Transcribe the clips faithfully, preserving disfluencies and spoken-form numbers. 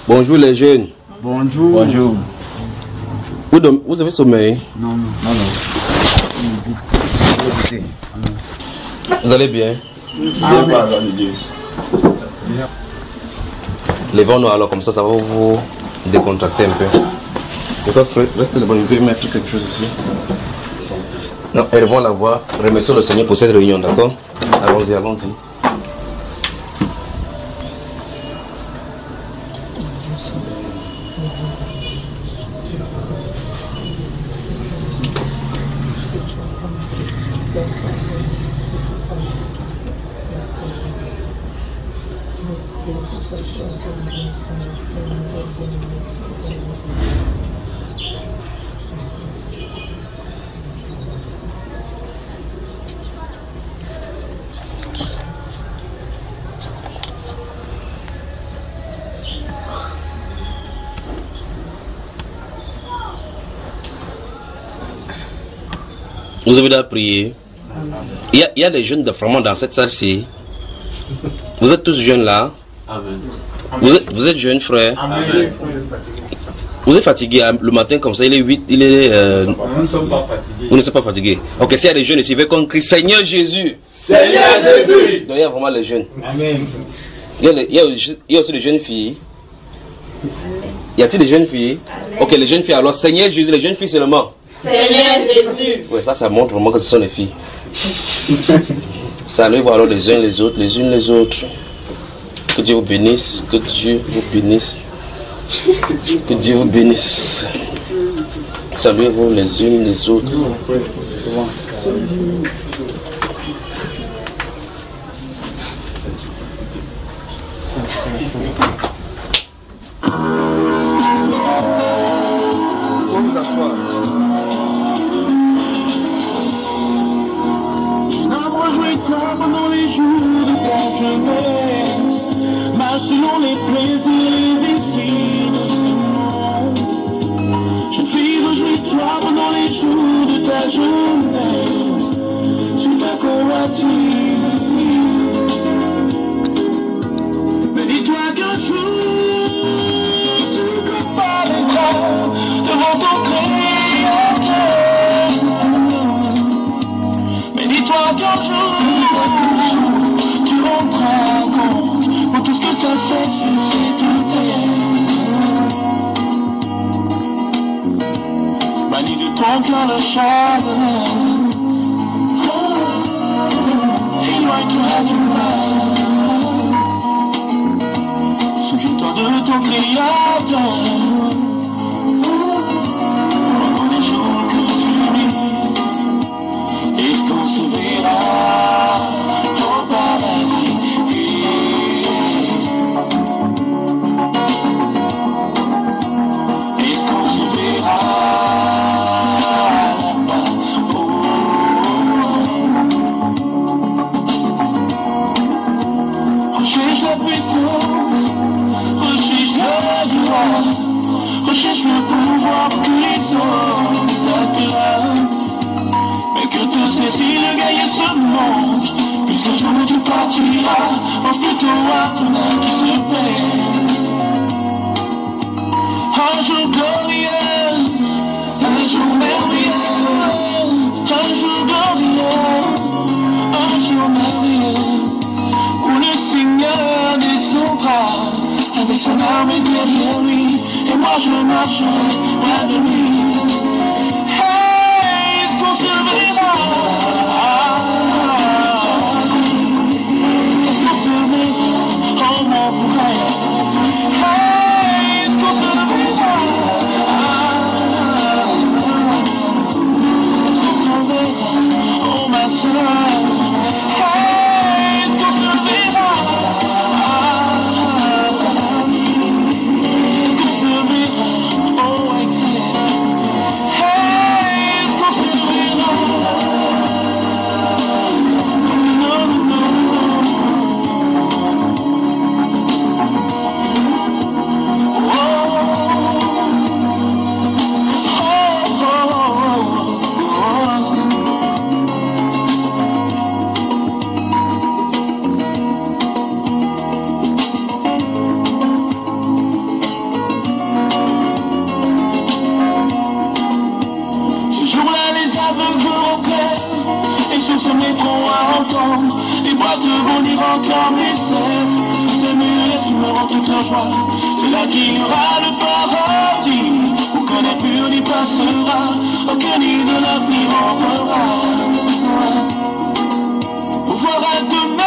Bonjour les jeunes. Bonjour. Bonjour. Vous, vous avez sommeil? Non, non, non, non. Vous allez bien? Bien, pas Dieu. Levons-nous alors, comme ça, ça va vous décontracter un peu. Je crois que reste là-bas, je vais mettre quelque chose ici. Non, elles vont la voir. Remercions le Seigneur pour cette réunion, d'accord? Allons-y, allons-y. Vous avez déjà prié. Il y, a, il y a des jeunes de vraiment dans cette salle-ci. Vous êtes tous jeunes là. Amen. Vous êtes, vous êtes jeunes frères. Amen. Vous êtes fatigués le matin comme ça, il est huit, il est... Euh... Nous ne sommes pas fatigués. Vous ne êtes pas fatigués. Ok, s'il y a des jeunes ici, il veut qu'on crie Seigneur Jésus. Seigneur Jésus. Donc il y a vraiment les jeunes. Amen. Il y a, les, il y a, il y a aussi les jeunes filles. Y a-t-il des jeunes filles? Ok, les jeunes filles. Alors Seigneur Jésus, les jeunes filles seulement. Seigneur Jésus. Oui, ça, ça montre vraiment que ce sont les filles. Saluez-vous alors les uns les autres, les unes les autres. Que Dieu vous bénisse, que Dieu vous bénisse. Que Dieu vous bénisse. Saluez-vous les unes les autres. Pour vous asseoir. Pendant les jours de ta jeunesse, marche selon les plaisirs et les défis de ce monde. Jeune fille, réjouis-toi pendant les jours de ta jeunesse, sur ta convoitise. Mais dis-toi qu'un jour, tu comparaîtras devant ton Créateur. Mais dis-toi qu'un jour, tu rendras compte pour tout ce que tu as fait sur cette terre. Manie de ton cœur le chagrin, éloigne-toi du mal. Souviens-toi de ton Créateur, pendant les jours que tu vis. Est-ce qu'on se verra au paradis? Est-ce qu'on se verra là-bas? Oh. Recherche la puissance, recherche la gloire, recherche le pouvoir que les hommes t'appellent. Mais que te saisit de gagner ce monde, puisqu'un jour tu partiras, pense plutôt à ton âme qui se perd. Un jour glorieux, un jour merveilleux, un jour glorieux, un jour merveilleux, où le Seigneur descendra avec son armée derrière lui, et moi je marcherai loin de lui. Est-ce qu'on se verra? Est-ce qu'on se verra? Oh mon frère. Est-ce qu'on se verra? Est-ce qu'on se verra? Oh ma soeur. Est-ce qu'on se verra? Est-ce qu'on se verra? Oh excellent. Est-ce qu'on se verra? encore mes sèvres, tes murs exprimeront toute leur joie. C'est là qu'il y aura le paradis, où qu'un impur n'y passera, aucun nid de l'avenir entrera. Pour voir à demain.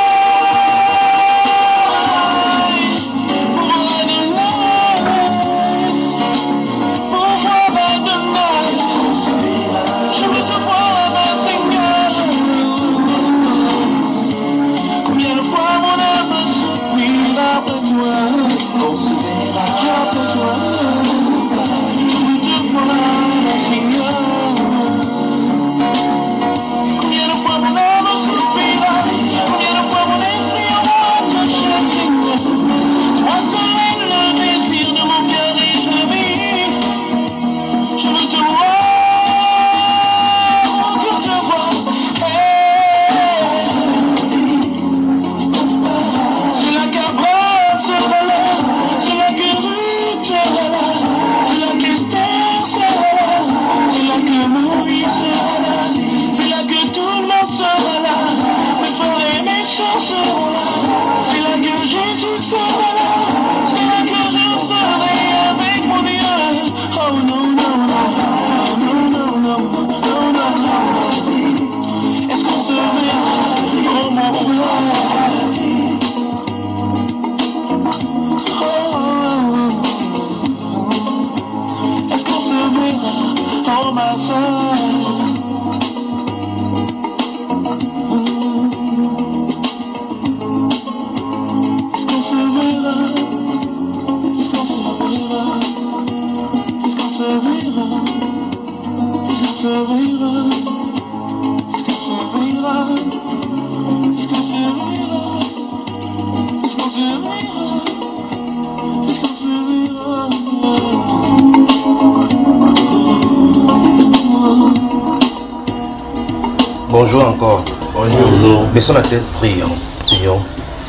Bonjour encore. Bonjour. Baissons la tête, prions. Prions.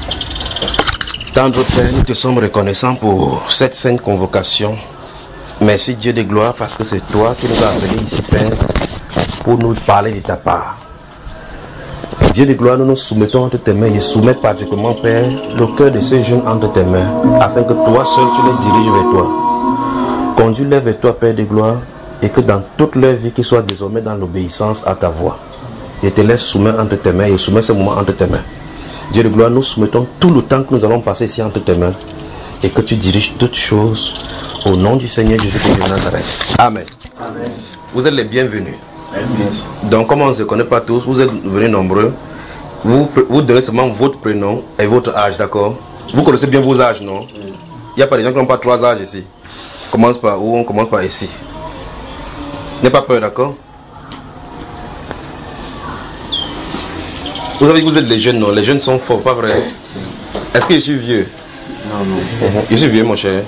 Tendre Père, nous te sommes reconnaissants pour cette sainte convocation. Merci Dieu de gloire parce que c'est toi qui nous as appelés ici, Père, pour nous parler de ta part. Dieu de gloire, nous nous soumettons entre tes mains et soumets particulièrement, Père, le cœur de ces jeunes entre tes mains, afin que toi seul tu les diriges vers toi. Conduis-les vers toi, Père de gloire, et que dans toute leur vie, qu'ils soient désormais dans l'obéissance à ta voix. Je te laisse soumettre entre tes mains et soumets ce moment entre tes mains. Dieu de gloire, nous soumettons tout le temps que nous allons passer ici entre tes mains et que tu diriges toutes choses au nom du Seigneur Jésus-Christ de Nazareth. Amen. Amen. Vous êtes les bienvenus. Merci. Donc, comme on ne se connaît pas tous, vous êtes venus nombreux. Vous, vous donnez seulement votre prénom et votre âge, d'accord? Vous connaissez bien vos âges, non? Il n'y a pas des gens qui n'ont pas trois âges ici. On commence par où? On commence par ici. N'ayez pas peur, d'accord? Vous savez que vous êtes les jeunes, non? Les jeunes sont forts, pas vrai? Est-ce que je suis vieux? Non, non. Uh-huh. Je suis vieux, mon cher.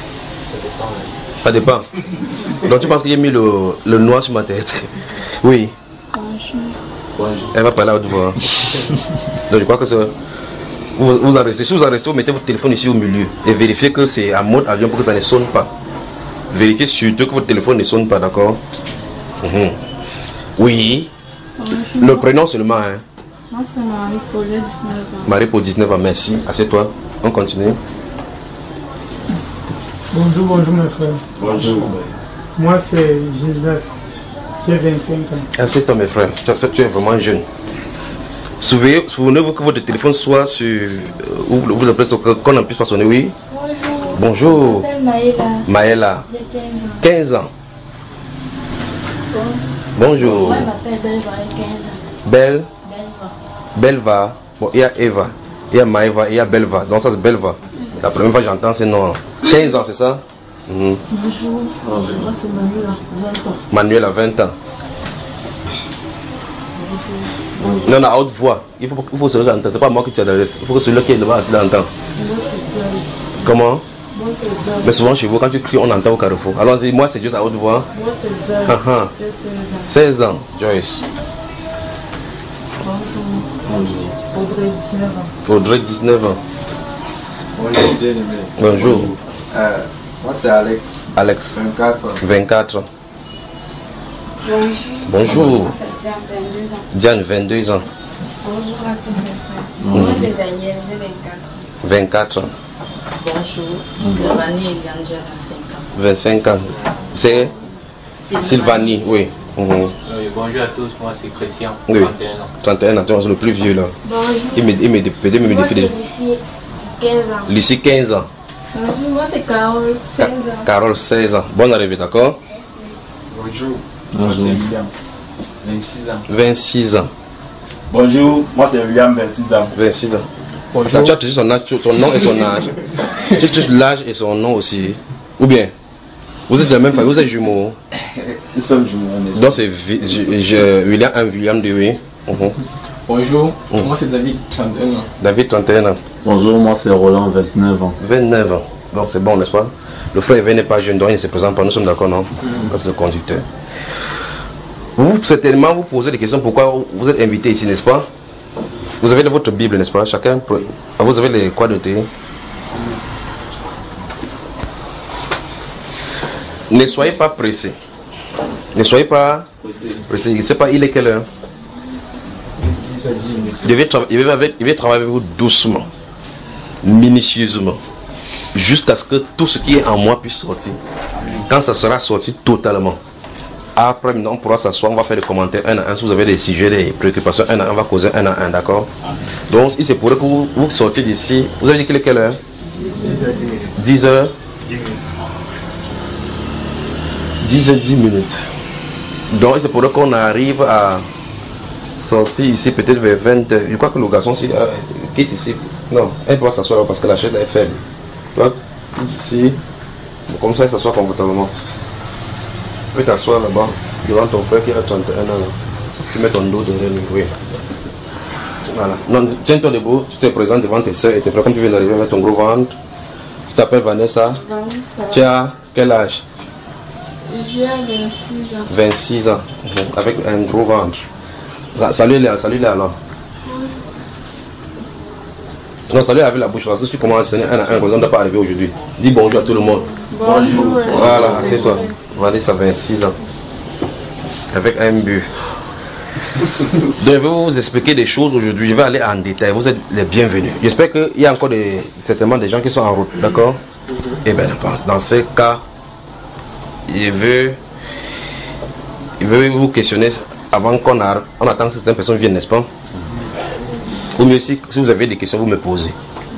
Ça dépend. Donc tu penses qu'il a mis le, le noir sur ma tête? Oui. Bonjour. Elle va parler à haute voix. Donc je crois que c'est... Vous, vous arrêtez. Si vous arrêtez, vous mettez votre téléphone ici au milieu. Et vérifiez que c'est en mode avion pour que ça ne sonne pas. Vérifiez surtout que votre téléphone ne sonne pas, d'accord? Uh-huh. Oui. Bonjour. Le prénom seulement, hein? Moi c'est Marie pour dix-neuf ans. Marie pour dix-neuf ans, merci. Assieds-toi. On continue. Bonjour, bonjour mes frères. Bonjour. Moi c'est Gildas, j'ai vingt-cinq ans. Assieds-toi mes frères, tu es vraiment jeune. Souvenez-vous souvenez que votre téléphone soit sur... Euh, où vous appelez ça, qu'on en puisse pas sonner, oui? Bonjour. Bonjour. Je m'appelle Maëla. Maëla. J'ai quinze ans. quinze ans. Bon. Bonjour. Moi je m'appelle Belva, j'ai quinze ans. Belle. Belva. Belva. Bon, il y a Eva, il y a Maëva, il y a Belva. Donc ça c'est Belva. La première fois que j'entends ces noms. quinze ans, c'est ça? Mmh. Bonjour. Moi c'est Manuela, vingt ans. Manuel a vingt ans. Bonjour. Non, non, à haute voix. Il faut, il faut celui qui entend. C'est pas moi qui tu adresses. Il faut que celui qui est devant assis l'entend. Moi c'est Joyce. Comment? Moi c'est Joyce. Mais souvent chez vous, quand tu cries, on entend au carrefour. Allons-y, moi c'est juste à haute voix. Moi c'est Joyce. Uh -huh. J'ai seize ans. Joyce. Bonjour. Audrey, dix-neuf ans. Audrey, dix-neuf ans. Bonjour, bien aimé. Bonjour. Bonjour. Euh, moi c'est Alex. Alex. vingt-quatre ans. vingt-quatre ans. Bonjour. Bonjour. Moi c'est Diane, vingt-deux ans. Diane, vingt-deux ans. Bonjour à tous mes frères. Mhm. Moi c'est Daniel, j'ai vingt-quatre ans. vingt-quatre ans. Bonjour, Sylvanie Eliane, j'ai vingt-cinq ans. vingt-cinq ans. C'est Sylvanie, oui. Mhm. Oui, bonjour à tous, moi c'est Christian, Oui. trente et un ans. trente et un ans, tu es le plus vieux là. Bonjour. Il me il me peut-être me Moi défiler. c'est Lucie, quinze ans. Lucie, quinze ans. Bonjour, moi c'est Carole, seize ans. Carole, seize ans. Bonne arrivée, d'accord? Bonjour. Moi c'est William. vingt-six ans. vingt-six ans. Bonjour, moi c'est William, vingt-six ans. vingt-six ans. Bonjour. Tu as toujours son, âge, son nom et son âge. Tu as toujours l'âge et son nom aussi. Ou bien, vous êtes de la même famille, vous êtes jumeaux. Nous sommes jumeaux. Donc c'est Vi- je- je- William un, William deux, oui. Mhm. Bonjour, Mhm. moi c'est David, trente et un ans. David, trente et un ans. Bonjour, moi c'est Roland, vingt-neuf ans. vingt-neuf ans. Bon, c'est bon, n'est-ce pas? Le frère Evé n'est pas jeune, donc il ne se présente pas. Nous sommes d'accord, non? C'est le conducteur. Vous, certainement, vous posez des questions pourquoi vous êtes invité ici, n'est-ce pas? Vous avez votre Bible, n'est-ce pas? Chacun, pre- vous avez les quoi noter? Ne soyez pas pressés. Ne soyez pas pressés. Je ne sais pas, il est quelle heure? Il devait, trava- il devait avec- il devait travailler avec vous doucement, minutieusement, jusqu'à ce que tout ce qui est en moi puisse sortir. Quand ça sera sorti totalement, après maintenant on pourra s'asseoir, on va faire des commentaires un à un. Si vous avez des sujets, des préoccupations, un à un, on va causer un à un, d'accord? Donc il se pourrait que vous, vous sortiez d'ici. Vous avez dit qu'il est quelle heure? dix heures. dix heures dix minutes. Donc il se pourrait qu'on arrive à sortir ici peut-être vers vingt heures. Je crois que le garçon si, euh, quitte ici. Non, elle doit s'asseoir là parce que la chaise est faible. Tu vois, ici, comme ça, il s'assoit confortablement. Tu peux t'asseoir là-bas, devant ton frère qui a trente et un ans. Là. Tu mets ton dos derrière lui. Oui. Voilà. Non, tiens-toi debout, tu te présentes devant tes soeurs et tes frères comme tu viens d'arriver avec ton gros ventre. Tu t'appelles Vanessa. Vanessa. Tu as quel âge? J'ai vingt-six ans. vingt-six ans. Mhm. Avec un gros ventre. Sa- Salut là, salut là alors. Non, salut avec la bouche parce que si tu commences à un à un, on ne doit pas arriver aujourd'hui. Dis bonjour à tout le monde. Bonjour. Voilà, assieds-toi. Vanessa, vingt-six ans. Avec un but. Donc, je vais vous expliquer des choses aujourd'hui. Je vais aller en détail. Vous êtes les bienvenus. J'espère qu'il y a encore des, certainement des gens qui sont en route. D'accord? Et bien, dans ce cas, je veux, je veux vous questionner avant qu'on a, on attend que certaines personnes viennent, n'est-ce pas? Ou mieux, si, si vous avez des questions, vous me posez.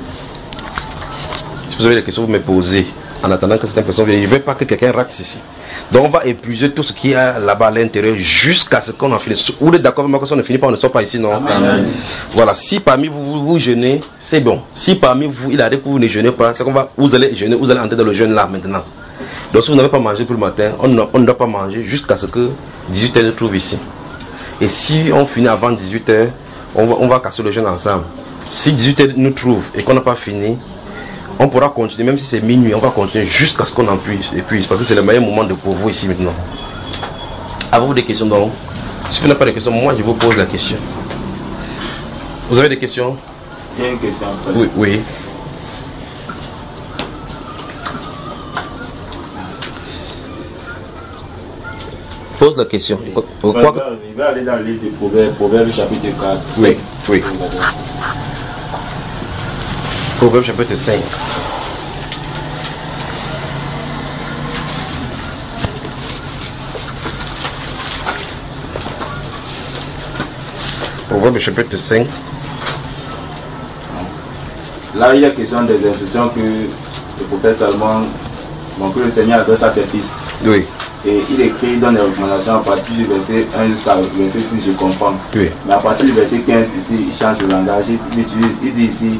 Si vous avez des questions, vous me posez. En attendant que certaines personnes viennent. Je ne veux pas que quelqu'un rate ici. Donc on va épuiser tout ce qui est là-bas à l'intérieur jusqu'à ce qu'on en finisse. Vous êtes d'accord avec moi que si on ne finit pas, on ne sort pas ici, non? Amen. Voilà, si parmi vous, vous, vous jeûnez, c'est bon. Si parmi vous, il arrive que vous ne jeûnez pas, c'est qu'on va, vous allez jeûner, vous allez entrer dans le jeûne là maintenant. Donc si vous n'avez pas mangé pour le matin, on ne, on ne doit pas manger jusqu'à ce que dix-huit heures nous trouve ici. Et si on finit avant dix-huit heures, on va, on va casser le jeûne ensemble. Si dix-huit heures nous trouve et qu'on n'a pas fini, on pourra continuer, même si c'est minuit, on va continuer jusqu'à ce qu'on en puisse, et puisse, parce que c'est le meilleur moment de pour vous ici maintenant. Avez-vous des questions donc? Si vous n'avez pas de questions, moi je vous pose la question. Vous avez des questions? Il y a une question. Oui, oui. Pose la question. Quoi, Bon, quoi- il va aller dans le livre de Proverbes, Proverbes chapitre quatre. Oui, oui. Proverbe chapitre cinq. Proverbe chapitre cinq. Là, il y a question des instructions que le prophète Salomon, bon, que le Seigneur adresse à ses fils. Oui, Et il écrit dans les recommandations à partir du verset un jusqu'à verset six, je comprends. oui, Mais à partir du verset quinze, ici, il change de langage. Il, il utilise, il dit ici,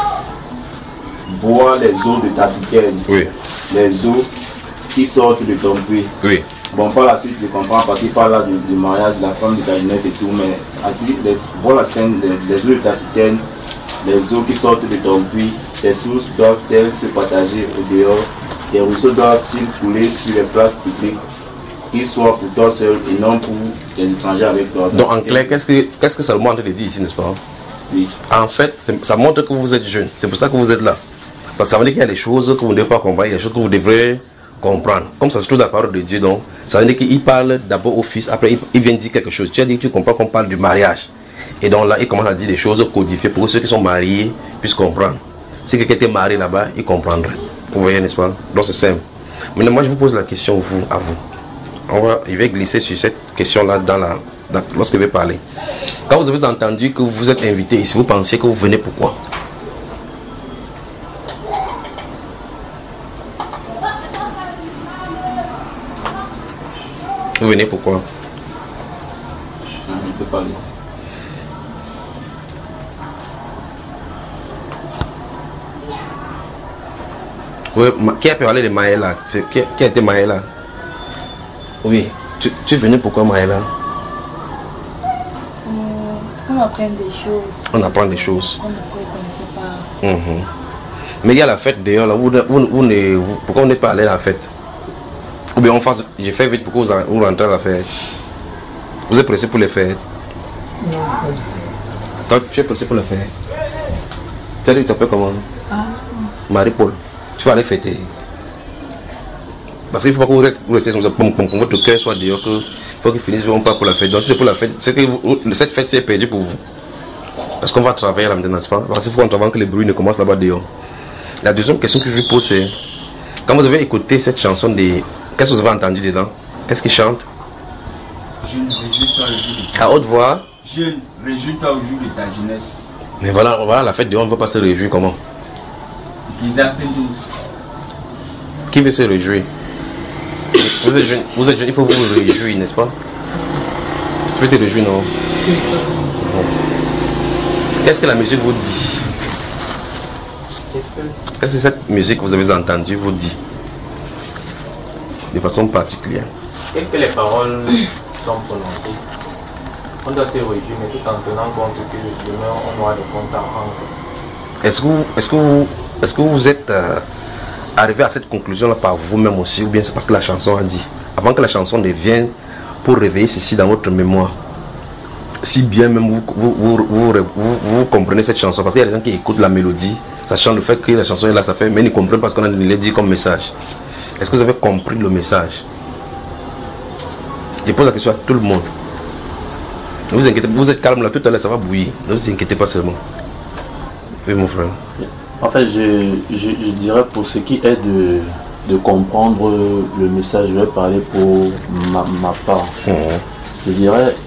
bois les eaux de ta citerne, oui, les eaux qui sortent de ton puits. oui, Bon, par la suite, je comprends parce qu'il parle là du, du mariage, de la femme, de ta jeunesse et tout, mais ainsi, les, bois la citerne, les, les eaux de ta citerne, les eaux qui sortent de ton puits, tes sources doivent-elles se partager au dehors, tes ruisseaux doivent-ils couler sur les places publiques, qu'ils soient pour toi seul et non pour les étrangers avec toi. Donc en clair, qu'est-ce que, qu'est-ce que Salomon est en train de dire ici, n'est-ce pas? Oui. En fait, c'est- ça montre que vous êtes jeune. C'est pour ça que vous êtes là. Parce que ça veut dire qu'il y a des choses que vous ne devez pas comprendre, il y a des choses que vous devrez comprendre. Comme ça se trouve dans la parole de Dieu, donc, ça veut dire qu'il parle d'abord au fils, après il, il vient dire quelque chose. Tu as dit que tu comprends qu'on parle du mariage. Et donc là, il commence à dire des choses codifiées pour que ceux qui sont mariés puissent comprendre. Si quelqu'un était marié là-bas, il comprendrait. Vous voyez, n'est-ce pas? Donc c'est simple. Maintenant, moi je vous pose la question, vous, à vous. On va, je vais glisser sur cette question-là dans la, dans, lorsque je vais parler. Quand vous avez entendu que vous êtes invité ici, vous pensez que vous venez pourquoi? Vous venez pourquoi? On peut parler. Oui, qui a parlé de Maëla? Qui, qui a été Maëla? Oui, tu, tu es venu pourquoi Maëla? On apprend des choses. On apprend des choses. On ne connaissait pas. Mm-hmm. Mais il y a la fête d'ailleurs, là, vous, vous, vous, vous, pourquoi on n'est pas allé à la fête? Ou bien on fasse, j'ai fait vite, pourquoi vous, vous rentrez à la fête? Vous êtes pressé pour les fêtes? Non, pas du tout. Toi, tu es pressé pour les fêtes? Tu as dit, tu t'appelles comment? Ah. Marie-Paul. Tu vas aller fêter. Parce qu'il ne faut pas que vous restez comme ça, pour que votre cœur soit dehors, qu'il faut qu'il finisse vraiment pas pour la fête. Donc si c'est pour la fête, c'est que vous, cette fête c'est perdu pour vous. Parce qu'on va travailler là maintenant, n'est-ce pas? Parce qu'il faut avant que les bruits ne commencent là-bas dehors. La deuxième question que je vous pose c'est, quand vous avez écouté cette chanson, de... qu'est-ce que vous avez entendu dedans? Qu'est-ce qu'ils chantent? Je ne réjouis-toi au jour de À haute voix. Je ne réjouis-toi au jour de ta jeunesse. Mais voilà, voilà la fête dehors, on ne va pas se réjouir comment? Isaiah cinq douze. Qui veut se réjouir? Vous êtes jeune, vous êtes jeune, il faut vous réjouir, n'est-ce pas? Tu veux te réjouir, non? Bon. Qu'est-ce que la musique vous dit? Qu'est-ce que, Qu'est-ce que cette musique que vous avez entendue vous dit? De façon particulière. Dès que les paroles sont prononcées, on doit se réjouir, mais tout en tenant compte que demain on aura des comptes à rendre. Est-ce que vous, est-ce que vous, est-ce que vous êtes euh, arrivé à cette conclusion-là par vous-même aussi, ou bien c'est parce que la chanson a dit? Avant que la chanson ne vienne pour réveiller ceci dans votre mémoire, si bien même vous, vous, vous, vous, vous, vous comprenez cette chanson, parce qu'il y a des gens qui écoutent la mélodie, sachant le fait que la chanson est là, ça fait, mais ils ne comprennent pas ce qu'on a dit comme message. Est-ce que vous avez compris le message? Je pose la question à tout le monde. Ne vous inquiétez pas, vous êtes calme là, tout à l'heure ça va bouillir. Ne vous inquiétez pas seulement. Oui, mon frère. En fait, je, je, je dirais pour ce qui est de, de comprendre le message, je vais parler pour ma, ma part. Mmh. Je dirais,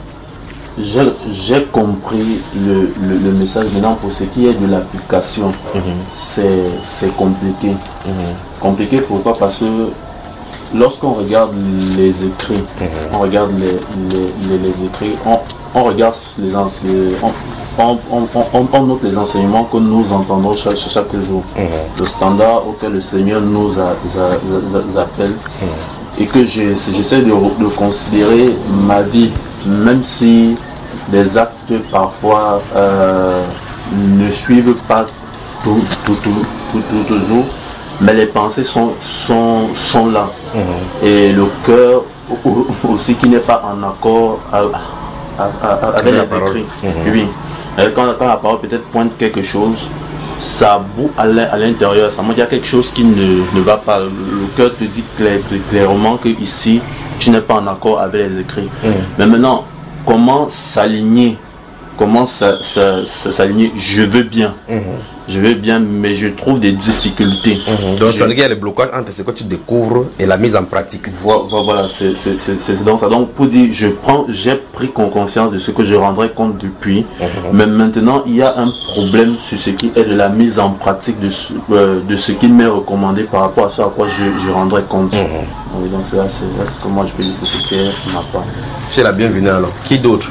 j'ai compris le, le, le message. Maintenant, pour ce qui est de l'application, mmh. c'est compliqué. Mmh. Compliqué pourquoi? Parce que lorsqu'on regarde les écrits, mmh. on regarde les, les, les, les écrits, on, on regarde les enseignements, on, on, on, on note les enseignements que nous entendons chaque, chaque jour, mmh. le standard auquel le Seigneur nous a, a, a, appelle, mmh. et que j'essaie de, de considérer ma vie, même si les actes parfois euh, ne suivent pas tout, tout, tout, tout, tout toujours, mais les pensées sont, sont, sont là. Mmh. Et le cœur aussi qui n'est pas en accord à, à, à, avec les écrits. Mmh. Oui. Et quand, quand la parole peut-être pointe quelque chose, ça boue à l'intérieur, ça montre qu'il y a quelque chose qui ne, ne va pas. Le cœur te dit clair, clairement que ici, tu n'es pas en accord avec les écrits. Mmh. Mais maintenant, comment s'aligner? Comment s'aligner? Je veux bien. Mmh. Je veux bien, mais je trouve des difficultés. Mmh. Donc, ça veut dire qu'il y a le blocage entre ce que tu découvres et la mise en pratique. Voilà, c'est donc ça. Donc, pour dire, je prends, j'ai pris conscience de ce que je rendrai compte depuis. Mmh. Mais maintenant, il y a un problème sur ce qui est de la mise en pratique de ce, euh, de ce qui m'est recommandé par rapport à ce à quoi je, je rendrai compte. Mmh. Oui, donc, c'est là, c'est comment je peux dire que ce qui est ma part. C'est la bienvenue alors. Qui d'autre?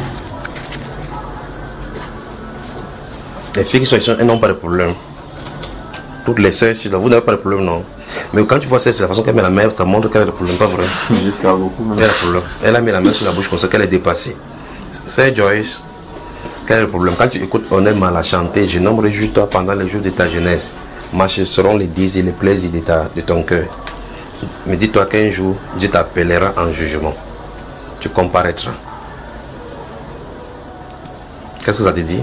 Les filles qui sont ici, elles n'ont pas de problème. Toutes les soeurs ici, vous n'avez pas de problème, non. Mais quand tu vois ça, c'est la façon qu'elle met la main, ça montre qu'elle a des problèmes, pas vrai. Ça beaucoup, elle a des problèmes. Elle a mis la main sur la bouche comme ça, qu'elle est dépassée. C'est Joyce. Quel est le problème? Quand tu écoutes honnêtement la chanter, je nomme réjouis-toi pendant les jours de ta jeunesse. Marche seront les désirs, les plaisirs de, ta, de ton cœur. Mais dis-toi qu'un jour, Dieu t'appellera en jugement. Tu comparaîtras. Qu'est-ce que ça te dit?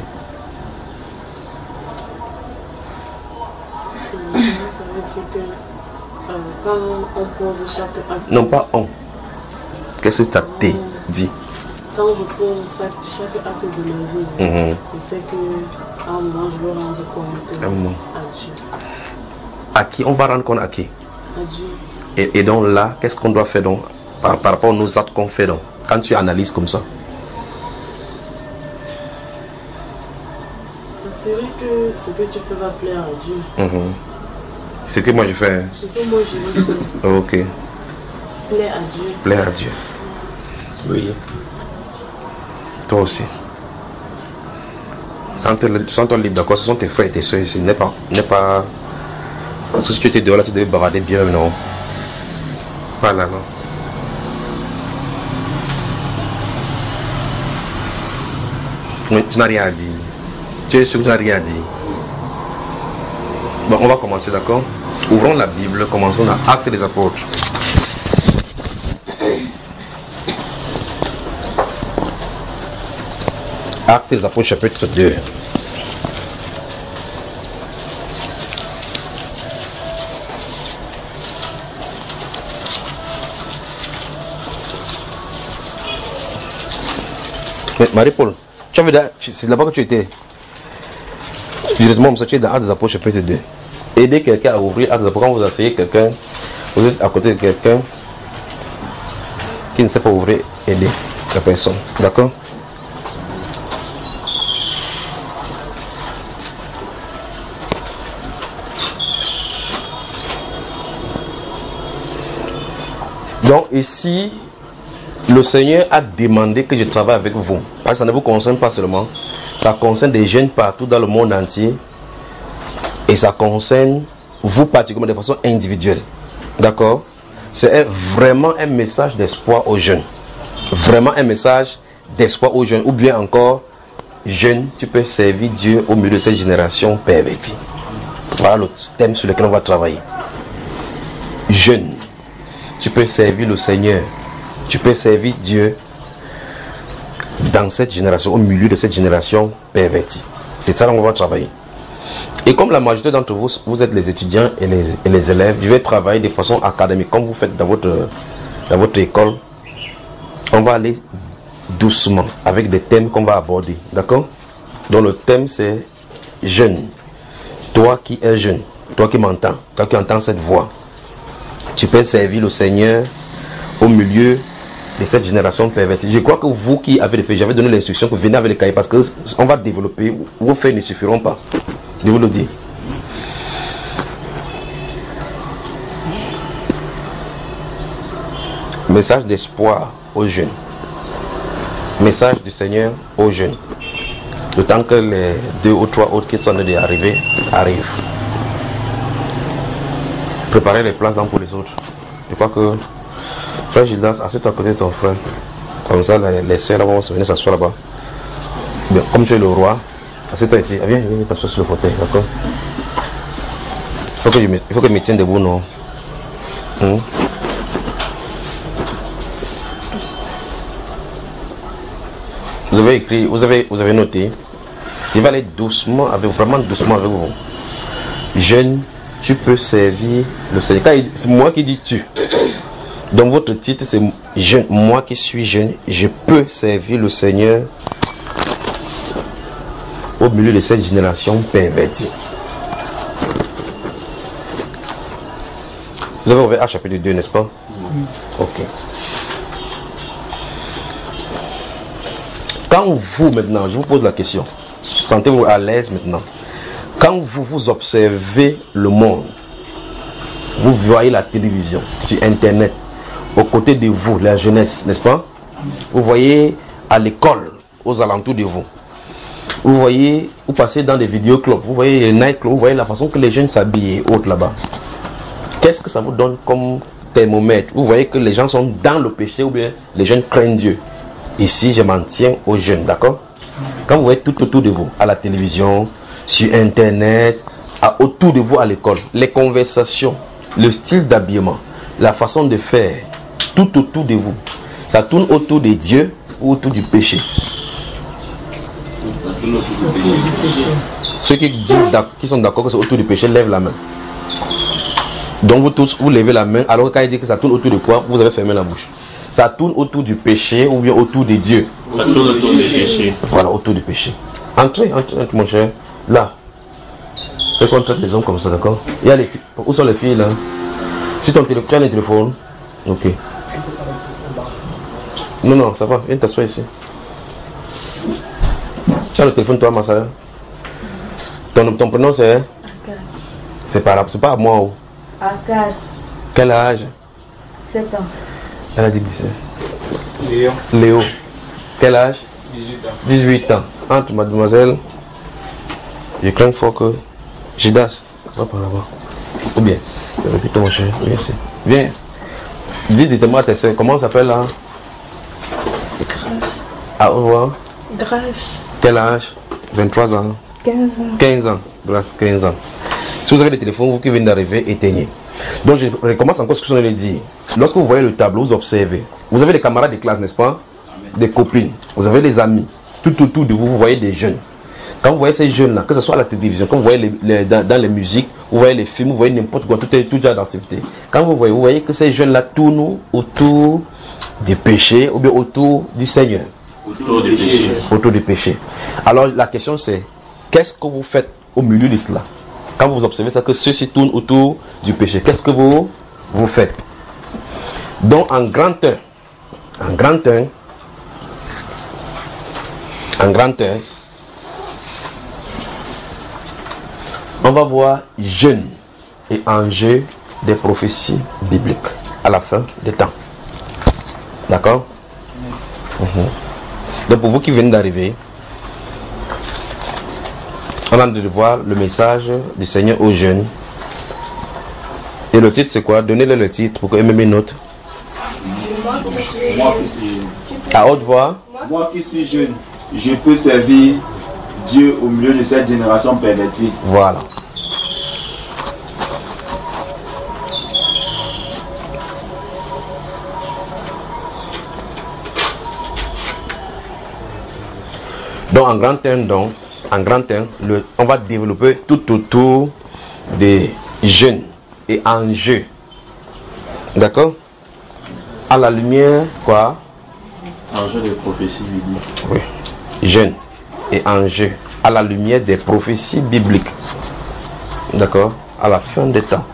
Quand on pose chaque acte. Non, pas on. Qu'est-ce que ça te dit? quand je pose chaque, chaque acte de ma vie, Mhm. je sais qu'à un moment, je vais rendre compte Un moment. à Dieu. À qui on va rendre compte à qui? À Dieu. Et, et donc là, qu'est-ce qu'on doit faire donc par, par rapport aux actes qu'on fait donc quand tu analyses comme ça? S'assurer que ce que tu fais va plaire à Dieu. Mhm. Ce que moi je fais. Ce que moi je veux faire Ok. plaire à Dieu. Plaire à Dieu. Oui. Toi aussi. Sens-toi sens-toi libre, d'accord? Ce sont tes frères et tes soeurs ici. N'est pas. N'est pas. Parce que si tu étais dehors là, tu devais barader bien, non? Pas là, non. Mais tu n'as rien à dire. Tu es sûr que tu n'as rien à dire. Bon, on va commencer, d'accord? Ouvrons la Bible, commençons à Actes des Apôtres. Actes des Apôtres, chapitre deux. Mais Marie-Paul, tu avais là- c'est là-bas que tu étais. Directement, comme ça, tu es dans Actes des Apôtres, chapitre deux. Aider quelqu'un à ouvrir Actes des Apôtres. Quand vous asseyez quelqu'un, vous êtes à côté de quelqu'un qui ne sait pas ouvrir, aider la personne. D'accord? Donc ici, le Seigneur a demandé que je travaille avec vous. Parce que ça ne vous concerne pas seulement. Ça concerne des jeunes partout dans le monde entier. Et ça concerne vous particulièrement de façon individuelle. D'accord? C'est vraiment un message d'espoir aux jeunes. Vraiment un message d'espoir aux jeunes. Ou bien encore, jeune, tu peux servir Dieu au milieu de cette génération pervertie. Voilà le thème sur lequel on va travailler. Jeune, tu peux servir le Seigneur. Tu peux servir Dieu dans cette génération, au milieu de cette génération pervertie. C'est ça qu'on va travailler. Et comme la majorité d'entre vous, vous êtes les étudiants et les, et les élèves, vous devez travailler de façon académique, comme vous faites dans votre, dans votre école. On va aller doucement avec des thèmes qu'on va aborder. D'accord? Donc le thème c'est jeune. Toi qui es jeune, toi qui m'entends, toi qui entends cette voix, tu peux servir le Seigneur au milieu de cette génération pervertie. Je crois que vous qui avez les faits, j'avais donné l'instruction que vous venez avec les cahiers parce qu'on va développer, vos faits ne suffiront pas. Je vous le dis. Message d'espoir aux jeunes. Message du Seigneur aux jeunes. Le temps que les deux ou trois autres qui sont arrivés arrivent. Préparez les places dans pour les autres. Je crois que frère Gildas, assieds-toi à côté de ton frère. Comme ça, les, les soeurs là vont se venir s'asseoir là-bas. Bien, comme tu es le roi, assieds-toi ici. Viens, viens t'asseoir sur le fauteuil, d'accord? Il faut que je me, il faut que je me tienne debout, non? Hum? Vous avez écrit, vous avez, vous avez noté. Il va aller doucement, avec, vraiment doucement avec vous. Jeune, tu peux servir le Seigneur. C'est moi qui dis tu. Donc votre titre c'est jeune. Moi qui suis jeune, je peux servir le Seigneur au milieu de cette génération pervertie. Vous avez ouvert Actes chapitre deux, n'est-ce pas? Ok. Quand vous maintenant, je vous pose la question, sentez-vous à l'aise maintenant. Quand vous vous observez le monde, vous voyez la télévision, sur internet, aux côtés de vous, la jeunesse, n'est-ce pas? Vous voyez à l'école, aux alentours de vous. Vous voyez, vous passez dans des vidéoclubs, vous voyez les nightclubs, vous voyez la façon que les jeunes s'habillent et autres là-bas. Qu'est-ce que ça vous donne comme thermomètre? Vous voyez que les gens sont dans le péché ou bien les jeunes craignent Dieu. Ici, je m'en tiens aux jeunes, d'accord? Quand vous voyez tout autour de vous, à la télévision, sur internet, à, autour de vous à l'école, les conversations, le style d'habillement, la façon de faire, tout autour de vous, ça tourne autour de Dieu ou autour du péché? Ceux qui disent qui sont d'accord que c'est autour du péché, lèvent la main. Donc vous tous, vous levez la main, alors quand il dit que ça tourne autour de quoi, vous avez fermé la bouche. ça tourne autour du péché ou bien autour de Dieu. Ça tourne autour du péché. Voilà, autour du péché. Entrez, entrez, entrez mon cher. Là. C'est qu'on traite les hommes comme ça, d'accord? Il y a les filles. Où sont les filles là? Si ton téléphone, tu as un téléphone. Ok. Non, non, ça va. Viens t'asseoir ici. Tu as le téléphone, toi, ma soeur? Ton, ton prénom, c'est? C'est pas, c'est pas à moi. Arcade. Quel âge? sept ans. Elle a dit dix-sept. Léo. Léo. Quel âge? dix-huit ans. dix-huit ans. Entre mademoiselle. Je crains fort que. Jidas. Va par là-bas. Ou bien. Répète mon cher. Viens ici. Viens. Dis, dites-moi à tes soeurs. Comment ça s'appelle là? Ah, au revoir. Grâce. Quel âge? vingt-trois ans. quinze ans. quinze ans. Grâce, quinze ans. Si vous avez le téléphone, vous qui venez d'arriver, éteignez. Donc je recommence encore ce que je viens de dire. Lorsque vous voyez le tableau, vous observez. Vous avez des camarades de classe, n'est-ce pas? Des copines. Vous avez des amis. Tout autour de vous, vous voyez des jeunes. Quand vous voyez ces jeunes-là, que ce soit à la télévision, quand vous voyez les, les, dans, dans les musiques, vous voyez les films, vous voyez n'importe quoi, tout, est, tout genre d'activité. Quand vous voyez, vous voyez que ces jeunes-là tournent autour du péché ou bien autour du Seigneur. Autour du péché. Autour du péché. Alors la question c'est, qu'est-ce que vous faites au milieu de cela? Quand vous observez ça, que ceux-ci tournent autour du péché, qu'est-ce que vous, vous faites? Donc en grand un, en grand un, en grand un, on va voir jeûne et enjeu des prophéties bibliques à la fin des temps. D'accord? Mm-hmm. Donc pour vous qui venez d'arriver, on a de voir le message du Seigneur aux jeunes. Et le titre c'est quoi? Donnez-le le titre pour que eux me note. Moi qui suis, À haute voix. moi qui suis jeune, je peux servir Dieu au milieu de cette génération pervertie. Voilà. Donc en grand terme, donc, en grand terme, le, on va développer tout autour des jeunes et enjeux. D'accord? À la lumière, quoi? Enjeu des prophéties bibliques. Oui. Jeunes et enjeux à la lumière des prophéties bibliques. D'accord? À la fin des temps.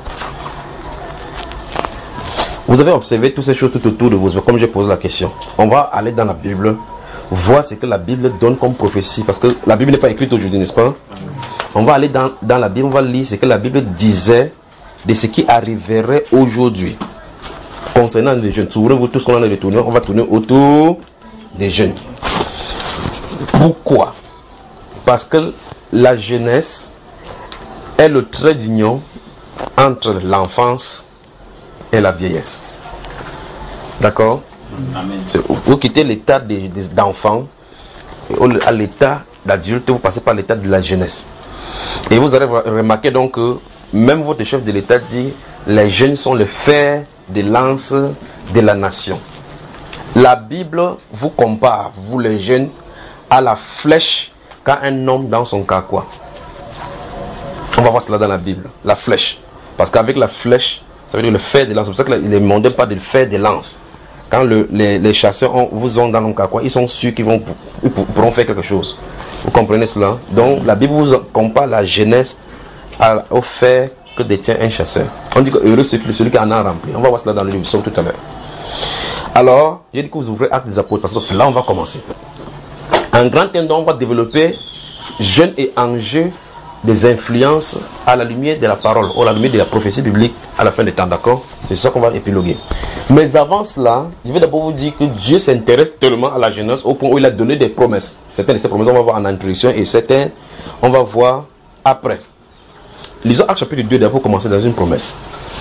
Vous avez observé toutes ces choses tout autour de vous, comme je pose la question. On va aller dans la Bible, voir ce que la Bible donne comme prophétie, parce que la Bible n'est pas écrite aujourd'hui, n'est-ce pas? On va aller dans, dans la Bible, on va lire ce que la Bible disait de ce qui arriverait aujourd'hui. Concernant les jeunes, souvenez-vous tout ce qu'on a de tourner, on va tourner autour des jeunes. Pourquoi? Parce que la jeunesse est le trait d'union entre l'enfance et la vieillesse. D'accord? C'est, vous quittez l'état des, des, d'enfant à l'état d'adulte, vous passez par l'état de la jeunesse. Et vous allez remarquer donc que même votre chef de l'État dit les jeunes sont le fer de lance de la nation. La Bible vous compare, vous les jeunes, à la flèche qu'a un homme dans son carquois. On va voir cela dans la Bible, la flèche. Parce qu'avec la flèche, ça veut dire le fer de lance. C'est pour ça qu'il ne demande pas de fer de lance. Quand le, les, les chasseurs ont, vous ont dans le carquois, ils sont sûrs qu'ils vont, ils pourront faire quelque chose. Vous comprenez cela? Donc la Bible vous compare la jeunesse à, au fer que détient un chasseur. On dit que heureux celui, celui qui en a rempli. On va voir cela dans le livre Somme tout à l'heure. Alors, j'ai dit que vous ouvrez Actes des Apôtres parce que c'est là on va commencer. En grand temps, on va développer jeunes et enjeux des influences à la lumière de la parole, ou à la lumière de la prophétie biblique à la fin des temps, d'accord? C'est ça qu'on va épiloguer. Mais avant cela, je vais d'abord vous dire que Dieu s'intéresse tellement à la jeunesse au point où il a donné des promesses. Certaines de ces promesses, on va voir en introduction et certaines, on va voir après. Lisons Actes chapitre deux d'abord pour commencer dans une promesse.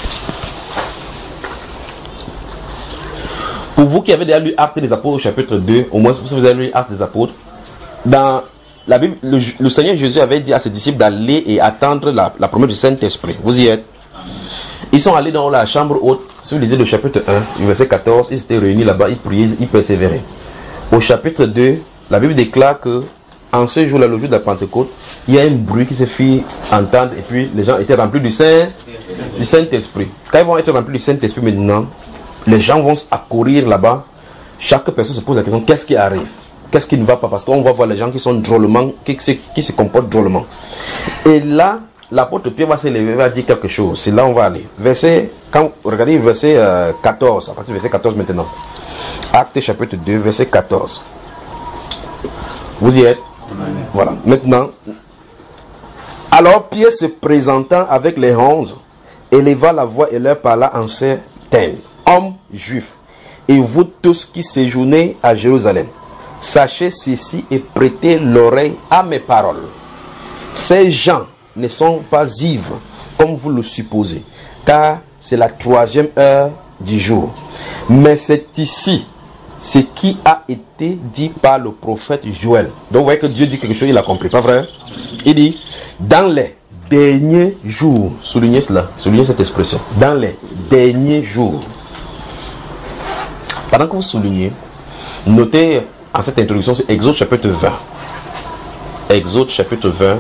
Pour vous qui avez déjà lu Actes des Apôtres chapitre deux, au moins si vous avez lu Actes des Apôtres, dans la Bible, le, le Seigneur Jésus avait dit à ses disciples d'aller et attendre la, la promesse du Saint-Esprit. Vous y êtes? Ils sont allés dans la chambre haute. Si vous lisez le chapitre un, verset quatorze, ils étaient réunis là-bas, ils priaient, ils persévéraient. Au chapitre deux, la Bible déclare que en ce jour-là, le jour de la Pentecôte, il y a un bruit qui se fit entendre et puis les gens étaient remplis du Saint, du Saint-Esprit. Quand ils vont être remplis du Saint-Esprit maintenant, les gens vont accourir là-bas chaque personne se pose la question, qu'est-ce qui arrive? Qu'est-ce qui ne va pas? Parce qu'on va voir les gens qui sont drôlement, qui, qui se comportent drôlement. Et là, l'apôtre Pierre va se lever, va dire quelque chose. C'est là où on va aller. Verset, quand, regardez verset euh, quatorze, à partir du verset quatorze maintenant. Actes chapitre deux, verset quatorze. Vous y êtes? Amen. Voilà. Maintenant, alors Pierre se présentant avec les onze, éleva la voix et leur parla en ces termes. Hommes juifs, et vous tous qui séjournez à Jérusalem, sachez ceci et prêtez l'oreille à mes paroles. Ces gens ne sont pas ivres, comme vous le supposez, car c'est la troisième heure du jour. Mais c'est ici ce qui a été dit par le prophète Joël. Donc vous voyez que Dieu dit quelque chose, il a compris, pas vrai? Il dit, dans les derniers jours, soulignez cela, soulignez cette expression, dans les derniers jours. Pendant que vous soulignez, notez en cette introduction, c'est Exode chapitre vingt. Exode chapitre vingt,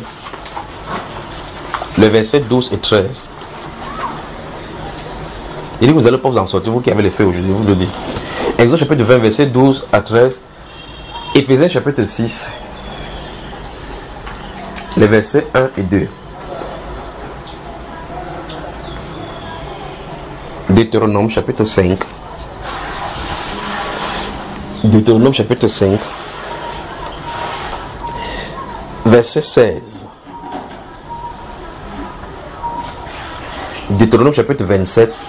le verset douze et treize. Il dit que vous n'allez pas vous en sortir, vous qui avez les faits aujourd'hui, vous le dites. Exode chapitre vingt, verset douze à treize. Éphésiens chapitre six, les versets un et deux. Deutéronome chapitre cinq. Deutéronome chapitre cinq, verset seize. Deutéronome chapitre vingt-sept,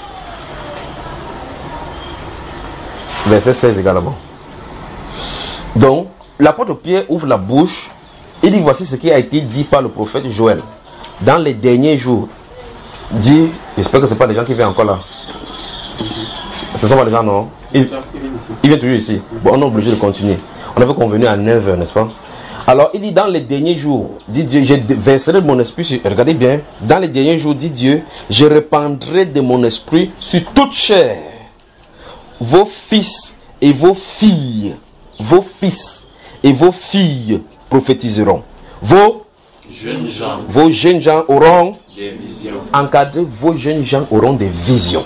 verset seize également. Donc, l'apôtre Pierre ouvre la bouche et dit, voici ce qui a été dit par le prophète Joël. Dans les derniers jours, dit, j'espère que ce n'est pas les gens qui viennent encore là. Ce sont pas les gens, non? Il, il vient toujours ici. Bon, on est obligé de continuer. On avait convenu à neuf heures, n'est-ce pas? Alors, il dit, dans les derniers jours, dit Dieu, je verserai de mon esprit sur... Regardez bien. Dans les derniers jours, dit Dieu, je répandrai de mon esprit sur toute chair. Vos fils et vos filles, vos fils et vos filles prophétiseront. Vos jeunes gens, vos jeunes gens auront des visions. Encadrez, vos jeunes gens auront des visions.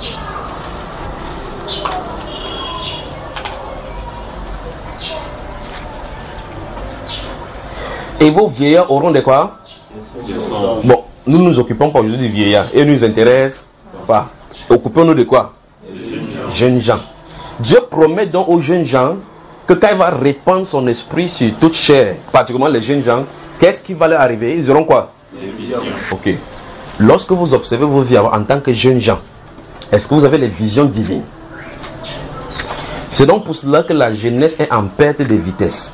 Et vos vieillards auront des quoi? Bon, nous ne nous occupons pas aujourd'hui des vieillards. Et nous intéresse pas. Occupons-nous de quoi? Jeunes gens. Dieu promet donc aux jeunes gens que quand il va répandre son esprit sur toute chair, particulièrement les jeunes gens, qu'est-ce qui va leur arriver? Ils auront quoi? Des visions. Ok. Lorsque vous observez vos vies en tant que jeunes gens, est-ce que vous avez les visions divines? C'est donc pour cela que la jeunesse est en perte de vitesse.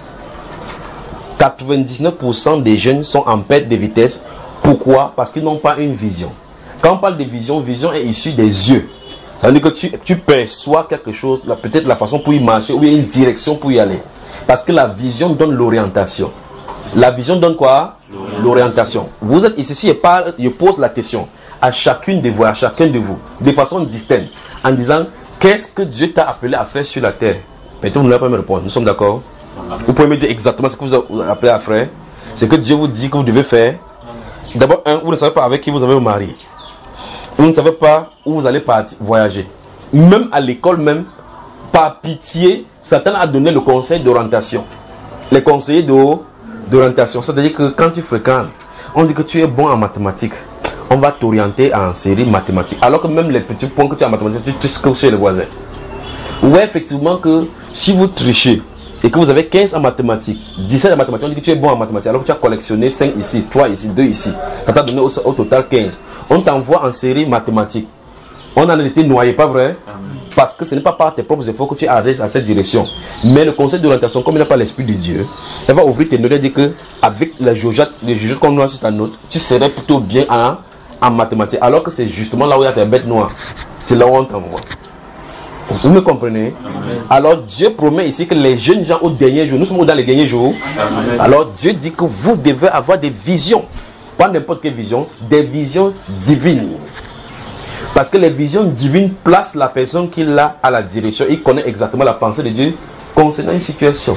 quatre-vingt-dix-neuf pour cent des jeunes sont en perte de vitesse. Pourquoi? Parce qu'ils n'ont pas une vision. Quand on parle de vision, vision est issue des yeux. Ça veut dire que tu, tu perçois quelque chose, peut-être la façon pour y marcher, ou une direction pour y aller. Parce que la vision donne l'orientation. La vision donne quoi? L'orientation. Vous êtes ici, je, parle, je pose la question à chacune de vous, à chacun de vous, de façon distincte, en disant, qu'est-ce que Dieu t'a appelé à faire sur la terre? Maintenant, vous n'allez pas me répondre. Nous sommes d'accord? Vous pouvez me dire exactement ce que vous avez appelé à faire. C'est que Dieu vous dit que vous devez faire. D'abord, un, vous ne savez pas avec qui vous avez vous marier. Vous ne savez pas où vous allez partir, voyager. Même à l'école même, par pitié, Satan a donné le conseil d'orientation. Les conseillers d'orientation, c'est-à-dire que quand tu fréquentes, on dit que tu es bon en mathématiques. On va t'orienter en série mathématiques. Alors que même les petits points que tu as en mathématiques, tu triches que chez les voisins. Ou effectivement que si vous trichez, et que vous avez quinze en mathématiques, dix-sept en mathématiques, on dit que tu es bon en mathématiques, alors que tu as collectionné cinq ici, trois ici, deux ici, ça t'a donné au, au total quinze. On t'envoie en série mathématiques. On en a été noyé, pas vrai? Amen. Parce que ce n'est pas par tes propres efforts que tu arrives à cette direction. Mais le conseil d'orientation, comme il n'a pas l'esprit de Dieu, elle va ouvrir tes notes et dire que avec les jugeotes qu'on a sur ta note, tu serais plutôt bien en, en mathématiques. Alors que c'est justement là où il y a tes bêtes noires. C'est là où on t'envoie. Vous me comprenez? Amen. Alors Dieu promet ici que les jeunes gens au dernier jour, nous sommes dans les derniers jours. Amen. Alors Dieu dit que vous devez avoir des visions. Pas n'importe quelle vision, des visions divines. Parce que les visions divines placent la personne qui l'a à la direction. Il connaît exactement la pensée de Dieu concernant une situation.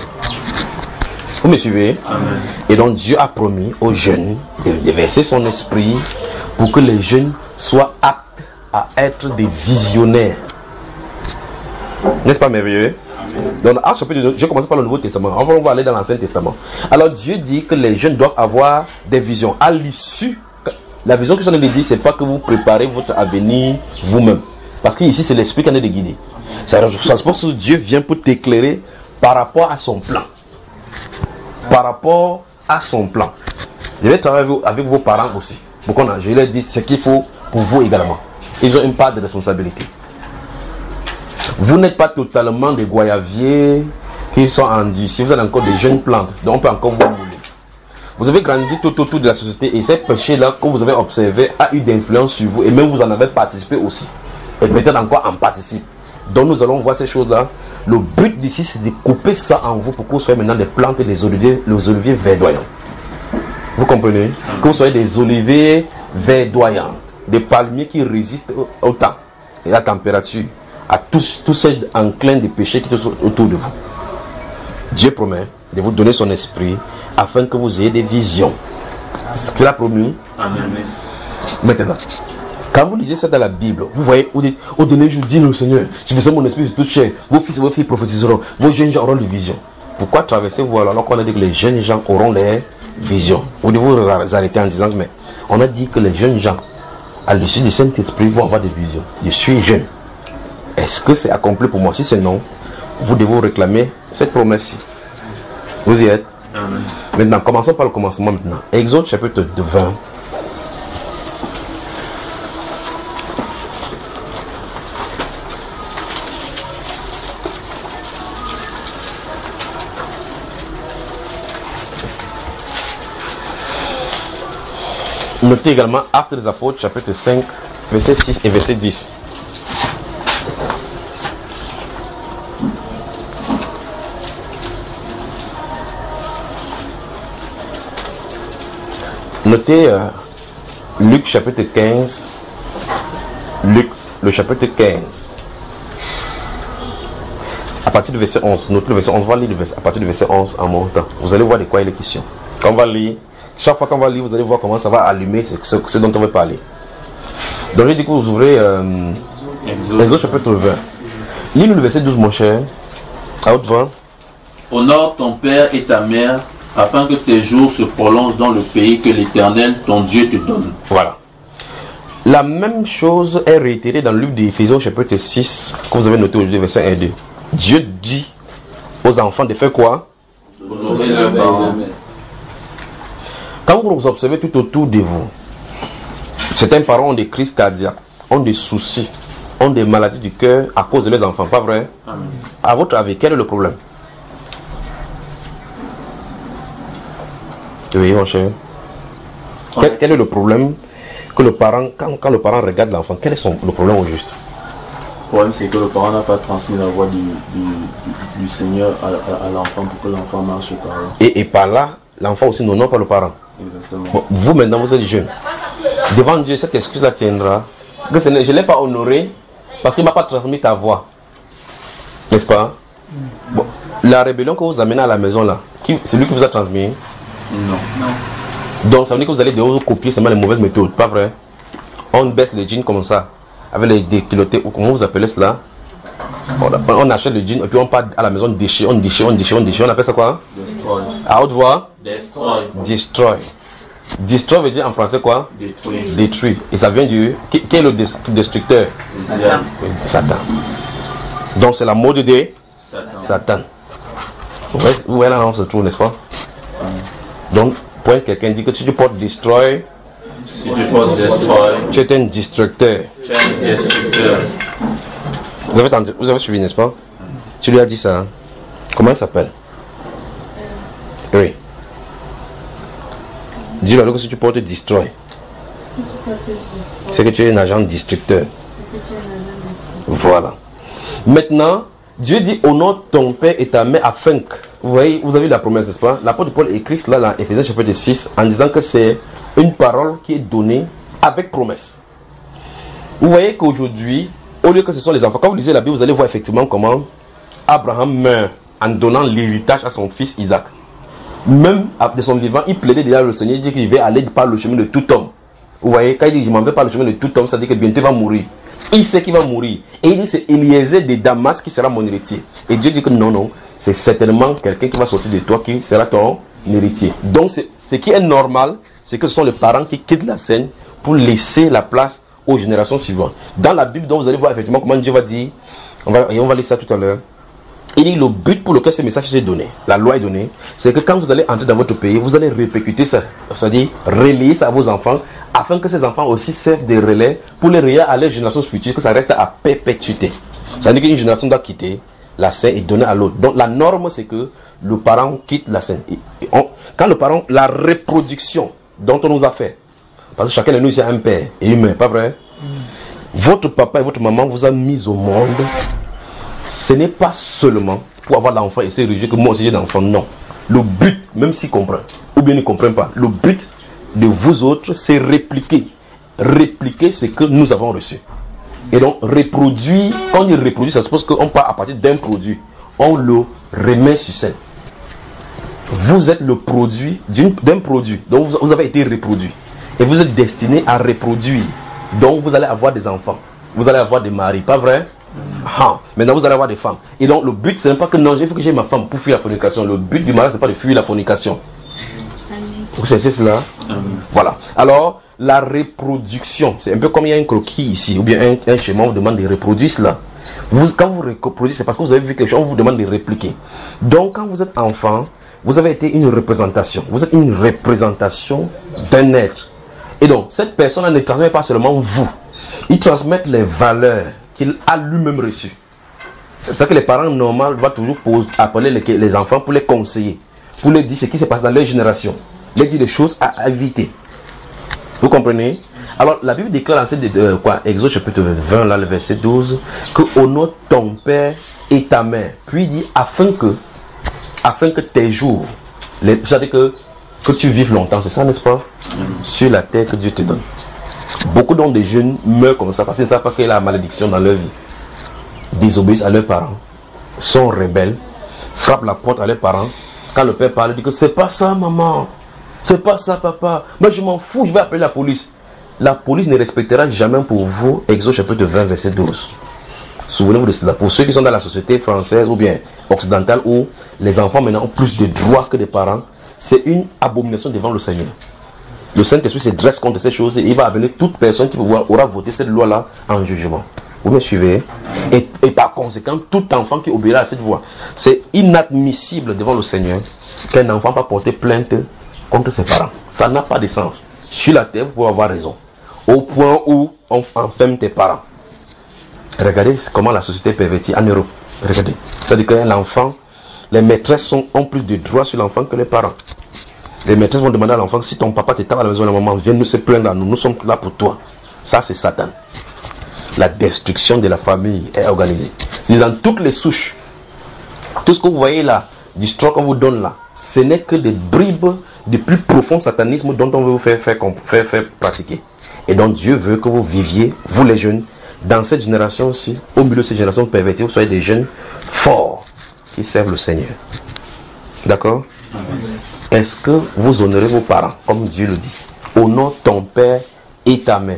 Vous me suivez? Amen. Et donc Dieu a promis aux jeunes de déverser son esprit pour que les jeunes soient aptes à être des visionnaires. N'est-ce pas merveilleux? Donc, Actes chapitre deux, je vais commencer par le Nouveau Testament. Enfin, on va aller dans l'Ancien Testament. Alors, Dieu dit que les jeunes doivent avoir des visions. À l'issue, la vision que je viens de dire, c'est pas que vous préparez votre avenir vous-même. Parce que ici, c'est l'Esprit qui en est de guider. Ça se passe que Dieu vient pour t'éclairer par rapport à son plan. Par rapport à son plan. Je vais travailler avec, avec vos parents aussi. Pourquoi je leur dis ce qu'il faut pour vous également. Ils ont une part de responsabilité. Vous n'êtes pas totalement des goyaviers qui sont endurcis. Vous êtes encore des jeunes plantes. Donc on peut encore vous mouler. Vous avez grandi tout autour de la société et ces péchés-là que vous avez observés a eu d'influence sur vous et même vous en avez participé aussi. Et peut-être encore en participe. Donc nous allons voir ces choses-là. Le but d'ici, c'est de couper ça en vous pour que vous soyez maintenant des plantes et des oliviers, les oliviers verdoyants. Vous comprenez? Que vous soyez des oliviers verdoyants, des palmiers qui résistent au temps et à la température, à tous, tous ces enclins de péché qui sont autour de vous. Dieu promet de vous donner son esprit afin que vous ayez des visions. Ce qu'il a promis. Amen. Maintenant, quand vous lisez ça dans la Bible, vous voyez, au dernier jour, dit le Seigneur, je vais mon esprit sur toute chair, vos fils et vos filles prophétiseront, vos jeunes gens auront des visions. Pourquoi traverser vous alors qu'on a dit que les jeunes gens auront des visions? Vous devez vous arrêter en disant, mais on a dit que les jeunes gens, à l'issue du Saint-Esprit, vont avoir des visions. Je suis jeune. Est-ce que c'est accompli pour moi? Si c'est non, vous devez réclamer cette promesse-ci. Vous y êtes? Amen. Maintenant, commençons par le commencement maintenant. Exode chapitre vingt. Notez également Actes des Apôtres, chapitre cinq, verset six et verset dix. Notez euh, Luc, chapitre quinze. Luc, le chapitre quinze. À partir du verset onze. Notez le verset onze. On va lire le verset, à partir du verset onze en montant. Vous allez voir de quoi il est question. Quand on va lire. Chaque fois qu'on va lire, vous allez voir comment ça va allumer ce, ce, ce dont on va parler. Donc, je dis que vous ouvrez euh, Exode chapitre vingt. Lis-nous le verset douze, mon cher. À haute voix. Honore ton père et ta mère, afin que tes jours se prolongent dans le pays que l'Éternel, ton Dieu, te donne. Voilà. La même chose est réitérée dans le livre d'Éphésiens, chapitre six, que vous avez noté aujourd'hui, verset un et deux. Dieu dit aux enfants de faire quoi? Honorer leurs parents. Quand vous observez tout autour de vous, certains parents ont des crises cardiaques, ont des soucis, ont des maladies du cœur à cause de leurs enfants, pas vrai? Amen. À votre avis, quel est le problème? Oui, mon cher. Quel, quel est le problème que le parent, quand, quand le parent regarde l'enfant, quel est son, le problème au juste? Le problème, c'est que le parent n'a pas transmis la voix du, du, du, du Seigneur à, à, à l'enfant pour que l'enfant marche par là. Et, et par là, l'enfant aussi n'honore pas le parent. Exactement. Bon, vous maintenant, vous êtes jeune. Devant Dieu, cette excuse-là tiendra. Que je ne l'ai pas honoré parce qu'il ne m'a pas transmis ta voix. N'est-ce pas? Bon, la rébellion que vous amenez à la maison là, qui, c'est lui qui vous a transmis? Non. non. Donc ça veut dire que vous allez devoir copier seulement les mauvaises méthodes, pas vrai? On baisse les jeans comme ça, avec les déculottés, ou comment vous appelez cela? On, on achète le jean et puis on part à la maison déchirer, on déchire, on déchire, on déchire, on appelle ça quoi? Destroy. À haute voix? Destroy. Destroy. Destroy veut dire en français quoi? Détruire. Détruire. Et ça vient du... Qui, qui est le destructeur? Satan. Satan. Donc c'est la mode de Satan. Satan. Vous voyez, vous voyez là on se trouve, n'est-ce pas? Mm. Donc, pour quelqu'un dit que si tu portes destroy, si tu portes destroy, tu es un destructeur. Tu es un destructeur. Vous avez, entendu, vous avez suivi, n'est-ce pas? Mm. Tu lui as dit ça. Hein? Comment il s'appelle? Oui. Dis-lui que si tu portes destroy, c'est que tu es un agent destructeur. Voilà. Maintenant, Dieu dit honore ton père et ta mère afin que. Vous voyez, vous avez vu la promesse, n'est-ce pas? L'apôtre Paul écrit cela dans Éphésiens chapitre six en disant que c'est une parole qui est donnée avec promesse. Vous voyez qu'aujourd'hui, au lieu que ce soit les enfants, quand vous lisez la Bible, vous allez voir effectivement comment Abraham meurt en donnant l'héritage à son fils Isaac. Même de son vivant, il plaidait déjà le Seigneur, il dit qu'il va aller par le chemin de tout homme. Vous voyez, quand il dit je m'en vais par le chemin de tout homme, ça dit que bientôt il va mourir. Il sait qu'il va mourir. Et il dit c'est Eliezer de Damas qui sera mon héritier. Et Dieu dit que non, non, c'est certainement quelqu'un qui va sortir de toi qui sera ton héritier. Donc ce qui est normal, c'est que ce sont les parents qui quittent la scène pour laisser la place aux générations suivantes. Dans la Bible, donc, vous allez voir effectivement comment Dieu va dire, on va, et on va lire ça tout à l'heure. Il dit le but pour lequel ce message est donné, la loi est donnée, c'est que quand vous allez entrer dans votre pays, vous allez répercuter ça, c'est-à-dire relayer ça à vos enfants, afin que ces enfants aussi servent des relais pour les relayer à leurs générations futures, que ça reste à perpétuité. Ça veut dire qu'une génération doit quitter la scène et donner à l'autre. Donc la norme, c'est que le parent quitte la scène. Et on, quand le parent, la reproduction dont on nous a fait, parce que chacun de nous ici a un père et une mère, pas vrai? Mm. Votre papa et votre maman vous a mis au monde. Ce n'est pas seulement pour avoir l'enfant et se réjouir que moi aussi j'ai l'enfant, non. Le but, même s'ils comprennent, ou bien ils ne comprennent pas, le but de vous autres, c'est répliquer. Répliquer ce que nous avons reçu. Et donc, reproduire, quand on dit reproduire, ça suppose qu'on part à partir d'un produit. On le remet sur scène. Vous êtes le produit d'un produit. Donc, vous, vous avez été reproduit. Et vous êtes destiné à reproduire. Donc, vous allez avoir des enfants. Vous allez avoir des maris, pas vrai? Ah, maintenant vous allez avoir des femmes. Et donc le but c'est pas que non, il faut que j'ai ma femme pour fuir la fornication. Le but du mariage c'est pas de fuir la fornication. Vous savez cela? Amen. Voilà. Alors la reproduction, c'est un peu comme il y a un croquis ici, ou bien un, un schéma, on vous demande de reproduire cela. Vous, quand vous reproduisez, c'est parce que vous avez vu quelque chose, on vous demande de répliquer. Donc quand vous êtes enfant, vous avez été une représentation. Vous êtes une représentation d'un être. Et donc cette personne ne transmet pas seulement vous. Il transmet les valeurs qu'il a lui-même reçu. C'est pour ça que les parents normaux vont toujours poser, appeler les, les enfants pour les conseiller, pour leur dire ce qui se passe dans leur génération, leur dire des choses à éviter. Vous comprenez? Alors la Bible déclare dans cette euh, quoi, Exode chapitre vingt, là, le verset douze, que honore ton père et ta mère. Puis il dit afin que, afin que tes jours, c'est-à-dire que, que tu vives longtemps, c'est ça, n'est-ce pas? Sur la terre que Dieu te donne. Beaucoup de jeunes meurent comme ça parce qu'ils ne savent pas qu'il y a la malédiction dans leur vie. Désobéissent à leurs parents, sont rebelles, frappent la porte à leurs parents. Quand le père parle, il dit que c'est pas ça maman, c'est pas ça papa, moi je m'en fous, je vais appeler la police. La police ne respectera jamais pour vous Exode chapitre vingt verset douze. Souvenez-vous de cela. Pour ceux qui sont dans la société française ou bien occidentale où les enfants maintenant ont plus de droits que les parents, c'est une abomination devant le Seigneur. Le Saint-Esprit se dresse contre ces choses et il va amener toute personne qui aura voté cette loi-là en jugement. Vous me suivez? Et, et par conséquent, tout enfant qui obéira à cette voie, c'est inadmissible devant le Seigneur qu'un enfant va porter plainte contre ses parents. Ça n'a pas de sens. Sur la terre, vous pouvez avoir raison. Au point où on enferme tes parents. Regardez comment la société est pervertie en Europe. Regardez. C'est-à-dire que l'enfant, les maîtresses sont, ont plus de droits sur l'enfant que les parents. Les maîtresses vont demander à l'enfant, si ton papa te tape à la maison, la maman, viens nous se plaindre à nous, nous sommes là pour toi. Ça, c'est Satan. La destruction de la famille est organisée. C'est dans toutes les souches. Tout ce que vous voyez là, du straw qu'on vous donne là, ce n'est que des bribes du plus profond satanisme dont on veut vous faire, faire, faire, faire pratiquer. Et donc Dieu veut que vous viviez, vous les jeunes, dans cette génération aussi, au milieu de cette génération pervertie, vous soyez des jeunes forts qui servent le Seigneur. D'accord? Est-ce que vous honorez vos parents, comme Dieu le dit? Honore ton père et ta mère.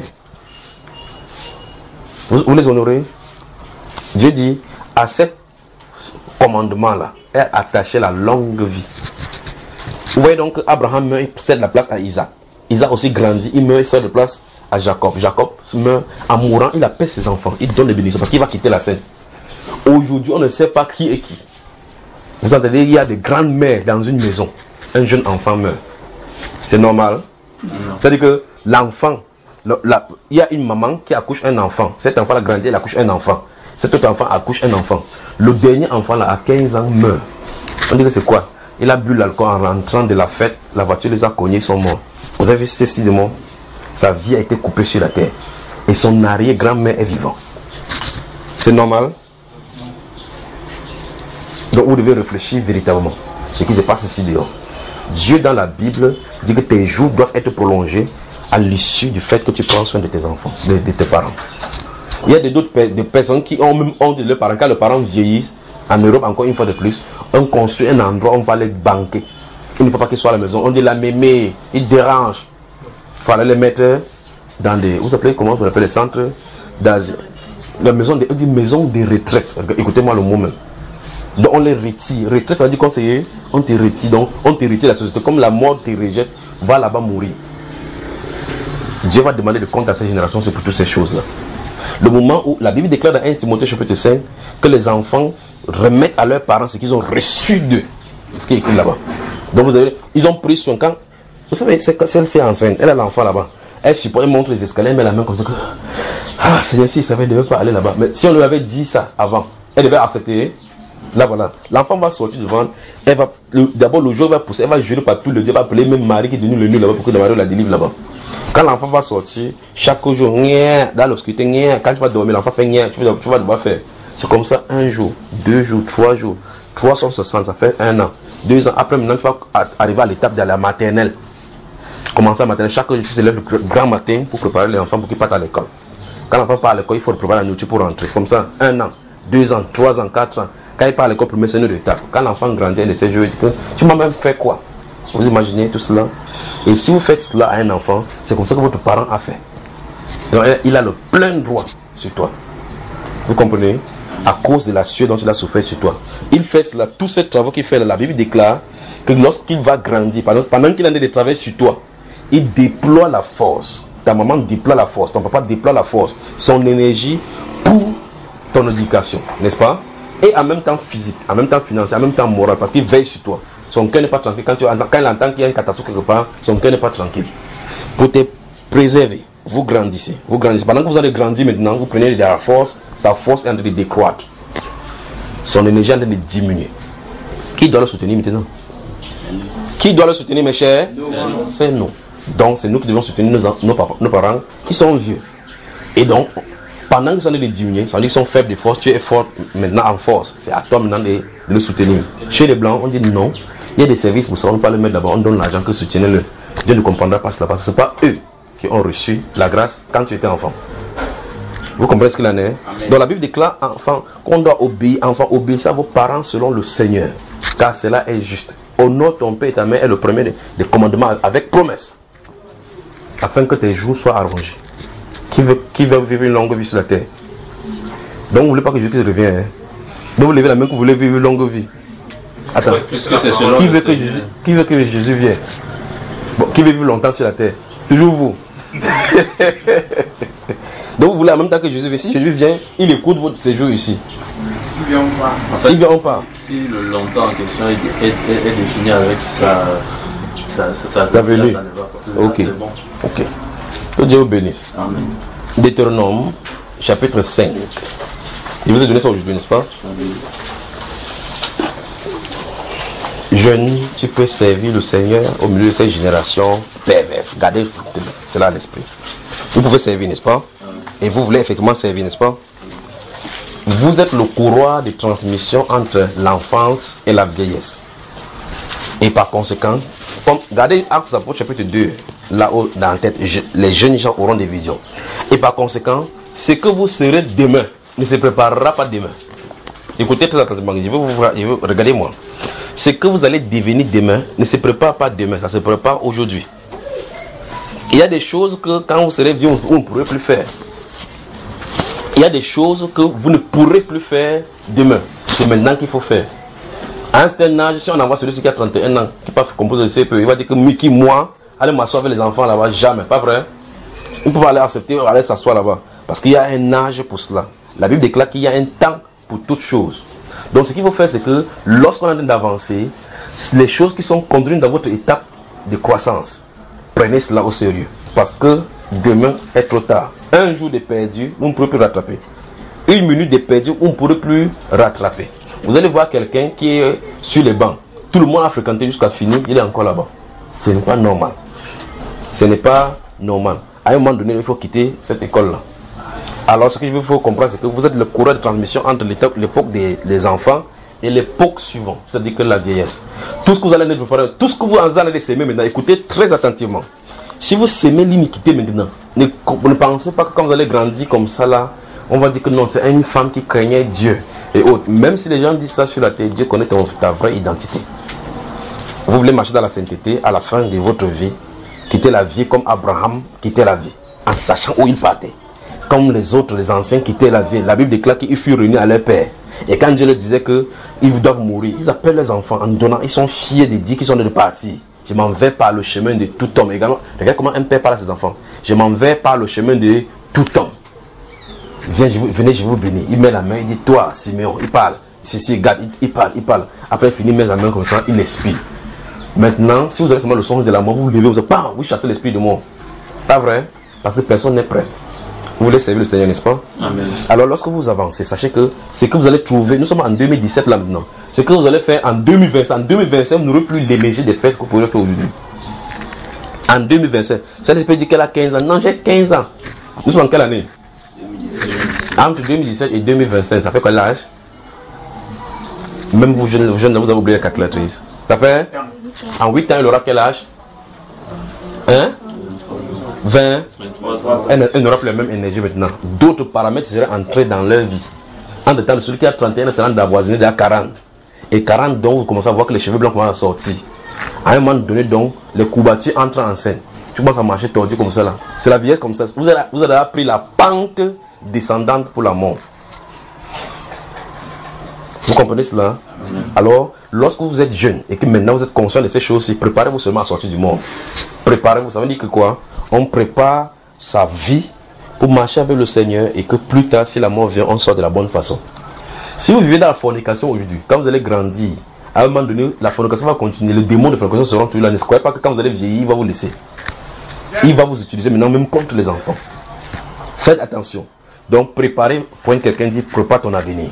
Vous, vous les honorez? Dieu dit, à ce commandement-là, est attachée la longue vie. Vous voyez donc qu'Abraham meurt, il cède la place à Isaac. Isaac aussi grandit, il meurt, il cède la place à Jacob. Jacob meurt, en mourant, il appelle ses enfants, il donne les bénédictions parce qu'il va quitter la scène. Aujourd'hui, on ne sait pas qui est qui. Vous entendez, il y a des grandes mères dans une maison. Un jeune enfant meurt. C'est normal. C'est-à-dire que l'enfant, le, la, il y a une maman qui accouche un enfant. Cet enfant a grandi, elle accouche un enfant. Cet autre enfant accouche un enfant. Le dernier enfant, là, à quinze ans, meurt. On dit que c'est quoi? Il a bu l'alcool en rentrant de la fête. La voiture les a cognés, ils sont morts. Vous avez vu ce style de mort? Sa vie a été coupée sur la terre. Et son arrière-grand-mère est vivante. C'est normal? Donc vous devez réfléchir véritablement ce qui se passe ici dehors. Dieu dans la Bible dit que tes jours doivent être prolongés à l'issue du fait que tu prends soin de tes enfants, de, de tes parents. Il y a d'autres des personnes qui ont même honte de leurs parents. Quand les parents vieillissent, en Europe encore une fois de plus, on construit un endroit où on va les banquer. Il ne faut pas qu'ils soient à la maison. On dit la mémé, ils dérangent. Il fallait les mettre dans des, vous appelez comment on appelle les centres d'Asie. La maison de, on dit maison de retraite. Écoutez-moi le mot même. Donc on les retire. Retraite, ça veut dire conseiller, on te retire. Donc on te retire la société. Comme la mort te rejette, va là-bas mourir. Dieu va demander de compte à sa génération sur toutes ces choses-là. Le moment où la Bible déclare dans un Timothée chapitre cinq que les enfants remettent à leurs parents ce qu'ils ont reçu d'eux. C'est ce qui est écrit là-bas. Donc vous avez, ils ont pris soin. Quand, vous savez, celle-ci est enceinte, elle a l'enfant là-bas. Elle supporte, elle montre les escaliers, elle met la main comme ça. Que, ah, Seigneur, si il savait, elle ne devait pas aller là-bas. Mais si on lui avait dit ça avant, elle devait accepter. Là voilà, l'enfant va sortir devant, elle va, le, d'abord le jour va pousser, elle va jurer partout, le Dieu va appeler même Marie qui est devenue le nul là-bas pour que le mari la délivre là-bas. Quand l'enfant va sortir, chaque jour, dans l'obscurité, quand tu vas dormir, l'enfant fait rien, tu vas, tu vas devoir faire. C'est comme ça, un jour, deux jours, trois jours, trois cent soixante, ça fait un an, deux ans. Après, maintenant, tu vas arriver à l'étape de la maternelle. Commencer à la maternelle, chaque jour, tu te lèves le grand matin pour préparer l'enfant pour qu'il parte à l'école. Quand l'enfant part à l'école, il faut préparer la nourriture pour rentrer. Comme ça, un an, deux ans, trois ans, quatre ans. Quand il part à l'école, premier c'est une étape. Quand l'enfant grandit, il essaie de jouer, il dit, tu m'as même fait quoi? Vous imaginez tout cela? Et si vous faites cela à un enfant, c'est comme ça que votre parent a fait. Donc, il a le plein droit sur toi. Vous comprenez? À cause de la sueur dont il a souffert sur toi. Il fait cela, tous ces travaux qu'il fait, la Bible déclare que lorsqu'il va grandir, pendant, pendant qu'il a des travaux sur toi, il déploie la force. Ta maman déploie la force, ton papa déploie la force, son énergie pour ton éducation, n'est-ce pas? Et en même temps physique, en même temps financier, en même temps moral, parce qu'il veille sur toi. Son cœur n'est pas tranquille. Quand, tu, quand il entend qu'il y a une catastrophe quelque part, son cœur n'est pas tranquille. Pour te préserver, vous grandissez. Vous grandissez. Pendant que vous allez grandir maintenant, vous prenez de la force, sa force est en train de décroître. Son énergie est en train de diminuer. Qui doit le soutenir maintenant? Qui doit le soutenir, mes chers? C'est nous. Donc, c'est nous qui devons soutenir nos, nos, nos parents qui sont vieux. Et donc, pendant qu'ils sont en train de diminuer, ça veut dire qu'ils sont faibles de force, tu es fort maintenant en force. C'est à toi maintenant de, de le soutenir. Chez les Blancs, on dit non. Il y a des services pour ça, on ne peut pas le mettre d'abord, on donne l'argent que soutenez-le. Dieu ne comprendra pas cela parce que ce n'est pas eux qui ont reçu la grâce quand tu étais enfant. Vous comprenez ce qu'il en est? Amen. Donc la Bible déclare enfant qu'on doit obéir, enfant, obéissez à vos parents selon le Seigneur, car cela est juste. Honore ton père et ta mère est le premier des, des commandements avec promesse, afin que tes jours soient arrangés. Qui veut, qui veut vivre une longue vie sur la terre? Donc vous ne voulez pas que Jésus revienne, hein? Donc vous levez la main que vous voulez vivre une longue vie. Attends, qui veut, que Jésus, qui veut que Jésus vienne? Bon, qui veut vivre longtemps sur la terre? Toujours vous. Donc vous voulez en même temps que Jésus vient. Si Jésus vient, il écoute votre séjour ici. Il vient ou pas? En fait, il vient ou pas? Si le longtemps en question est, est, est, est défini avec sa, sa, sa, sa, sa venue. Ça ne va pas. Ok. C'est bon. Ok. Que Dieu vous bénisse. Amen. Deutéronome, chapitre cinq. Il vous a donné ça aujourd'hui, n'est-ce pas? Amen. Jeune, tu peux servir le Seigneur au milieu de cette génération perverse. Gardez cela à l'esprit. Vous pouvez servir, n'est-ce pas? Et vous voulez effectivement servir, n'est-ce pas? Vous êtes le courroie de transmission entre l'enfance et la vieillesse. Et par conséquent, comme, regardez Actes apôtres chapitre deux, là-haut dans la tête, je, les jeunes gens auront des visions. Et par conséquent, ce que vous serez demain ne se préparera pas demain. Écoutez très attentivement, je veux vous, je veux, regardez-moi. Ce que vous allez devenir demain ne se prépare pas demain, ça se prépare aujourd'hui. Il y a des choses que quand vous serez vieux, vous ne pourrez plus faire. Il y a des choses que vous ne pourrez plus faire demain. C'est maintenant qu'il faut faire. À un certain âge, si on envoie celui qui a trente et un ans, qui peut composer le C P E, il va dire que Mickey, moi, allez m'asseoir avec les enfants là-bas, jamais, pas vrai? On ne peut pas aller accepter, aller s'asseoir là-bas. Parce qu'il y a un âge pour cela. La Bible déclare qu'il y a un temps pour toutes choses. Donc ce qu'il faut faire, c'est que lorsqu'on est en train d'avancer, les choses qui sont conduites dans votre étape de croissance, prenez cela au sérieux. Parce que demain est trop tard. Un jour de perdu, vous ne pourrez plus rattraper. Une minute de perdu, vous ne pourrez plus rattraper. Vous allez voir quelqu'un qui est sur les bancs. Tout le monde a fréquenté jusqu'à finir, il est encore là-bas. Ce n'est pas normal. Ce n'est pas normal. À un moment donné, il faut quitter cette école-là. Alors ce qu'il faut comprendre, c'est que vous êtes le courroie de transmission entre l'époque des, des enfants et l'époque suivante, c'est-à-dire que la vieillesse. Tout ce que vous allez préparer, tout ce que vous allez s'aimer maintenant, écoutez très attentivement. Si vous s'aimez l'iniquité maintenant, ne, ne pensez pas que quand vous allez grandir comme ça là, on va dire que non, c'est une femme qui craignait Dieu et autres. Même si les gens disent ça sur la terre, Dieu connaît ta, ta vraie identité. Vous voulez marcher dans la sainteté à la fin de votre vie, quitter la vie comme Abraham quittait la vie, en sachant où il partait. comme les autres, les anciens quittaient la ville. La Bible déclare qu'ils furent réunis à leur père. Et quand Dieu leur disait qu'ils doivent mourir, ils appellent leurs enfants en donnant, ils sont fiers de dire qu'ils sont de partir. Je m'en vais par le chemin de tout homme. Également, regarde comment un père parle à ses enfants. Je m'en vais par le chemin de tout homme. Viens, je vous, venez, je vous bénis. Il met la main, il dit, toi, Siméon, il parle. Ceci, regarde, il, il parle, il parle. Après, il finit, il met la main comme ça, il expire. Maintenant, si vous avez seulement le songe de la mort, vous vous levez, vous dites, bam, vous chassez l'esprit de mort. Pas vrai? Parce que personne n'est prêt. Vous voulez servir le Seigneur, n'est-ce pas? Amen. Alors, lorsque vous avancez, sachez que ce que vous allez trouver, nous sommes en deux mille dix-sept là maintenant, ce que vous allez faire en deux mille vingt-cinq, en deux mille vingt-cinq, vous n'aurez plus l'émergé des fesses que vous pourrez faire aujourd'hui. En deux mille vingt-cinq, cette espèce dit qu'elle a quinze ans. Non, j'ai quinze ans. Nous sommes en quelle année? Entre deux mille dix-sept et deux mille vingt-cinq, ça fait quel âge? Même vous, jeunes, vous, jeunes, vous avez oublié la calculatrice. Ça fait? En huit ans, il aura quel âge? Hein? vingt. Elle, elle n'aura plus la même énergie maintenant. D'autres paramètres seraient entrés dans leur vie. En de temps, celui qui a trente et un sera d'avoisiner à quarante. Et quarante, donc, vous commencez à voir que les cheveux blancs commencent à sortir. À un moment donné, donc, les courbatures entrent en scène. Tu commences à marcher tordu comme ça là. C'est la vieillesse comme ça. Vous avez, vous avez appris la pente descendante pour la mort. Vous comprenez cela? Alors, lorsque vous êtes jeune et que maintenant vous êtes conscient de ces choses-ci, préparez-vous seulement à sortir du monde. Préparez-vous, ça veut dire que quoi? On prépare sa vie pour marcher avec le Seigneur et que plus tard, si la mort vient, on sort de la bonne façon. Si vous vivez dans la fornication aujourd'hui, quand vous allez grandir, à un moment donné, la fornication va continuer. Les démons de fornication seront toujours là. Ne croyez pas que quand vous allez vieillir, il va vous laisser. Il va vous utiliser maintenant même contre les enfants. Faites attention. Donc, préparez, point quelqu'un dit, prépare ton avenir.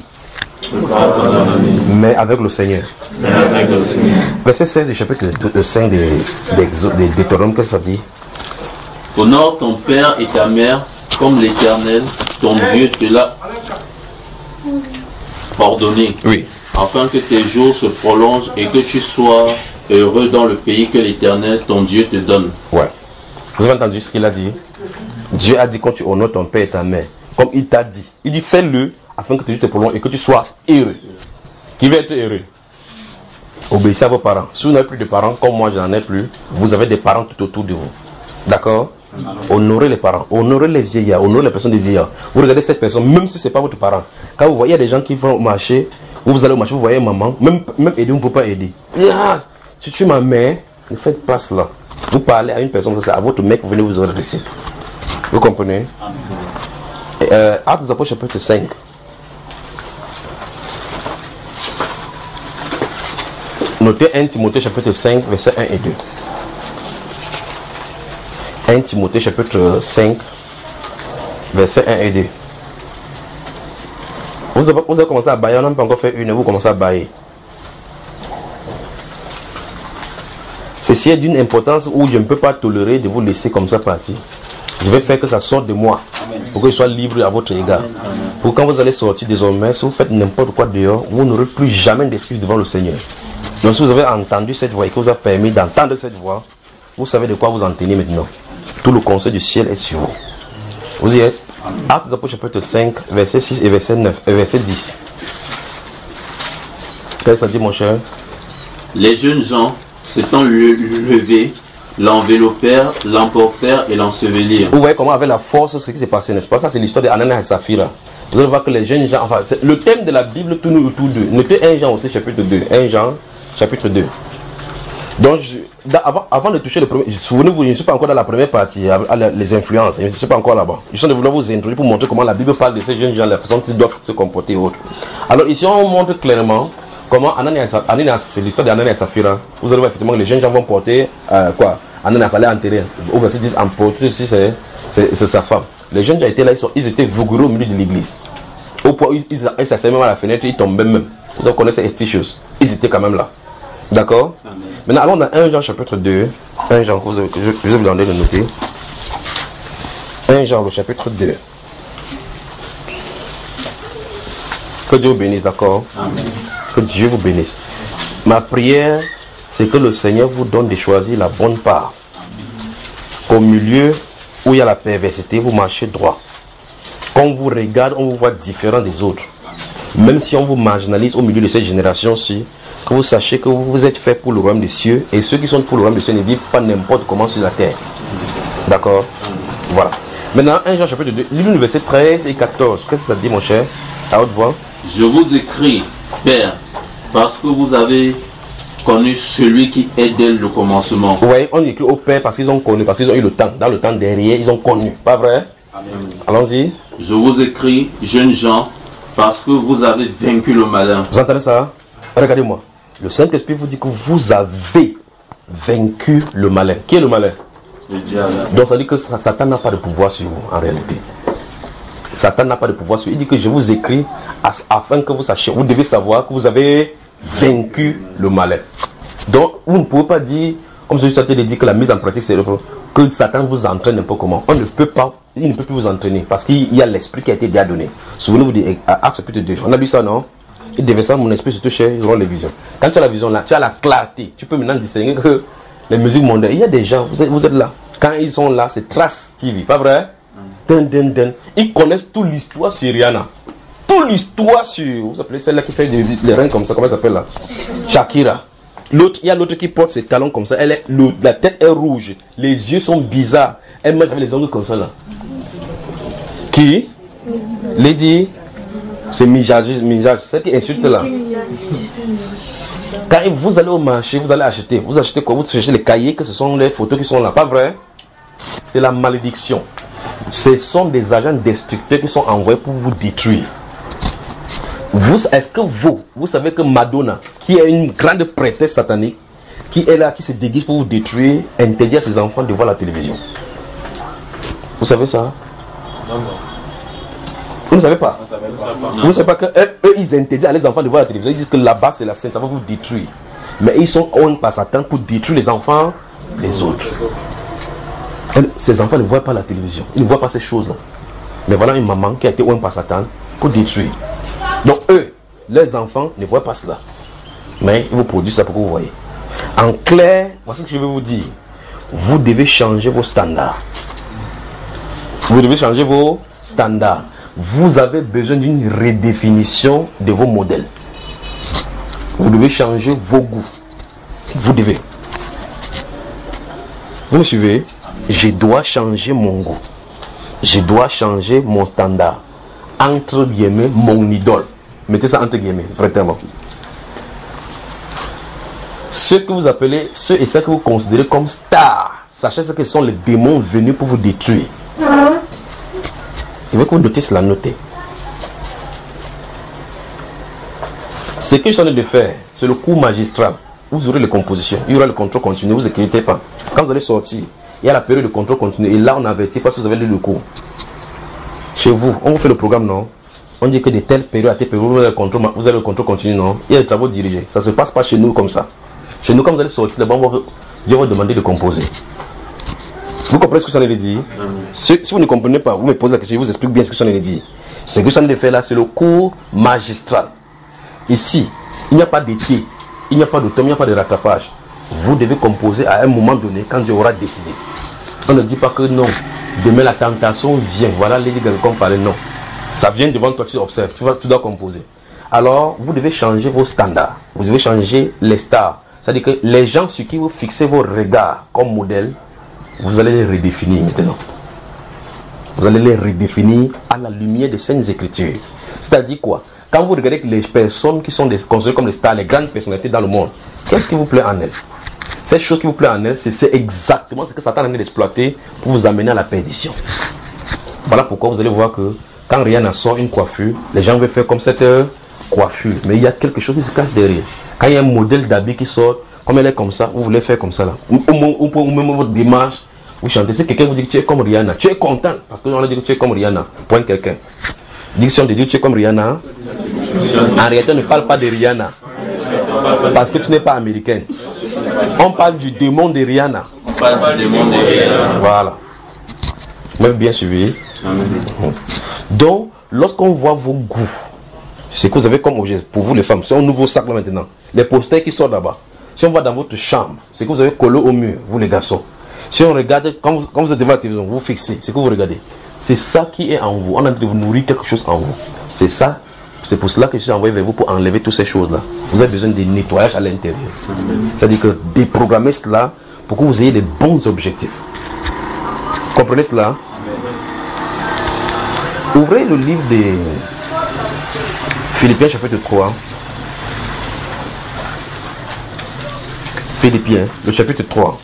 Mais avec le Seigneur. Verset seize du chapitre cinq de Deutéronome, qu'est-ce que ça dit? Honore ton père et ta mère comme l'Éternel, ton Dieu, te l'a ordonné. Oui. Afin que tes jours se prolongent et que tu sois heureux dans le pays que l'Éternel, ton Dieu, te donne. Ouais. Vous avez entendu ce qu'il a dit? Dieu a dit quand tu honores ton père et ta mère, comme il t'a dit. Il dit fais-le afin que tes jours te prolongent et que tu sois heureux. Qui veut être heureux? Obéissez à vos parents. Si vous n'avez plus de parents, comme moi je n'en ai plus, vous avez des parents tout autour de vous. D'accord? Honorez les parents, honorez les vieillards, honorez les personnes des vieillards. Vous regardez cette personne, même si ce n'est pas votre parent. Quand vous voyez des gens qui vont marcher, vous allez au marché, vous voyez maman, même, même aider, on ne peut pas aider. Ah, si tu es ma mère, ne faites pas cela. Vous parlez à une personne, c'est à votre mec, vous venez vous adresser. Vous comprenez? euh, Actes des Apôtres chapitre cinq. Notez un Timothée chapitre cinq, versets un et deux. un Timothée chapitre cinq, versets un et deux. Vous avez, vous avez commencé à bailler, on n'a pas encore fait une, vous commencez à bailler. Ceci est d'une importance où je ne peux pas tolérer de vous laisser comme ça partir. Je vais faire que ça sorte de moi, pour que je sois libre à votre égard. Pour quand vous allez sortir désormais, si vous faites n'importe quoi dehors, vous n'aurez plus jamais d'excuses devant le Seigneur. Donc si vous avez entendu cette voix et que vous avez permis d'entendre cette voix, vous savez de quoi vous en tenez maintenant. Tout le conseil du ciel est sur vous. Vous y êtes? Actes des Apôtres chapitre cinq, verset six et verset neuf, et verset dix. Qu'est-ce que ça dit mon cher? Les jeunes gens s'étant levés, l'enveloppèrent, l'emportèrent et l'ensevelirent. Vous voyez comment avec la force ce qui s'est passé, n'est-ce pas? Ça c'est l'histoire de Ananias et Saphira. Vous allez voir que les jeunes gens, enfin le thème de la Bible tourne autour d'eux. Notez un Jean aussi chapitre deux. un Jean chapitre deux. Donc je, avant, avant de toucher le premier, souvenez-vous, je ne suis pas encore dans la première partie, à, à les influences, je ne suis pas encore là-bas. Je suis en train de vouloir vous introduire pour montrer comment la Bible parle de ces jeunes gens, la façon dont ils doivent se comporter et autres. Alors ici on montre clairement comment Ananias, Ananias c'est l'histoire d'Ananias et Saphira. Vous allez voir effectivement que les jeunes gens vont porter euh, quoi? Ananias allait enterrer. Au verset dix, emporter, si c'est, c'est, c'est sa femme. Les jeunes gens étaient là, ils, sont, ils étaient vigoureux au milieu de l'église. Au point où ils, ils, ils s'asseyaient même à la fenêtre, ils tombaient même. Vous connaissez ces choses. Ils étaient quand même là. D'accord? Maintenant, allons dans un Jean chapitre deux. un Jean, je, je vais vous demander de noter. un Jean, le chapitre deux. Que Dieu vous bénisse, d'accord? Amen. Que Dieu vous bénisse. Ma prière, c'est que le Seigneur vous donne de choisir la bonne part. Au milieu où il y a la perversité, vous marchez droit. Quand on vous regarde, on vous voit différent des autres. Même si on vous marginalise au milieu de cette génération-ci, que vous sachiez que vous êtes fait pour le royaume des cieux, et ceux qui sont pour le royaume des cieux ne vivent pas n'importe comment sur la terre. D'accord? Voilà. Maintenant, un Jean chapitre deux, lis le verset treize et quatorze. Qu'est-ce que ça dit, mon cher? À haute voix. Je vous écris, Père, parce que vous avez connu celui qui est dès le commencement. Oui, on écrit au Père parce qu'ils ont connu, parce qu'ils ont eu le temps. Dans le temps derrière, ils ont connu. Pas vrai? Amen. Allons-y. Je vous écris, jeunes gens, parce que vous avez vaincu le malin. Vous entendez ça? Regardez-moi. Le Saint-Esprit vous dit que vous avez vaincu le malin. Qui est le malin? Le diable. Donc ça dit que Satan n'a pas de pouvoir sur vous, en réalité. Satan n'a pas de pouvoir sur vous. Il dit que je vous écris afin que vous sachiez. Vous devez savoir que vous avez vaincu le malin. Donc vous ne pouvez pas dire, comme je suis dit, que la mise en pratique c'est le problème, que Satan vous entraîne un peu comment. On ne peut pas, il ne peut plus vous entraîner parce qu'il y a l'esprit qui a été déjà donné. Souvenez-vous d'Actes chapitre deux. On a lu ça, non? Il devait ça, mon esprit se toucher, ils auront les visions. Quand tu as la vision là, tu as la clarté. Tu peux maintenant discerner que les musiques mondaines, il y a des gens, vous êtes, vous êtes là. Quand ils sont là, c'est Trace T V, pas vrai? Dun, dun, dun. Ils connaissent toute l'histoire sur Rihanna. Toute l'histoire sur, vous appelez celle-là qui fait des, des reins comme ça, comment elle s'appelle là? Shakira. L'autre, il y a l'autre qui porte ses talons comme ça, elle est, le, la tête est rouge, les yeux sont bizarres, elle met avec les ongles comme ça là. Qui? Lady? C'est Mijage, Mijage, celle qui insulte là. Quand vous allez au marché, vous allez acheter, vous achetez quoi? Vous cherchez les cahiers, que ce sont les photos qui sont là, pas vrai? C'est la malédiction. Ce sont des agents destructeurs qui sont envoyés pour vous détruire. Vous, est-ce que vous, vous savez que Madonna, qui est une grande prêtresse satanique, qui est là, qui se déguise pour vous détruire, interdit à ses enfants de voir la télévision? Vous savez ça? Non, non. Vous ne savez pas? On savait pas. Vous ne savez pas que eux, eux, ils interdisent à les enfants de voir la télévision. Ils disent que là-bas c'est la scène, ça va vous détruire. Mais ils sont on par Satan pour détruire les enfants des autres. Ces enfants ne voient pas la télévision, ils ne voient pas ces choses-là. Mais voilà une maman qui a été on par Satan pour détruire. Donc eux, leurs enfants ne voient pas cela. Mais ils vous produisent ça pour que vous voyez. En clair, voici ce que je vais vous dire. Vous devez changer vos standards. Vous devez changer vos standards. Vous avez besoin d'une redéfinition de vos modèles. Vous devez changer vos goûts. Vous devez. Vous me suivez? Je dois changer mon goût. Je dois changer mon standard. Entre guillemets, mon idole. Mettez ça entre guillemets, vraiment. Ceux que vous appelez, ceux et celles que vous considérez comme stars, sachez ce que sont les démons venus pour vous détruire. Il veut que vous notez cela, notez. Ce que je suis en train de faire, c'est le cours magistral. Vous aurez les compositions, il y aura le contrôle continu, ne vous inquiétez pas. Quand vous allez sortir, il y a la période de contrôle continu. Et là, on avertit parce que vous avez lu le cours. Chez vous, on vous fait le programme, non? On dit que de telle période à telle période, vous avez le contrôle, vous avez le contrôle continu, non? Il y a des travaux dirigés. Ça ne se passe pas chez nous comme ça. Chez nous, quand vous allez sortir, d'abord, on va, Dieu va demander de composer. Vous comprenez ce que ça veut dire? Si, si vous ne comprenez pas, vous me posez la question, je vous explique bien ce que ça veut dire. Ce que ça veut faire là, c'est le cours magistral. Ici, il n'y a pas d'été, il n'y a pas d'automne, il n'y a pas de rattrapage. Vous devez composer à un moment donné quand Dieu aura décidé. On ne dit pas que non, demain la tentation vient. Voilà les gars comme parlait, non. Ça vient devant toi, tu observes, tu, vas, tu dois composer. Alors, vous devez changer vos standards. Vous devez changer les stars. C'est-à-dire que les gens sur qui vous fixez vos regards comme modèle, vous allez les redéfinir maintenant. Vous allez les redéfinir à la lumière des Saintes Écritures. C'est-à-dire quoi? Quand vous regardez les personnes qui sont des, considérées comme des stars, les grandes personnalités dans le monde, qu'est-ce qui vous plaît en elles? Cette chose qui vous plaît en elles, c'est exactement ce que Satan a envie d'exploiter pour vous amener à la perdition. Voilà pourquoi vous allez voir que quand Rihanna sort une coiffure, les gens veulent faire comme cette coiffure. Mais il y a quelque chose qui se cache derrière. Quand il y a un modèle d'habit qui sort, comme elle est comme ça, vous voulez faire comme ça là. Ou, ou, ou, ou même votre démarche, vous chantez. Si quelqu'un vous dit que tu es comme Rihanna, tu es content. Parce que on a dit que tu es comme Rihanna. Point quelqu'un. Diction de Dieu, tu es comme Rihanna. En réalité, on ne parle pas de Rihanna. Parce que tu n'es pas américaine. On parle du démon de Rihanna. On parle du démon de Rihanna. Voilà. Vous m'avez bien suivi. Donc, lorsqu'on voit vos goûts, c'est que vous avez comme objet, pour vous les femmes, c'est un nouveau sac là maintenant. Les posters qui sortent là-bas. Si on va dans votre chambre, c'est que vous avez collé au mur, vous les garçons. Si on regarde, quand vous, quand vous êtes devant la télévision, vous fixez, c'est que vous regardez. C'est ça qui est en vous. On a de vous nourrir quelque chose en vous. C'est ça. C'est pour cela que je suis envoyé vers vous pour enlever toutes ces choses-là. Vous avez besoin de nettoyage à l'intérieur. C'est-à-dire que déprogrammer cela pour que vous ayez les bons objectifs. Comprenez cela? Ouvrez le livre des Philippiens chapitre trois. Philippiens, le chapitre trois.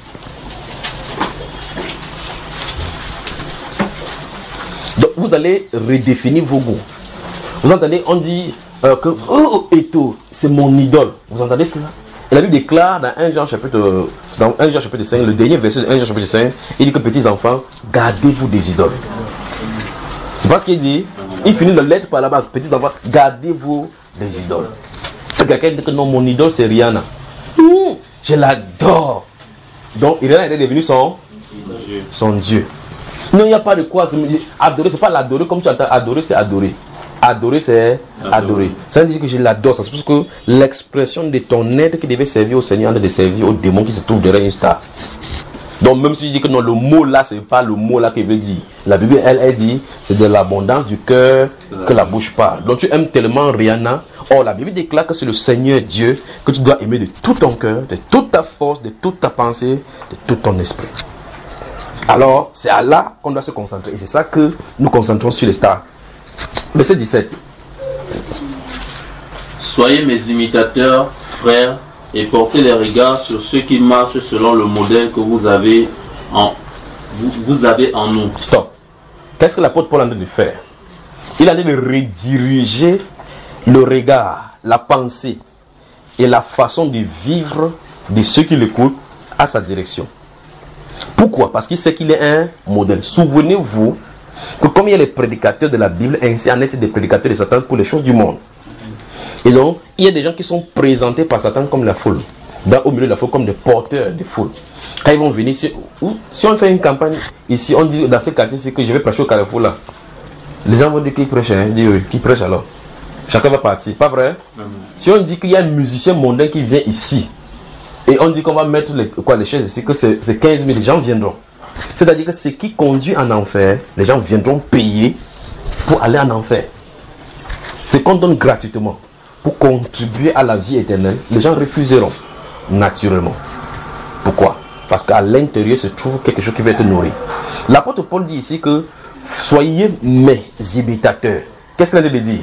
Donc vous allez redéfinir vos goûts. Vous entendez, on dit euh, que oh, Eto, c'est mon idole. Vous entendez cela? Et la Bible déclare dans un Jean chapitre, dans un Jean chapitre cinq, le dernier verset de un Jean chapitre cinq, il dit que petits enfants, gardez-vous des idoles. C'est pas ce qu'il dit. Il finit la lettre par là-bas, petits enfants, gardez-vous des idoles. Quelqu'un dit que non, mon idole c'est Rihanna. Mmh, je l'adore. Donc Rihanna est devenu son, son Dieu. Non, il n'y a pas de quoi. Adorer, c'est pas l'adorer comme tu entends. Adorer, c'est adorer. Adorer, c'est adorer. Ça veut dire que je l'adore. C'est parce que l'expression de ton aide qui devait servir au Seigneur, de servir au démon qui se trouve derrière une star. Donc, même si je dis que non, le mot là, c'est pas le mot là qu'il veut dire. La Bible, elle, elle dit, c'est de l'abondance du cœur que la bouche parle. Donc, tu aimes tellement Rihanna. Or, la Bible déclare que c'est le Seigneur Dieu que tu dois aimer de tout ton cœur, de toute ta force, de toute ta pensée, de tout ton esprit. Alors, c'est à là qu'on doit se concentrer. Et c'est ça que nous concentrons sur les stars. Verset dix-sept. Soyez mes imitateurs, frères, et portez les regards sur ceux qui marchent selon le modèle que vous avez en, vous, vous avez en nous. Stop. Qu'est-ce que l'apôtre Paul a en train de faire? Il a en train de rediriger le regard, la pensée et la façon de vivre de ceux qui l'écoutent à sa direction. Pourquoi? Parce qu'il sait qu'il est un modèle. Souvenez-vous que comme il y a les prédicateurs de la Bible, ainsi en est des prédicateurs de Satan pour les choses du monde. Et donc, il y a des gens qui sont présentés par Satan comme la foule, dans, au milieu de la foule, comme des porteurs de foule. Quand ils vont venir, si, ou, si on fait une campagne ici, on dit dans ce quartier, c'est que je vais prêcher au Carrefour là. Les gens vont dire qu'ils prêchent, hein, disent oui, qui prêche alors. Chacun va partir, pas vrai? Mm-hmm. Si on dit qu'il y a un musicien mondain qui vient ici, et on dit qu'on va mettre les, quoi, les chaises ici, que c'est, c'est quinze mille, les gens viendront. C'est-à-dire que ce qui conduit en enfer, les gens viendront payer pour aller en enfer. Ce qu'on donne gratuitement pour contribuer à la vie éternelle, les gens refuseront naturellement. Pourquoi? Parce qu'à l'intérieur se trouve quelque chose qui va être nourri. L'apôtre Paul dit ici que soyez mes imitateurs. Qu'est-ce qu'il a dit?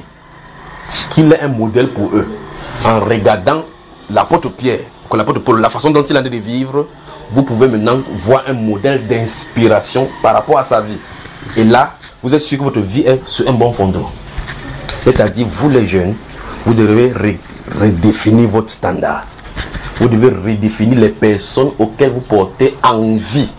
Qu'il est un modèle pour eux. En regardant l'apôtre Pierre, que l'apôtre Paul, la façon dont il a de vivre, vous pouvez maintenant voir un modèle d'inspiration par rapport à sa vie. Et là, vous êtes sûr que votre vie est sur un bon fondement. C'est-à-dire, vous les jeunes, vous devez ré- redéfinir votre standard. Vous devez redéfinir les personnes auxquelles vous portez envie.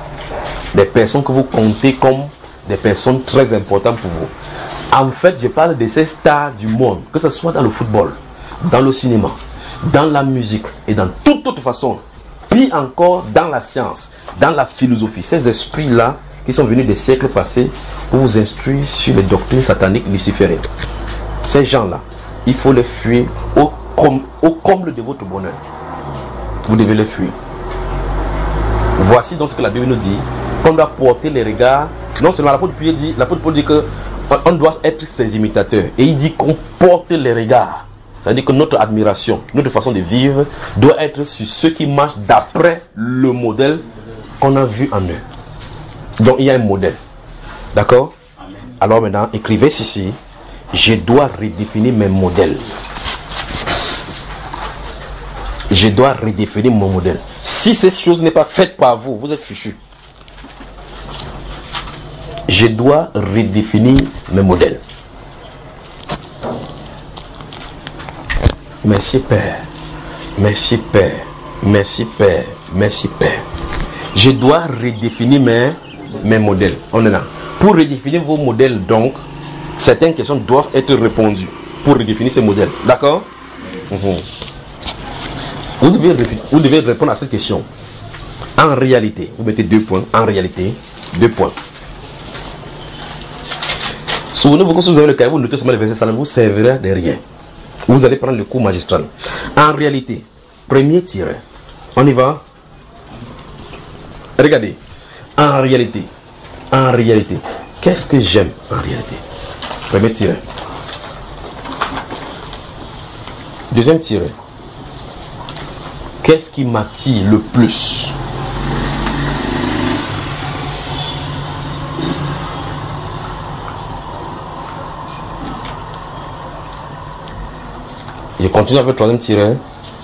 Les personnes que vous comptez comme des personnes très importantes pour vous. En fait, je parle de ces stars du monde, que ce soit dans le football, dans le cinéma, dans la musique et dans toute autre façon. Puis encore dans la science, dans la philosophie. Ces esprits-là qui sont venus des siècles passés pour vous instruire sur les doctrines sataniques lucifériennes. Ces gens-là, il faut les fuir au, com- au comble de votre bonheur. Vous devez les fuir. Voici donc ce que la Bible nous dit. Qu'on doit porter les regards. Non seulement l'apôtre Paul dit, l'apôtre Paul dit que on doit être ses imitateurs. Et il dit qu'on porte les regards. C'est-à-dire que notre admiration, notre façon de vivre doit être sur ceux qui marchent d'après le modèle qu'on a vu en eux. Donc il y a un modèle. D'accord? Alors maintenant, écrivez ceci. Je dois redéfinir mes modèles. Je dois redéfinir mon modèle. Si cette chose n'est pas faite par vous, vous êtes fichu. Je dois redéfinir mes modèles. Merci Père. Merci Père. Merci Père. Merci Père. Je dois redéfinir mes, mes modèles. On est là. Pour redéfinir vos modèles, donc, certaines questions doivent être répondues pour redéfinir ces modèles. D'accord? Mm-hmm. Vous devez, vous devez répondre à cette question. En réalité, vous mettez deux points. En réalité, deux points. Souvenez-vous que si vous avez le cahier, vous notez seulement les versets, ça ne vous servira de rien. Vous allez prendre le cours magistral. En réalité, premier tiré. On y va? Regardez. En réalité, en réalité, qu'est-ce que j'aime en réalité? Premier tiré. Deuxième tiré. Qu'est-ce qui m'attire le plus? Je continue avec le troisième tiret.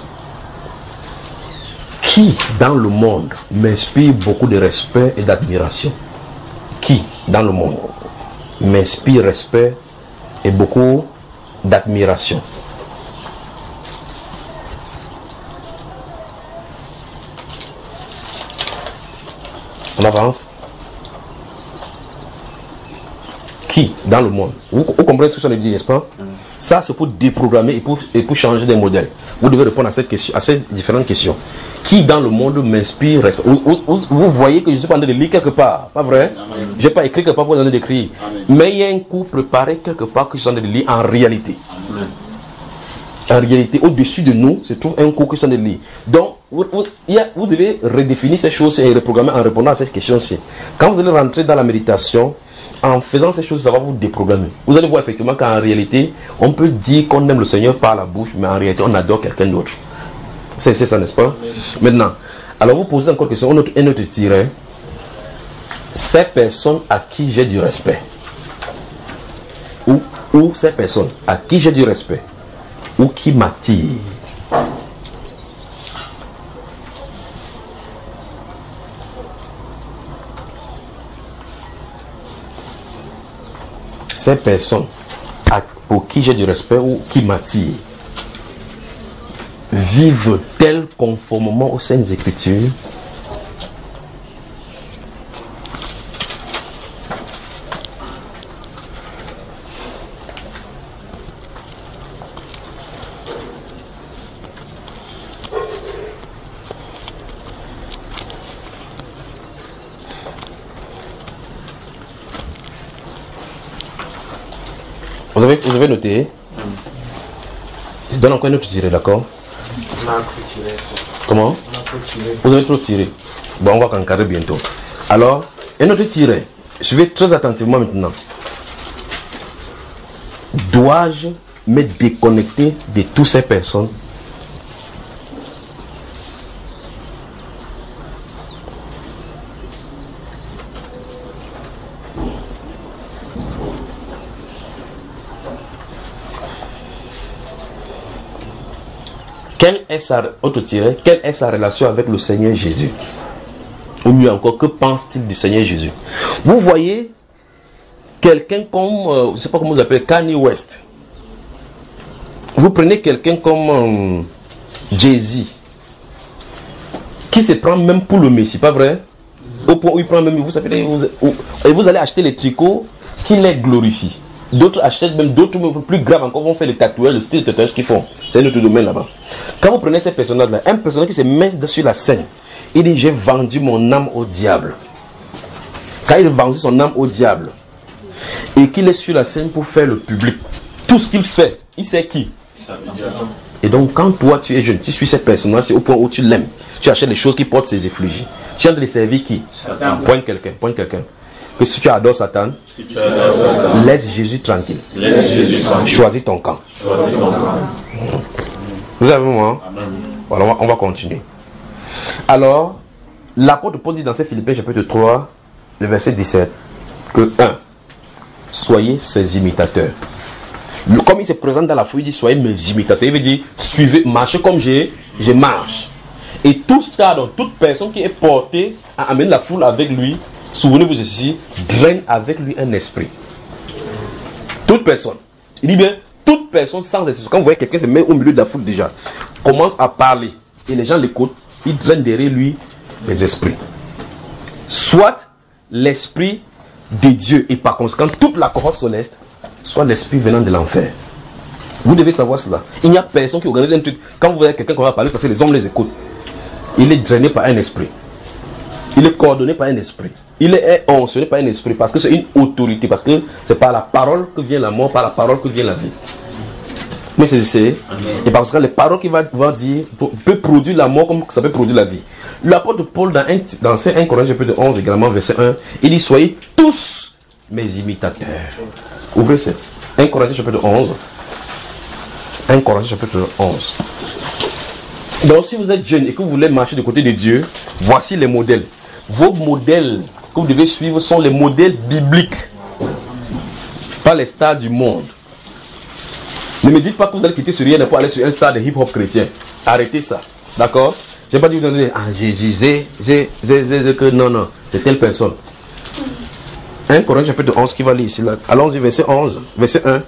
Qui dans le monde m'inspire beaucoup de respect et d'admiration? Qui dans le monde m'inspire respect et beaucoup d'admiration? On avance. Qui dans le monde? Vous, vous comprenez ce que ça veut dire, n'est-ce pas? Mm. Ça, c'est pour déprogrammer et pour, et pour changer des modèles. Vous devez répondre à, cette question, à ces différentes questions. Qui dans le monde m'inspire respect? Vous, vous, vous voyez que je suis pas en train de lire quelque part, pas vrai? Je n'ai pas écrit quelque part pour vous en train d'écrire. Mais il y a un coup préparé quelque part que je suis en train de lire en réalité. Amen. En réalité, au-dessus de nous, se trouve un cours que je suis en train de lire. Donc, vous, vous, il y a, vous devez redéfinir ces choses et reprogrammer en répondant à cette question-ci. Quand vous allez rentrer dans la méditation, en faisant ces choses, ça va vous déprogrammer. Vous allez voir effectivement qu'en réalité, on peut dire qu'on aime le Seigneur par la bouche, mais en réalité, on adore quelqu'un d'autre. C'est ça, n'est-ce pas? Amen. Maintenant, alors vous posez encore une question, un autre, un autre tiret. Ces personnes à qui j'ai du respect, ou, ou ces personnes à qui j'ai du respect, ou qui m'attirent. Ces personnes à, pour qui j'ai du respect ou qui m'attirent vivent-elles conformément aux Saintes Écritures? Vous avez, vous avez noté? Je donne encore un autre tiré, d'accord? On a trop tiré. Comment? On a trop tiré. Vous avez trop tiré. Bon, on va qu'encadrer bientôt. Alors, un autre tiré. Suivez très attentivement maintenant. Dois-je me déconnecter de toutes ces personnes? Quelle est sa, autre tiré, quelle est sa relation avec le Seigneur Jésus? Ou mieux encore, que pense-t-il du Seigneur Jésus? Vous voyez quelqu'un comme, euh, je ne sais pas comment vous appelez, Kanye West. Vous prenez quelqu'un comme euh, Jay-Z, qui se prend même pour le Messie, pas vrai? Au point où il prend même, vous savez, vous, et vous allez acheter les tricots qui les glorifient. D'autres achètent même d'autres plus graves encore, vont faire les tatouages, le style de tatouage qu'ils font. C'est un autre domaine là-bas. Quand vous prenez ces personnages-là, un personnage qui se met sur la scène, il dit: j'ai vendu mon âme au diable. Quand il a vendu son âme au diable, et qu'il est sur la scène pour faire le public, tout ce qu'il fait, il sait qui. Et donc quand toi tu es jeune, tu suis ces personnages, c'est au point où tu l'aimes. Tu achètes les choses qui portent ses effigies. Tu as de les servir qui? Pointe quelqu'un, pointe quelqu'un. Que si tu adores Satan, si tu adores Satan, laisse Jésus tranquille. Laisse Jésus tranquille. Choisis ton camp. Choisis ton camp. Vous avez moi? Voilà, on va, on va continuer. Alors, l'apôtre Paul dit dans ces Philippiens chapitre trois, le verset dix-sept, que un, soyez ses imitateurs. Comme il se présente dans la foule, il dit: soyez mes imitateurs. Il veut dire: suivez, marchez comme je, je marche. Et tout ça, donc toute personne qui est portée à amener la foule avec lui, souvenez-vous de ceci, draine avec lui un esprit. Toute personne. Il dit bien, toute personne sans exception. Quand vous voyez quelqu'un se met au milieu de la foule déjà, commence à parler, et les gens l'écoutent, il draine derrière lui les esprits. Soit l'esprit de Dieu, et par conséquent toute la cohorte céleste, soit l'esprit venant de l'enfer. Vous devez savoir cela. Il n'y a personne qui organise un truc. Quand vous voyez quelqu'un qui va parler, ça c'est les hommes les écoutent. Il est drainé par un esprit. Il est coordonné par un esprit. Il est oncionné par un esprit parce que c'est une autorité, parce que c'est par la parole que vient la mort, par la parole que vient la vie. Mais c'est c'est et parce que les paroles qu'il va, va dire peut produire la mort comme ça peut produire la vie. L'apôtre Paul dans un dans un Corinthiens chapitre onze également verset un, il dit: soyez tous mes imitateurs. Ouvrez ça. un Corinthiens chapitre onze. un Corinthiens chapitre onze. Donc si vous êtes jeune et que vous voulez marcher du côté de Dieu, voici les modèles. Vos modèles que vous devez suivre sont les modèles bibliques, pas les stars du monde. Ne me dites pas que vous allez quitter ce rien pour aller sur un stade de hip-hop chrétien. Arrêtez ça. D'accord? Je n'ai pas dit vous donner, ah, Jésus, zé, zé, zé, zé, zé, que non, non, c'est telle personne. un Corinthiens chapitre onze qui va lire ici. Là. Allons-y, verset onze, verset un.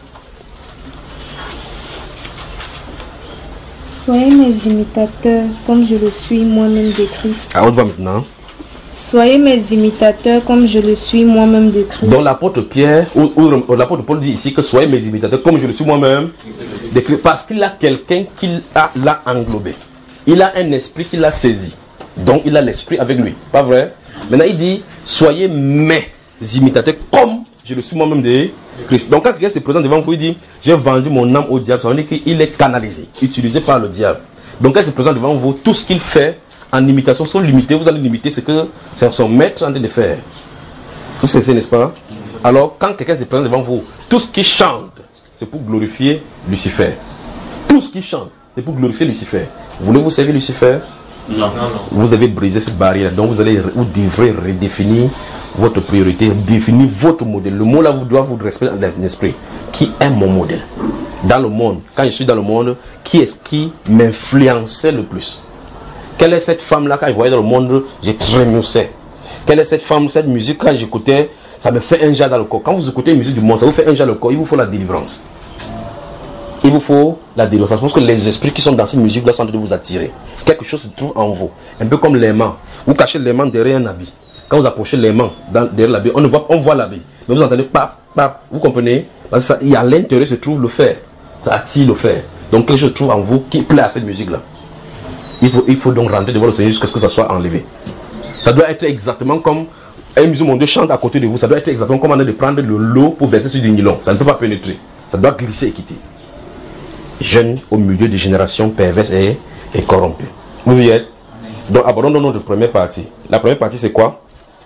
Soyez mes imitateurs comme je le suis moi-même de Christ. Ah, on va maintenant. Soyez mes imitateurs comme je le suis moi-même de Christ. Donc l'apôtre Pierre, ou, ou, ou l'apôtre Paul dit ici que soyez mes imitateurs comme je le suis moi-même de Christ. Parce qu'il a quelqu'un qui a, l'a englobé. Il a un esprit qui l'a saisi. Donc il a l'esprit avec lui. Pas vrai? Maintenant il dit, soyez mes imitateurs comme je le suis moi-même de Christ. Donc quand quelqu'un se présente devant vous, il dit, j'ai vendu mon âme au diable. Ça veut dire qu'il est canalisé, utilisé par le diable. Donc quand il se présente devant vous, tout ce qu'il fait en imitation sont limités. Vous allez limiter ce que son maître est en train de faire. Vous savez, n'est-ce pas? Alors quand quelqu'un se présente devant vous, tout ce qu'il chante, c'est pour glorifier Lucifer. Tout ce qu'il chante, c'est pour glorifier Lucifer. Voulez-vous servir Lucifer? Non, non, non. Vous devez briser cette barrière. Donc vous allez, vous devrez redéfinir votre priorité, définir votre modèle. Le mot là vous doit vous respecter dans l'esprit. Qui est mon modèle? Dans le monde, quand je suis dans le monde, qui est-ce qui m'influençait le plus? Quelle est cette femme là quand je voyais dans le monde, j'ai trémoussé? Quelle est cette femme, cette musique quand j'écoutais, ça me fait un jas dans le corps? Quand vous écoutez une musique du monde, ça vous fait un jas dans le corps, il vous faut la délivrance. Il vous faut la délivrance. Parce que les esprits qui sont dans cette musique là sont en train de vous attirer. Quelque chose se trouve en vous. Un peu comme l'aimant. Vous cachez l'aimant derrière un habit. Quand vous approchez l'aimant derrière l'habit, on, voit, on voit l'habit. Mais vous entendez pap, pap. Vous comprenez? Parce que ça, il, à l'intérieur se trouve le fer. Ça attire le fer. Donc quelque chose se trouve en vous qui plaît à cette musique là. Il faut, il faut donc rentrer devant le Seigneur jusqu'à ce que ça soit enlevé. Ça doit être exactement comme un musulman de chante à côté de vous. Ça doit être exactement comme on a de prendre le lot pour verser sur du nylon. Ça ne peut pas pénétrer. Ça doit glisser et quitter. Jeunes au milieu des générations perverses et, et corrompues. Vous y êtes? Donc abordons notre première partie. La première partie c'est quoi?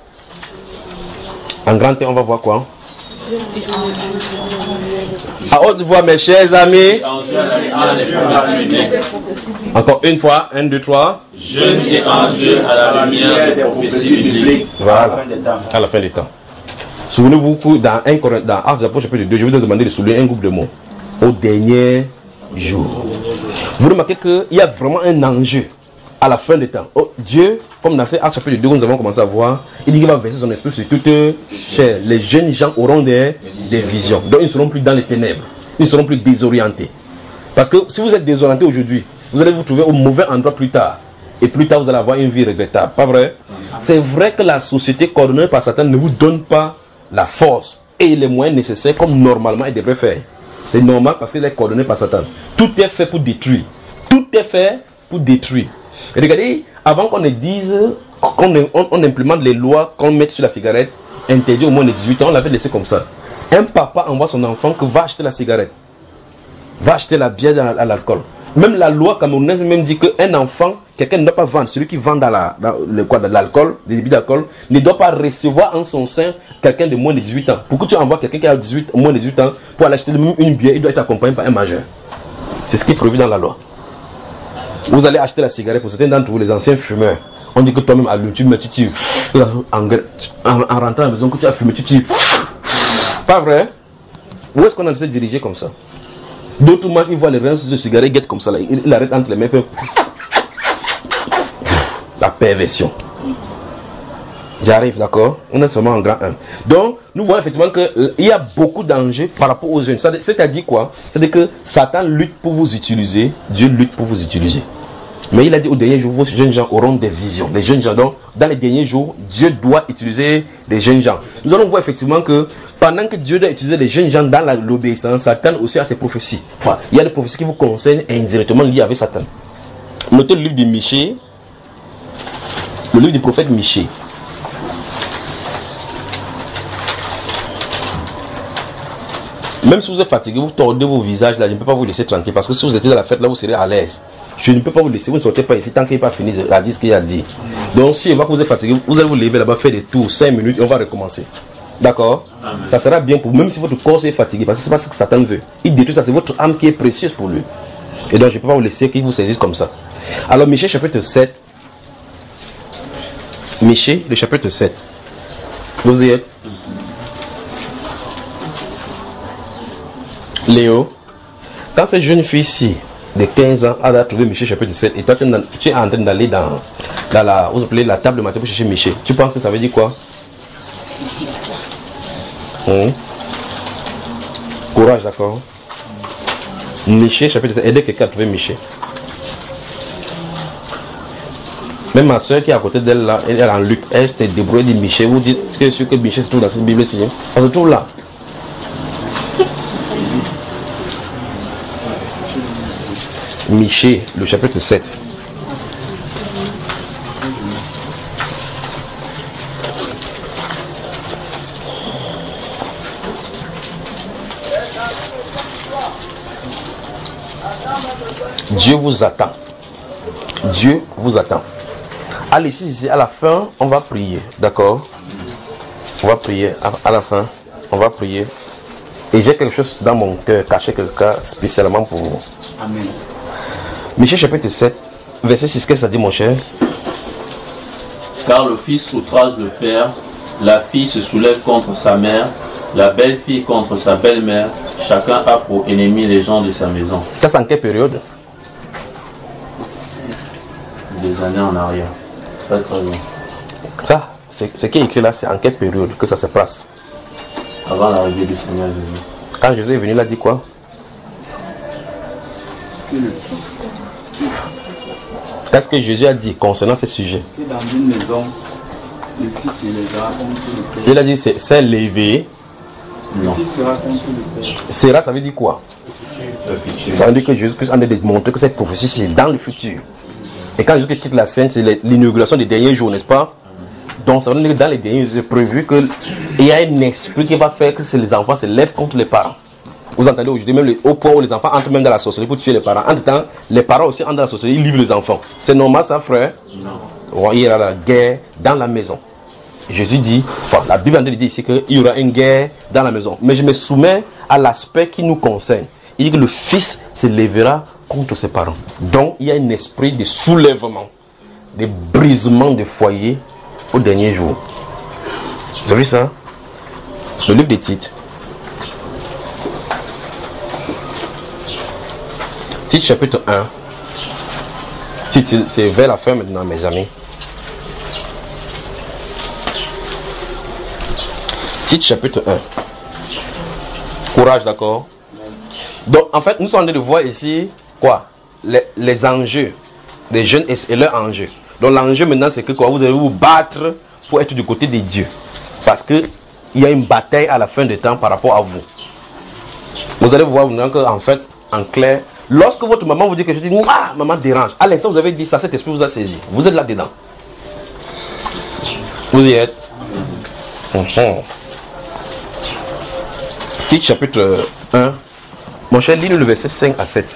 En grand T, on va voir quoi? À haute voix, mes chers amis. Encore une fois, un, deux, trois. Jeunes et enjeux à la lumière des prophéties bibliques. Voilà, à la fin des temps. Souvenez-vous que dans un dans Actes des Apôtres chapitre deux, je vous ai demandé de souligner un groupe de mots. Au dernier jour. Vous remarquez qu'il y a vraiment un enjeu à la fin des temps. Oh, Dieu, comme dans ces Actes chapitre deux, nous avons commencé à voir, il dit qu'il va verser son esprit sur toute chair. Les jeunes gens auront des, des visions. Donc ils ne seront plus dans les ténèbres. Ils ne seront plus désorientés. Parce que si vous êtes désorienté aujourd'hui, vous allez vous trouver au mauvais endroit plus tard. Et plus tard, vous allez avoir une vie regrettable. Pas vrai? C'est vrai que la société coordonnée par Satan ne vous donne pas la force et les moyens nécessaires comme normalement elle devrait faire. C'est normal parce qu'elle est coordonnée par Satan. Tout est fait pour détruire. Tout est fait pour détruire. Et regardez, avant qu'on ne dise, qu'on on, on implémente les lois qu'on met sur la cigarette, interdit au moins de dix-huit ans, on l'avait laissé comme ça. Un papa envoie son enfant que va acheter la cigarette, va acheter la bière à l'alcool. Même la loi camerounaise même dit qu'un enfant, quelqu'un ne doit pas vendre, celui qui vend dans la, dans le, quoi, de l'alcool, des débits d'alcool, ne doit pas recevoir en son sein quelqu'un de moins de dix-huit ans. Pour que tu envoies quelqu'un qui a dix-huit, moins de dix-huit ans pour aller acheter même une bière, il doit être accompagné par un majeur. C'est ce qui est prévu dans la loi. Vous allez acheter la cigarette pour certains d'entre vous, les anciens fumeurs. On dit que toi-même, allume, tu mets, tu tires. En, en, en rentrant à la maison, que tu as fumé, tu tires. Pas vrai? Où est-ce qu'on a essayé de diriger comme ça? D'autres gens, ils voient les reins de cigarette, guettent comme ça. Là. Il, il arrête entre les mains, fait la perversion. J'arrive, d'accord? On est seulement en grand un. Donc, nous voyons effectivement qu'il y a beaucoup d'enjeux par rapport aux jeunes. C'est-à-dire quoi? C'est-à-dire que Satan lutte pour vous utiliser, Dieu lutte pour vous utiliser. Mais il a dit au dernier jour, vos jeunes gens auront des visions. Les jeunes gens, donc, dans les derniers jours, Dieu doit utiliser les jeunes gens. Nous allons voir effectivement que pendant que Dieu doit utiliser les jeunes gens dans l'obéissance, Satan aussi a ses prophéties. Enfin, il y a des prophéties qui vous concernent indirectement liées avec Satan. Notez le livre de Michée, le livre du prophète Michée. Même si vous êtes fatigué, vous tordez vos visages là, je ne peux pas vous laisser tranquille. Parce que si vous étiez dans la fête là, vous serez à l'aise. Je ne peux pas vous laisser, vous ne sortez pas ici tant qu'il n'est pas fini de dire ce qu'il a dit. Donc si je vois que vous êtes fatigué, vous allez vous lever là-bas, faire des tours, cinq minutes et on va recommencer. D'accord? Ça sera bien pour vous, même si votre corps est fatigué, parce que c'est pas ce que Satan veut. Il détruit ça, c'est votre âme qui est précieuse pour lui. Et donc je ne peux pas vous laisser qu'il vous saisisse comme ça. Alors Michée chapitre sept. Michée, le chapitre sept. Vous y êtes? Léo. Quand cette jeune fille-ci, de quinze ans, elle a trouvé Michée chapitre sept, et toi tu es en, tu es en train d'aller dans, dans la, vous appelez la table de matière pour chercher Michée, tu penses que ça veut dire quoi? Hum? Courage, d'accord? Michée chapitre sept, aider quelqu'un à trouver Michée. Même ma soeur qui est à côté d'elle là, elle est en Luc, elle s'est débrouillée de Michée. Vous dites que ce que Michée se trouve dans cette Bible-ci, on se trouve là. Michée, le chapitre sept. Dieu vous attend. Dieu vous attend. Allez, ici, ici, à la fin, on va prier. D'accord? On va prier. À, à la fin, on va prier. Et j'ai quelque chose dans mon cœur, caché quelque part spécialement pour vous. Amen. Michée chapitre sept, verset six, qu'est-ce que ça dit, mon cher? Car le fils outrage le père, la fille se soulève contre sa mère, la belle-fille contre sa belle-mère, chacun a pour ennemi les gens de sa maison. Ça, c'est en quelle période? Des années en arrière. Très très bien. Ça, c'est ce qui est écrit là, c'est en quelle période que ça se passe? Avant l'arrivée du Seigneur Jésus. Quand Jésus est venu, il a dit quoi? Qu'est-ce que Jésus a dit concernant ce sujet? Et dans une maison, le fils se lèvera contre le père. Il a dit c'est, c'est levé. Le fils sera contre le père. Sera, ça veut dire quoi? Ça veut dire que Jésus-Christ en a démontré que cette prophétie c'est dans le futur. Et quand Jésus quitte la scène, c'est l'inauguration des derniers jours, n'est-ce pas? Donc ça veut dire que dans les derniers jours, c'est prévu qu'il y a un esprit qui va faire que les enfants se lèvent contre les parents. Vous entendez aujourd'hui même les, au point où les enfants entrent même dans la sorcellerie pour tuer les parents. En même temps, les parents aussi entrent dans la sorcellerie, ils livrent les enfants. C'est normal ça, frère? Non. Il y aura la guerre dans la maison. Jésus dit, enfin, la Bible en dit ici qu'il y aura une guerre dans la maison. Mais je me soumets à l'aspect qui nous concerne. Il dit que le fils se lèvera contre ses parents. Donc, il y a un esprit de soulèvement, de brisement de foyer au dernier jour. Vous avez vu ça? Le livre des Tites. Tites chapitre un. Tites, c'est vers la fin maintenant, mes amis. Tites chapitre un. Courage, d'accord? Donc, en fait, nous sommes en train de voir ici, quoi? Les, les enjeux des jeunes et, et leurs enjeux. Donc, l'enjeu maintenant, c'est que quoi? Vous allez vous battre pour être du côté de Dieu. Parce qu'il y a une bataille à la fin du temps par rapport à vous. Vous allez voir maintenant qu'en fait, en clair, lorsque votre maman vous dit que je dis, ah, maman dérange, à l'instant vous avez dit ça, cet esprit vous a saisi. Vous êtes là-dedans. Vous y êtes. Mmh. Titre chapitre un. Mon cher, lis le verset cinq à sept.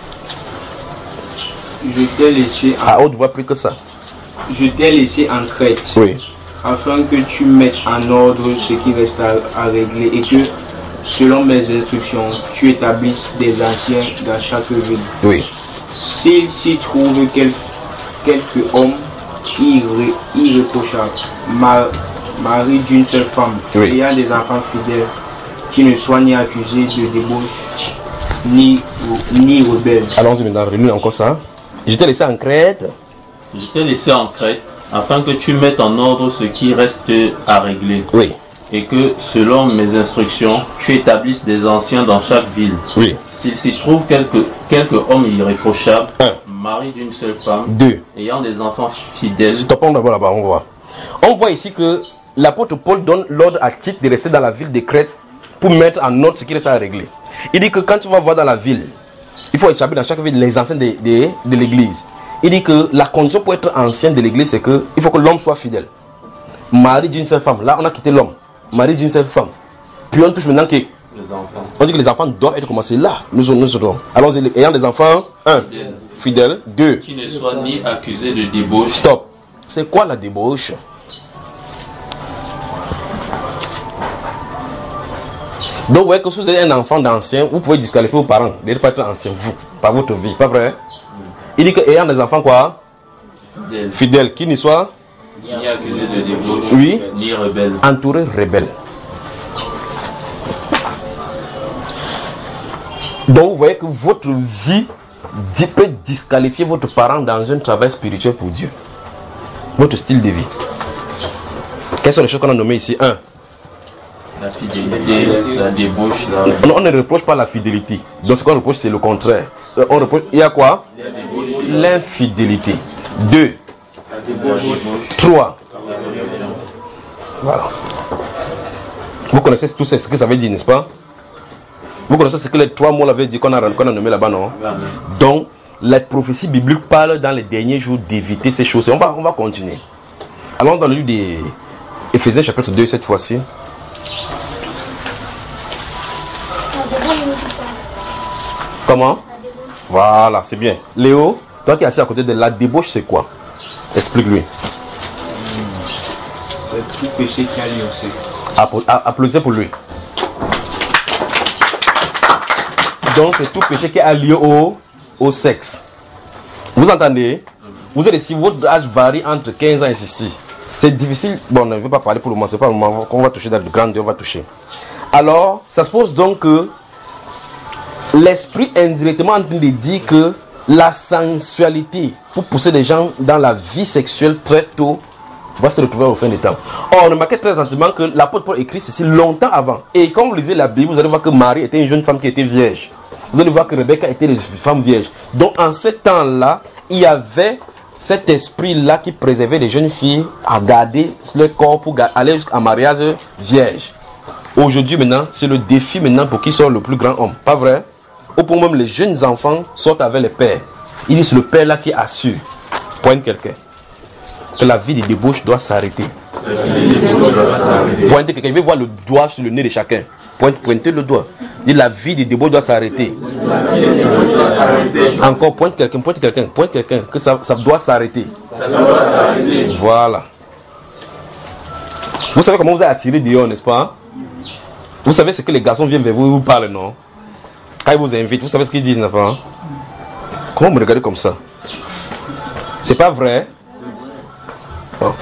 Je t'ai laissé en... à haute voix plus que ça. Je t'ai laissé en Crète. Oui. Afin que tu mettes en ordre ce qui reste à, à régler et que, selon mes instructions, tu établisses des anciens dans chaque ville. Oui. S'il s'y trouve quel, quelques hommes irré, irréprochables, mar, mari d'une seule femme, oui, ayant des enfants fidèles, qui ne soient ni accusés de débauche, ni, ni rebelles. Allons-y maintenant, relis encore ça. Je t'ai laissé en Crète. Je t'ai laissé en Crète, afin que tu mettes en ordre ce qui reste à régler. Oui. Et que, selon mes instructions, tu établisses des anciens dans chaque ville. Oui. S'il s'y trouve quelques, quelques hommes irréprochables, un, mari d'une seule femme, deux, ayant des enfants fidèles. Stoppons d'abord là-bas, on voit. On voit ici que l'apôtre Paul donne l'ordre à Tite de rester dans la ville de Crète pour mettre en ordre ce qui reste à régler. Il dit que quand tu vas voir dans la ville, il faut établir dans chaque ville les anciens de, de, de l'église. Il dit que la condition pour être ancien de l'église, c'est que il faut que l'homme soit fidèle. Mari d'une seule femme. Là, on a quitté l'homme. Mari d'une seule femme. Puis on touche maintenant que les enfants. On dit que les enfants doivent être commencés là. Nous nous nous allons-y. Ayant des enfants, un, fidèle. Fidèle. Deux, qui ne soient ni accusés de débauche. Stop. C'est quoi la débauche? Donc, vous voyez que si vous êtes un enfant d'ancien, vous pouvez disqualifier vos parents de ne pas être ancien, vous, par votre vie. Pas vrai? Il dit que ayant des enfants quoi? Fidèles. Fidèles. Qui ne soient ni accusés de débauche, oui, ni rebelles. Entourés rebelles. Donc vous voyez que votre vie peut disqualifier votre parent dans un travail spirituel pour Dieu. Votre style de vie. Quelles sont les choses qu'on a nommées ici? Un. La fidélité, la débauche. La... Non, on ne reproche pas la fidélité. Donc ce qu'on reproche, c'est le contraire. On reproche, il y a quoi? L'infidélité. Deux. Trois. Voilà. Vous connaissez tout ce que ça veut dire, n'est-ce pas? Vous connaissez ce que les trois mots avaient dit qu'on a, qu'on a nommé là-bas, non? Donc, la prophétie biblique parle dans les derniers jours d'éviter ces choses. On va, on va continuer. Allons dans le livre des Éphésiens chapitre deux cette fois-ci. Comment? Voilà, c'est bien. Léo, toi qui es assis à côté de la débauche, c'est quoi? Explique-lui. C'est tout péché qui a lieu aussi. Applaudissez pour lui. Donc c'est tout péché qui a lieu au, au sexe. Vous entendez? Vous êtes ici, votre âge varie entre quinze ans et ceci. C'est difficile. Bon, on ne veut pas parler pour le moment. C'est pas le moment qu'on va toucher dans le grand Dieu, on va toucher. Alors, ça se pose donc que l'esprit indirectement en train de dire que la sensualité pour pousser les gens dans la vie sexuelle très tôt va se retrouver au fin des temps. Or, remarquez très attentivement que l'apôtre Paul écrit ceci longtemps avant. Et quand vous lisez la Bible, vous allez voir que Marie était une jeune femme qui était vierge. Vous allez voir que Rebecca était une femme vierge. Donc, en ce temps-là, il y avait cet esprit-là qui préservait les jeunes filles à garder leur corps pour aller jusqu'à un mariage vierge. Aujourd'hui, maintenant, c'est le défi maintenant pour qui sort le plus grand homme. Pas vrai? Au point même, les jeunes enfants sortent avec les pères. Ils disent le père là qui assure. Pointe quelqu'un. Que la vie de débauche doit s'arrêter. Pointez quelqu'un. Je vais voir le doigt sur le nez de chacun. Pointe, pointez le doigt. Dit la vie de débauche doit s'arrêter. Encore, pointe quelqu'un, pointe quelqu'un, pointe quelqu'un. Que ça, ça doit s'arrêter. Voilà. Vous savez comment vous êtes attiré dehors, n'est-ce pas? Vous savez ce que les garçons viennent vers vous et vous parlent, non? Quand ils vous invitent, vous savez ce qu'ils disent, n'est-ce pas? Comment vous me regardez comme ça? C'est pas vrai? Oh.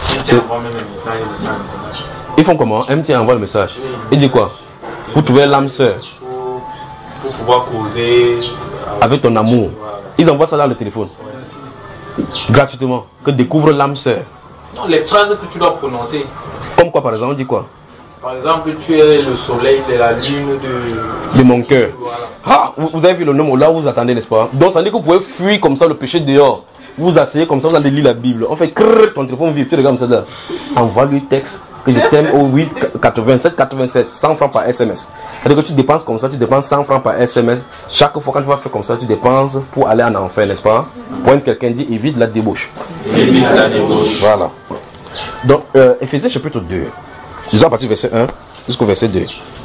Ils font comment? M T envoie le message. Il dit quoi? Pour trouver l'âme sœur. Pour, pour pouvoir causer avec ton amour. Ils envoient ça dans le téléphone. Gratuitement. Que découvre l'âme sœur. Non, les phrases que tu dois prononcer. Comme quoi par exemple? On dit quoi? Par exemple, tu es le soleil de la lune de, de mon cœur. Voilà. Ah, vous, vous avez vu le nom là où vous attendez, n'est-ce pas? Donc ça veut dire que vous pouvez fuir comme ça le péché dehors. Vous vous asseyez comme ça, vous allez lire la Bible. On fait crrr, ton téléphone vibre, tu regardes comme ça là. Envoie-lui texte que je t'aime au huit quatre-vingt-sept quatre-vingt-sept, cent francs par S M S. C'est-à-dire que tu dépenses comme ça, tu dépenses cent francs par S M S. Chaque fois quand tu vas faire comme ça, tu dépenses pour aller en enfer, n'est-ce pas? Pointe quelqu'un dit évite la débauche. Évite la débauche. Voilà. Donc, euh, Éphésiens chapitre deux. Disons à partir du verset un jusqu'au verset deux.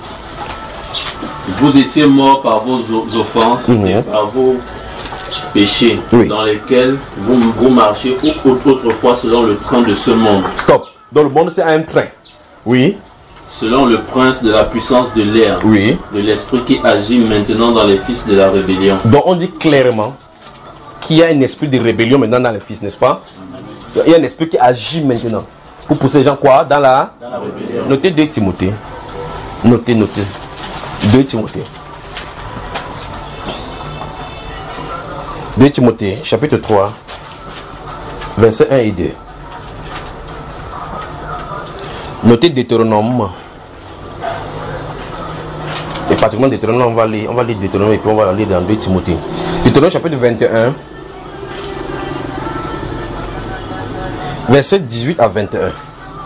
Vous étiez morts par vos offenses mmh. et par vos péchés, oui. dans lesquels vous, vous marchez autrefois selon le train de ce monde. Stop. Dans le monde, c'est un train. Oui. Selon le prince de la puissance de l'air. Oui. De l'esprit qui agit maintenant dans les fils de la rébellion. Donc on dit clairement qu'il y a un esprit de rébellion maintenant dans les fils, n'est-ce pas? Il y a un esprit qui agit maintenant. Pour pousser les gens quoi? Dans la, dans la rébellion. Notez deux Timothée. Notez, notez. deux Timothée. deux Timothée, chapitre trois, versets un et deux. Notez Deutéronome. Et pratiquement Deutéronome, on va lire, on va lire Deutéronome et puis on va lire dans deux Timothée. Deutéronome chapitre vingt et un, versets dix-huit à vingt et un.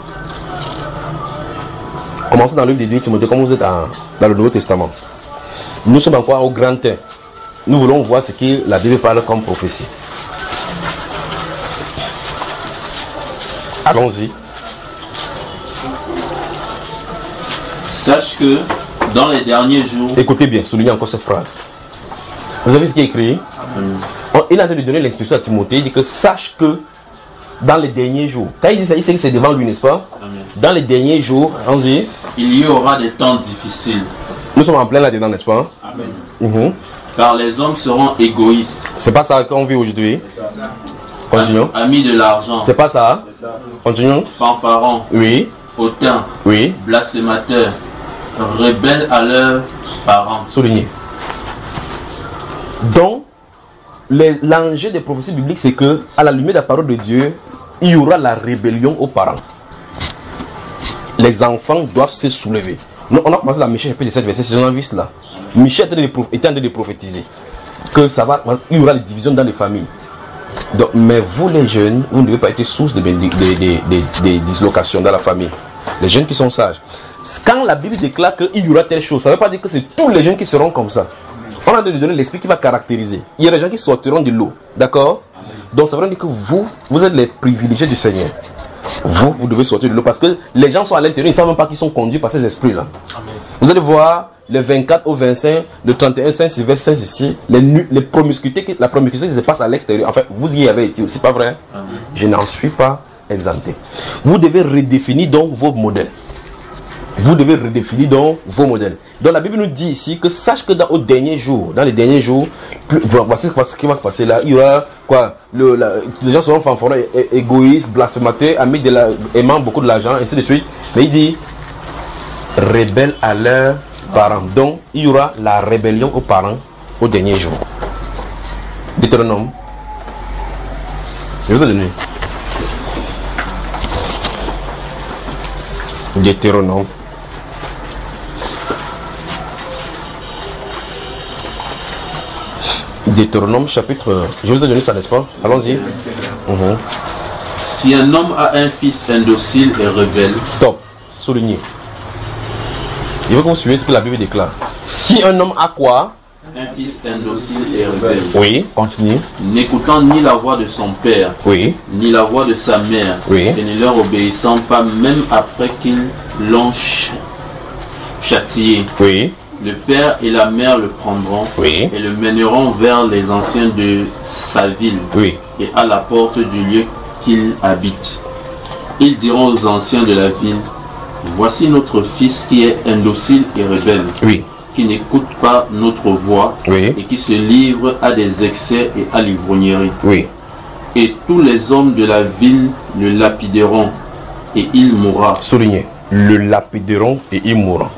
Commençons dans le livre de deux Timothée, comme vous êtes en, dans le Nouveau Testament. Nous sommes encore au grand temps. Nous voulons voir ce que la Bible parle comme prophétie. Allons-y. Sache que dans les derniers jours... Écoutez bien, soulignez encore cette phrase. Vous avez vu ce qui est écrit? Amen. Il a en train de donner l'instruction à Timothée. Il dit que sache que dans les derniers jours. Quand il dit ça, il sait que c'est devant lui, n'est-ce pas? Amen. Dans les derniers jours, allons-y. Il y aura des temps difficiles. Nous sommes en plein là-dedans, n'est-ce pas? Amen. Mm-hmm. Car les hommes seront égoïstes. C'est pas ça qu'on vit aujourd'hui. Continuons. Amis de l'argent. C'est pas ça. Continuons. Fanfarons. Oui. Hautains. Oui. Blasphémateurs. Rebelles à leurs parents. Soulignez. Donc, les- l'enjeu des prophéties bibliques, c'est que, à la lumière de la parole de Dieu, il y aura la rébellion aux parents. Les enfants doivent se soulever. Nous, on a commencé à Michel chapitre sept, verset six, on a vu cela. Michel était en train de proph- était en train de prophétiser que ça va, il y aura des divisions dans les familles. Donc, mais vous les jeunes, vous ne devez pas être source de, de, de, de, de, de dislocation dans la famille. Les jeunes qui sont sages. Quand la Bible déclare qu'il y aura telle chose, ça ne veut pas dire que c'est tous les jeunes qui seront comme ça. On a de donner l'esprit qui va caractériser. Il y a des gens qui sortiront de l'eau. D'accord? Donc ça veut dire que vous, vous êtes les privilégiés du Seigneur. Vous, vous devez sortir de l'eau parce que les gens sont à l'intérieur, ils ne savent même pas qu'ils sont conduits par ces esprits-là. Vous allez voir le vingt-quatre au vingt-cinq, le trente et un, Saint-Sylvestre, Saint-Cécile, les, nu- les promiscuités, qui- la promiscuité qui se passe à l'extérieur. En fait, vous y avez été aussi, pas vrai? Je n'en suis pas exempté. Vous devez redéfinir donc vos modèles. Vous devez redéfinir donc vos modèles. Donc la Bible nous dit ici que sache que dans, au dernier jour, dans les derniers jours, plus, voici ce qui va se passer là. Il y aura quoi? Le, la, les gens seront fanfarons, é- é- égoïstes, blasphémateurs, amis de la, aimant beaucoup de l'argent, ainsi de suite. Mais il dit rebelles à leurs parents. Donc il y aura la rébellion aux parents au dernier jour. Deutéronome. Je vous ai donné. Deutéronome. Deutéronome chapitre... Je vous ai donné ça, n'est-ce pas? Allons-y. Mhm. Si un homme a un fils indocile et rebelle, Stop. Souligné. Il veut que vous suiviez ce que la Bible déclare. Si un homme a quoi? un fils indocile et rebelle, Oui, continue. n'écoutant ni la voix de son père, Oui, ni la voix de sa mère, Oui. et ne leur obéissant pas, même après qu'ils l'ont ch- châtié, oui, le père et la mère le prendront Oui. et le mèneront vers les anciens de sa ville oui. et à la porte du lieu qu'il habite. Ils diront aux anciens de la ville, voici notre fils qui est indocile et rebelle, Oui. qui n'écoute pas notre voix Oui. et qui se livre à des excès et à l'ivrognerie. Oui. Et tous les hommes de la ville le lapideront et il mourra. Souligné. Le lapideront et ils mourront.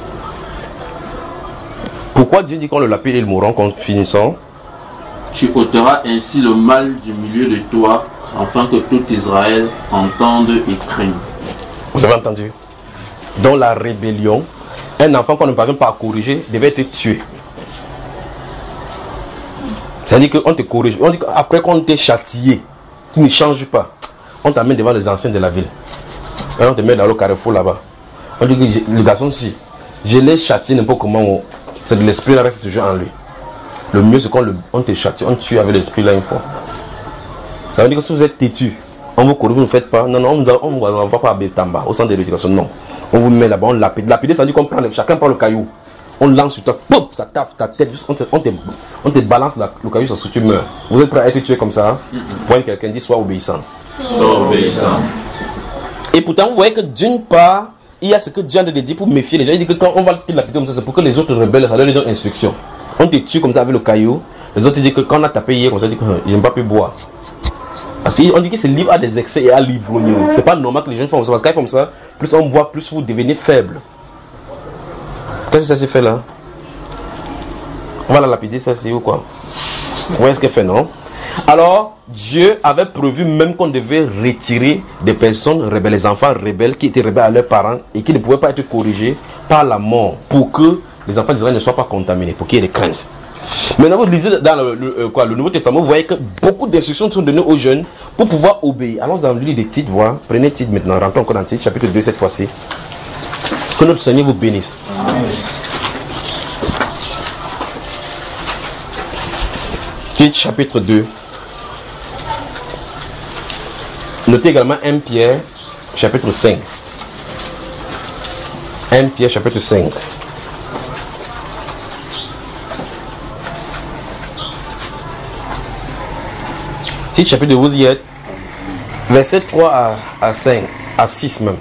Pourquoi Dieu dit qu'on le lapide et ils mourront quand finissons? Tu ôteras ainsi le mal du milieu de toi, afin que tout Israël entende et craigne. Vous avez entendu? Dans la rébellion, un enfant qu'on ne parvient pas à corriger devait être tué. C'est-à-dire qu'on te corrige. On dit qu'après qu'on t'ait châtié, tu ne changes pas. On t'amène devant les anciens de la ville. Et on te met dans le carrefour là-bas. On dit que je- le garçon, si je l'ai châtié n'importe comment, on- c'est de l'esprit là reste toujours en lui. Le mieux c'est qu'on le, on te châtie, on te tue avec l'esprit là une fois. Ça veut dire que si vous êtes têtu, on vous corrige, vous ne faites pas. Non, non, on ne vous envoie pas à Betamba, au centre de l'éducation. Non. On vous met là-bas, on lapide. Lapider, ça veut dire qu'on prend, le- chacun prend le caillou. On lance sur toi, pouf, ça tape ta tête, juste, on, te, on, te, on te balance la- le caillou sur ce que tu meurs. Vous êtes prêt à être tué comme ça? Hein? Point quelqu'un dit, sois obéissant. Sois obéissant. Et pourtant, vous voyez que d'une part, il y a ce que Dieu a dit pour méfier les gens. Il dit que quand on va te lapider comme ça, c'est pour que les autres rebelles, ça leur donne instruction. On te tue comme ça avec le caillou. Les autres disent que quand on a tapé hier, comme ça, ils disent qu'ils n'aiment pas pu boire. Parce qu'on dit que c'est libre à des excès et à l'ivrognerie. C'est pas normal que les gens font comme ça. Parce qu'ils font ça, plus on boit, plus vous devenez faible. Qu'est-ce que ça s'est fait là? On va la lapider, ça c'est ou quoi? Vous voyez ce qu'elle fait, non? Alors, Dieu avait prévu même qu'on devait retirer des personnes rebelles, les enfants rebelles qui étaient rebelles à leurs parents et qui ne pouvaient pas être corrigés par la mort pour que les enfants d'Israël ne soient pas contaminés, pour qu'il y ait des craintes. Maintenant, vous lisez dans le, le, euh, quoi, le Nouveau Testament, vous voyez que beaucoup d'instructions sont données aux jeunes pour pouvoir obéir. Allons dans le livre des titres, voir. Prenez titre maintenant, rentrons encore dans le titre, chapitre deux cette fois-ci. Que notre Seigneur vous bénisse. Amen. Titre chapitre deux. Notez également un Pierre chapitre cinq. un Pierre chapitre cinq. Titre chapitre deux, vous y êtes. Verset trois à, à cinq, à six même.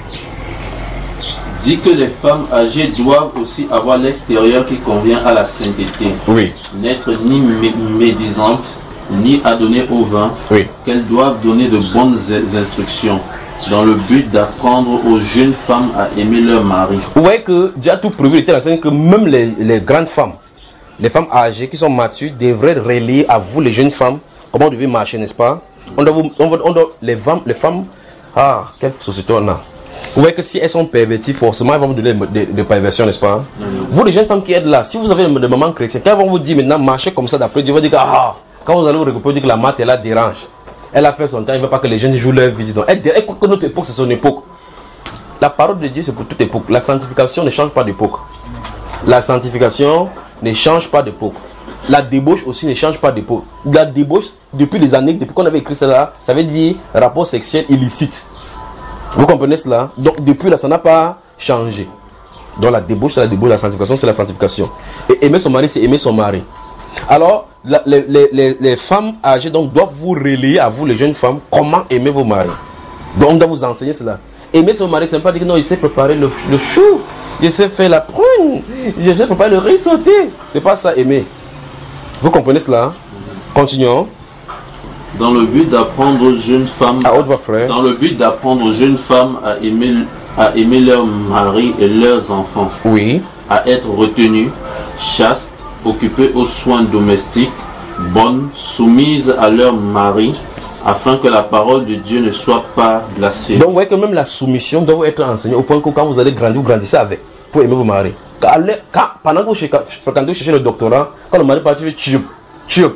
Dit que les femmes âgées doivent aussi avoir l'extérieur qui convient à la sainteté. Oui. N'être ni mé- médisantes, ni à donner au vin. Oui. Qu'elles doivent donner de bonnes instructions, dans le but d'apprendre aux jeunes femmes à aimer leur mari. Vous voyez que Dieu a tout prévu de telle façon que même les, les grandes femmes les femmes âgées qui sont matures devraient relayer à vous, les jeunes femmes, comment vous devez marcher, n'est-ce pas? On doit vous, on doit, on doit, les femmes, les femmes, ah, quelle société on a? Vous voyez que si elles sont perverties, forcément, elles vont vous donner des, des perversions, n'est-ce pas? Mm-hmm. Vous, les jeunes femmes qui êtes là, si vous avez des mamans chrétiennes, quand elles vont vous dire maintenant, marchez comme ça d'après Dieu, vous dire que, ah, quand vous allez vous récupérer, dire que la mate, elle la dérange. Elle a fait son temps, il ne veut pas que les jeunes jouent leur vie. Donc, elle, elle croit que notre époque, c'est son époque. La parole de Dieu, c'est pour toute époque. La sanctification ne change pas d'époque. La sanctification ne change pas d'époque. La débauche aussi ne change pas d'époque. La débauche, depuis les années, depuis qu'on avait écrit cela, ça veut dire rapport sexuel illicite. Vous comprenez cela? Donc, depuis là, ça n'a pas changé. Donc, la débauche, c'est la débauche. La sanctification, c'est la sanctification. Et aimer son mari, c'est aimer son mari. Alors, la, les, les, les, les femmes âgées donc, doivent vous relayer à vous, les jeunes femmes, comment aimer vos maris. Donc, on doit vous enseigner cela. Aimer son mari, c'est pas dire que non, il sait préparer le, le chou, il sait faire la prune, il sait préparer le riz sauté. C'est pas ça, aimer. Vous comprenez cela? Continuons. Dans le but d'apprendre aux jeunes femmes, à haute voix, frère. Dans le but d'apprendre aux jeunes femmes à aimer, à aimer leur mari et leurs enfants. Oui. À être retenues, chastes, occupées aux soins domestiques, bonnes, soumises à leur mari, afin que la parole de Dieu ne soit pas blasphémée. Donc vous voyez que même la soumission doit être enseignée au point que quand vous allez grandir, vous grandissez avec pour aimer vos maris. Quand, quand, pendant que vous cherchez le doctorat, quand le mari partit, tu tu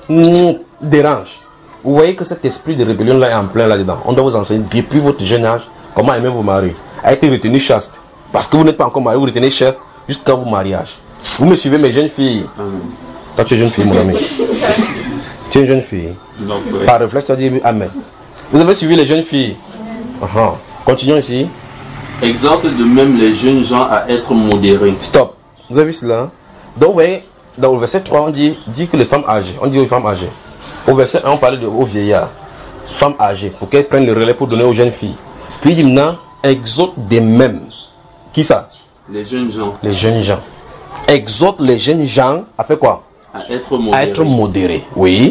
dérange. Vous voyez que cet esprit de rébellion là est en plein là-dedans. On doit vous enseigner depuis votre jeune âge comment aimer vos maris. À être retenu chaste. Parce que vous n'êtes pas encore marié, vous retenez chaste jusqu'à vos mariages. Vous me suivez mes jeunes filles? mm. Toi tu es jeune fille mon ami. Tu es une jeune fille. Donc, oui. Par réflexe tu as dit amen. Vous avez suivi les jeunes filles? uh-huh. Continuons ici. Exhorte de même les jeunes gens à être modérés. Stop. Vous avez vu cela? Donc vous voyez, dans le verset trois on dit, dit que les femmes âgées. On dit aux femmes âgées. Au verset un, on parlait de, aux vieillards, femmes âgées, pour qu'elles prennent le relais pour donner aux jeunes filles. Puis il dit maintenant, exhorte des mêmes. Qui ça? Les jeunes gens. Les jeunes gens. Exhorte les jeunes gens à faire quoi? À être modérés. À être modérés, oui.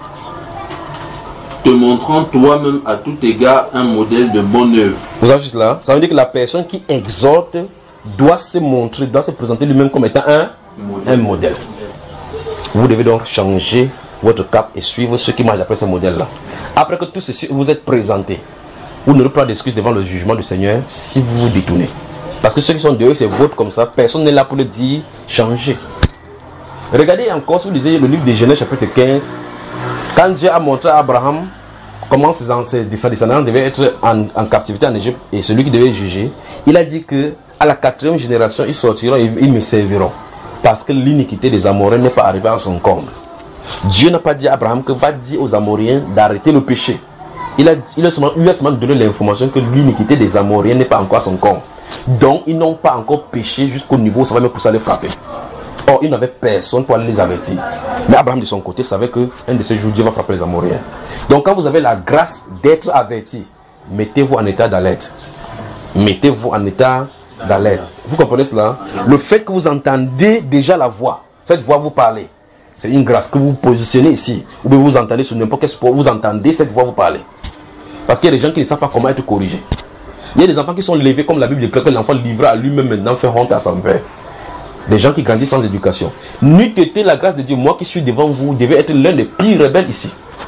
Te montrant toi-même à tout égard un modèle de bonne œuvre. Vous avez vu cela? Ça veut dire que la personne qui exhorte doit se montrer, doit se présenter lui-même comme étant un modèle. Un modèle. Vous devez donc changer votre cap et suivre ceux qui marchent après ce modèle-là. Après que tout ceci vous êtes présenté, vous n'aurez pas d'excuses devant le jugement du Seigneur si vous vous détournez. Parce que ceux qui sont dehors, c'est votre comme ça, personne n'est là pour le dire, changez. Regardez encore, si vous lisez le livre de Genèse chapitre quinze, quand Dieu a montré à Abraham comment ses descendants devaient être en, en captivité en Égypte et celui qui devait juger, il a dit que à la quatrième génération, ils sortiront et ils me serviront. Parce que l'iniquité des Amoréens n'est pas arrivée à son comble. Dieu n'a pas dit à Abraham que va dire aux Amoréens d'arrêter le péché. Il a, il a seulement, lui a seulement donné l'information que l'iniquité des Amoréens n'est pas encore à son comble. Donc ils n'ont pas encore péché jusqu'au niveau où ça va même pousser à les frapper. Or il n'avait personne pour aller les avertir. Mais Abraham de son côté savait que un de ces jours Dieu va frapper les Amoréens. Donc quand vous avez la grâce d'être averti, mettez-vous en état d'alerte. Mettez-vous en état d'alerte. Vous comprenez cela? Le fait que vous entendez déjà la voix, cette voix vous parler, c'est une grâce que vous vous positionnez ici. Ou bien vous entendez sur n'importe quel sport, vous entendez cette voix vous parler. Parce qu'il y a des gens qui ne savent pas comment être corrigés. Il y a des enfants qui sont levés comme la Bible déclare que l'enfant livré à lui-même maintenant fait honte à son père. Des gens qui grandissent sans éducation. N'eût été la grâce de Dieu, moi qui suis devant vous, devez être l'un des pires rebelles ici.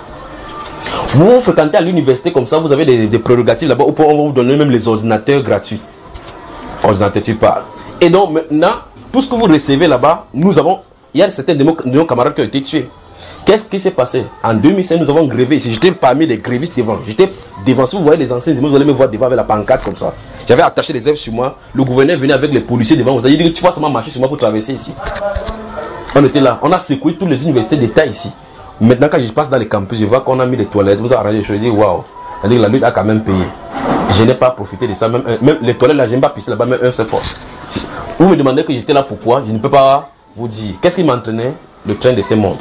Vous vous fréquentez à l'université comme ça, vous avez des, des prérogatives là-bas, on va vous donner même les ordinateurs gratuits. Ordinateur, tu parles. Et donc maintenant, tout ce que vous recevez là-bas, nous avons, il y a certains de nos, de nos camarades qui ont été tués. Qu'est-ce qui s'est passé? En deux mille cinq, nous avons grévé ici. J'étais parmi les grévistes devant. J'étais devant. Si vous voyez les anciens, vous allez me voir devant avec la pancarte comme ça. J'avais attaché les ailes sur moi. Le gouverneur venait avec les policiers devant. Vous avez dit que tu vas seulement marcher sur moi pour traverser ici. On était là. On a secoué toutes les universités d'État ici. Maintenant, quand je passe dans les campus, je vois qu'on a mis les toilettes. Vous avez arrangé les choses. Je dis waouh. C'est-à-dire que la lutte a quand même payé. Je n'ai pas profité de ça. Même, même les toilettes là, je n'ai pas pissé là-bas, même un seul fois. Vous me demandez que j'étais là pourquoi? Je ne peux pas vous dire. Qu'est-ce qui m'entraînait? Le train de ces mondes.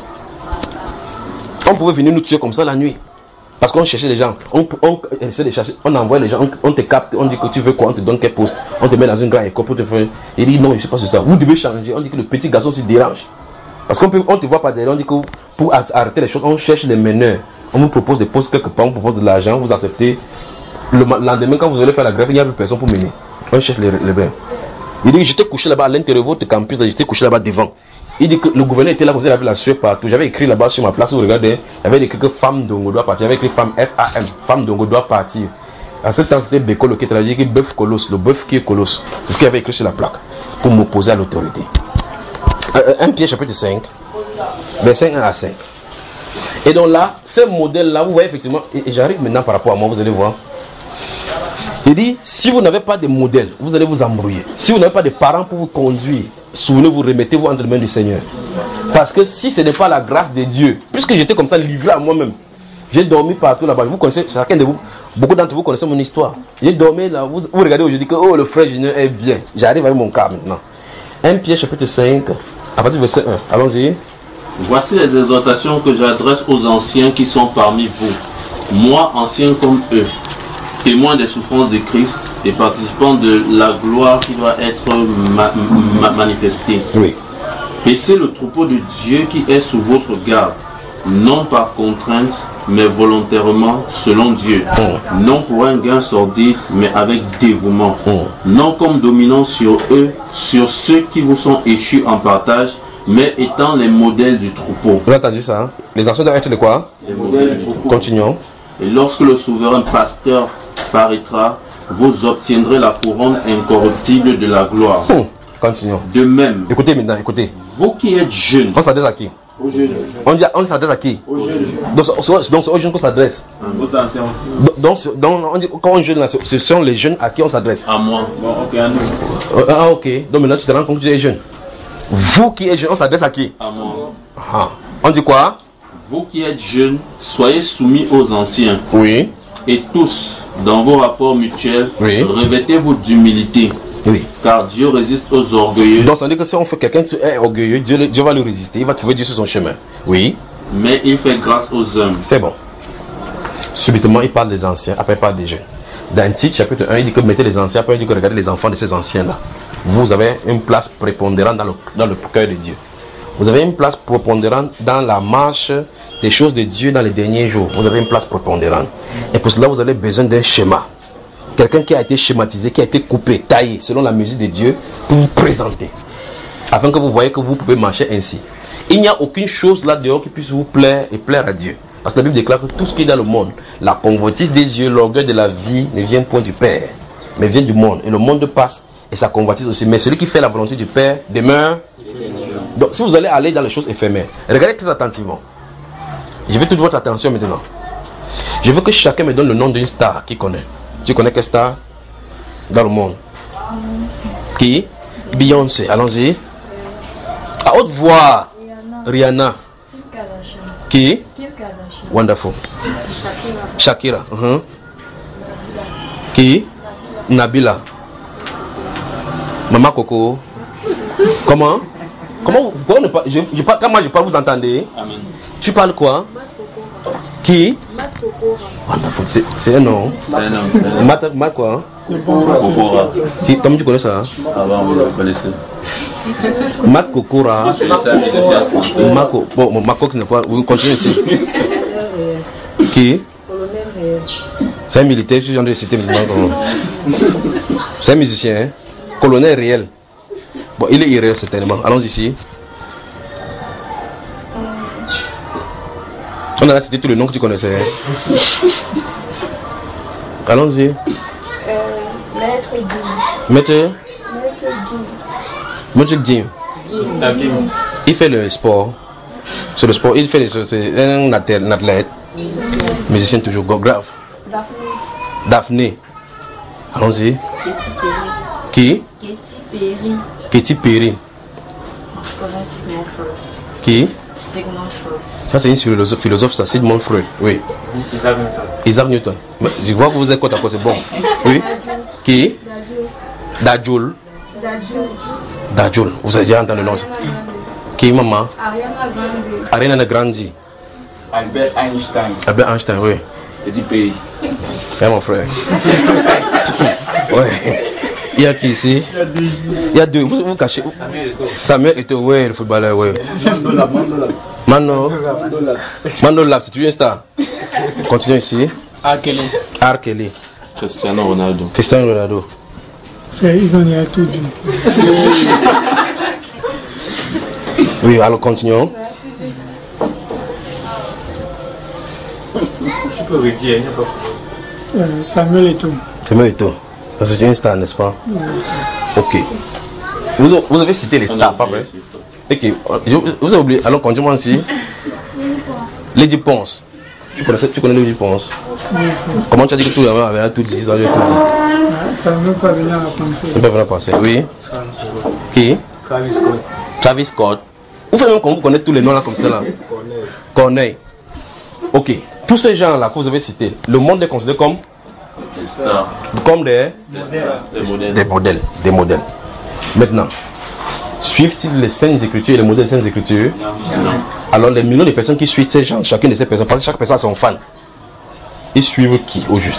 On pouvait venir nous tuer comme ça la nuit. Parce qu'on cherchait les gens. On, on essaie de chercher. On envoie les gens. On, on te capte. On dit que tu veux quoi? On te donne quel poste? On te met dans une grande école pour te faire. Il dit non, je ne suis pas sur ça. Vous devez changer. On dit que le petit garçon se dérange. Parce qu'on on te voit pas derrière. On dit que pour arrêter les choses, on cherche les meneurs. On vous propose des postes quelque part. On vous propose de l'argent. Vous acceptez. Le lendemain, quand vous allez faire la grève, il n'y a plus personne pour mener. On cherche les, les bains. Il dit que j'étais couché là-bas à l'intérieur de votre campus. J'étais couché là-bas devant. Il dit que le gouverneur était là, vous avez la sueur partout. J'avais écrit là-bas sur ma place, vous regardez, il y avait écrit que femme Dongo doit partir. J'avais écrit femme F A M, femme Dongo doit partir. À ce temps, c'était Bekolo qui était là, il dit que bœuf colosse, le bœuf qui est colosse. C'est ce qu'il y avait écrit sur la plaque pour m'opposer à l'autorité. un Pierre chapitre cinq, verset un à cinq. Et donc là, ce modèle-là, vous voyez effectivement, et, et j'arrive maintenant par rapport à moi, vous allez voir. Il dit, si vous n'avez pas de modèle, vous allez vous embrouiller. Si vous n'avez pas de parents pour vous conduire, souvenez-vous, remettez-vous entre les mains du Seigneur. Parce que si ce n'est pas la grâce de Dieu, puisque j'étais comme ça livré à moi-même, j'ai dormi partout là-bas. Vous connaissez, chacun de vous, beaucoup d'entre vous connaissez mon histoire. J'ai dormi là, vous, vous regardez aujourd'hui que oh, le frère Junior est bien. J'arrive avec mon cas maintenant. un Pierre chapitre cinq, à partir du verset un. Allons-y. Voici les exhortations que j'adresse aux anciens qui sont parmi vous. Moi, ancien comme eux, témoin des souffrances de Christ et participant de la gloire qui doit être ma ma manifestée. Oui. Et c'est le troupeau de Dieu qui est sous votre garde, non par contrainte, mais volontairement selon Dieu. Oh. Non pour un gain sordide, mais avec dévouement. Oh. Non comme dominant sur eux, sur ceux qui vous sont échus en partage, mais étant les modèles du troupeau. Vous avez entendu ça, hein? Les anciens doivent être de quoi? Les modèles du troupeau. Continuons. Et lorsque le souverain pasteur paraîtra, vous obtiendrez la couronne incorruptible de la gloire. Oh. Continuons. De même. Écoutez maintenant, écoutez. Vous qui êtes jeunes. On s'adresse à qui? Aux jeunes. On, dit, on s'adresse à qui? Aux jeunes. Donc c'est aux jeunes qu'on s'adresse. Aux anciens. Donc, donc on dit, quand on est jeune, là, ce sont les jeunes à qui on s'adresse. À moi. Bon, ok, à nous. Ah, ok. Donc maintenant tu te rends compte que tu es jeune. Vous qui êtes jeune, on s'adresse à qui? À moi. Ah. On dit quoi? Vous qui êtes jeunes, soyez soumis aux anciens. Oui. Et tous, dans vos rapports mutuels, oui. Revêtez-vous d'humilité. Oui. Car Dieu résiste aux orgueilleux. Donc ça veut dire que si on fait quelqu'un qui est orgueilleux, Dieu, Dieu va le résister. Il va trouver Dieu sur son chemin. Oui. Mais il fait grâce aux hommes. C'est bon. Subitement, il parle des anciens, après il parle des jeunes. Dans Tite, chapitre un, il dit que mettez les anciens, après il dit que regardez les enfants de ces anciens-là. Vous avez une place prépondérante dans le, dans le cœur de Dieu. Vous avez une place prépondérante dans la marche des choses de Dieu dans les derniers jours. Vous avez une place prépondérante. Et pour cela, vous avez besoin d'un schéma. Quelqu'un qui a été schématisé, qui a été coupé, taillé, selon la musique de Dieu, pour vous présenter. Afin que vous voyez que vous pouvez marcher ainsi. Il n'y a aucune chose là-dehors qui puisse vous plaire et plaire à Dieu. Parce que la Bible déclare que tout ce qui est dans le monde, la convoitise des yeux, l'orgueil de la vie, ne vient point du Père, mais vient du monde. Et le monde passe, et sa convoitise aussi. Mais celui qui fait la volonté du Père demeure. Donc si vous allez aller dans les choses éphémères, regardez très attentivement. Je veux toute votre attention maintenant. Je veux que chacun me donne le nom d'une star qu'il connaît. Tu connais quelle star dans le monde? Qui? Beyoncé. Allons-y. À haute voix. Rihanna. Qui? Wonderful. Shakira. Uh-huh. Qui? Nabila. Maman Coco. Comment? Comment vous ne pas, je, je, quand moi je parle, vous entendez? Amen. Tu parles quoi? Qui? Wonderful. C'est, c'est un nom. C'est un nom. Mat, mat quoi? Kokora. Qui, comment tu connais ça? Avant, vous le connaissez. Mat Kokora. C'est un musicien français. Mako. Bon, Mako qui n'est pas. Vous continuez ici. Qui? C'est un militaire, je viens de citer maintenant. C'est un musicien, hein? Colonel réel. Bon, il est irréel certainement. Allons ici. On a cité tous les noms que tu connaissais. Hein? Allons-y. Euh, Maître Guy. Maître Maître Maître Guy. Jim. Il fait le sport. C'est le sport. Il fait les, c'est un athlète. Musicien toujours grave. Daphné. Daphné. Allons-y. Qui? Katy Perry. Katy Perry. Je connais Sigmund Freud. Qui? Sigmund Freud. Ça c'est une philosophe, philosophe ça, Sigmund Freud. Oui. Isaac Newton. Isaac Newton. Mais je vois que vous êtes côte à côte, c'est bon. Oui. Qui? Dadjoul. Dadjoul. Dadjoul. Vous avez déjà entendu le nom? Qui, maman? Ariana Grande. Ariana Grande. Albert Einstein. Albert Einstein, oui. Petit pays. C'est mon frère. Ouais. Il y a qui ici? Il y a deux. Vous vous cachez. Samuel Eto'o, oui, le footballeur, oui. Mano. Mano Lab, c'est tu une star. Continuons ici. Arkeli. Arkeli. Cristiano Ronaldo. Cristiano Ronaldo. Ils ont y a tout dit. Oui, alors continuons. Tu peux redire, il n'y a pas de Euh, Samuel et tout. Samuel et tout. Ça c'est une star, n'est-ce pas? Oui. Ok. Vous, vous avez cité les stars, pas vrai? Ok. Vous avez oublié. Alors continuons ici. Lady Ponce. Tu connais, tu connais Lady Ponce? Oui. Comment tu as dit que tout le monde avait tout dit? Ils ont tout dit. Ah, ça ne peut pas venir à penser. Ça ne peut pas venir à penser. Oui. Qui? Travis Scott. Travis Scott. Vous faites même comme vous connaissez tous les noms là comme ça là. Corneille. Corneille. Ok. Tous ces gens-là que vous avez cités, le monde est considéré comme Des stars. comme des, Des modèles. des modèles. Des modèles. Maintenant, suivent-ils les Saintes Écritures et les modèles des Saintes Écritures? Non. Alors les millions de personnes qui suivent ces gens, chacune de ces personnes, parce que chaque personne a son fan, ils suivent qui au juste?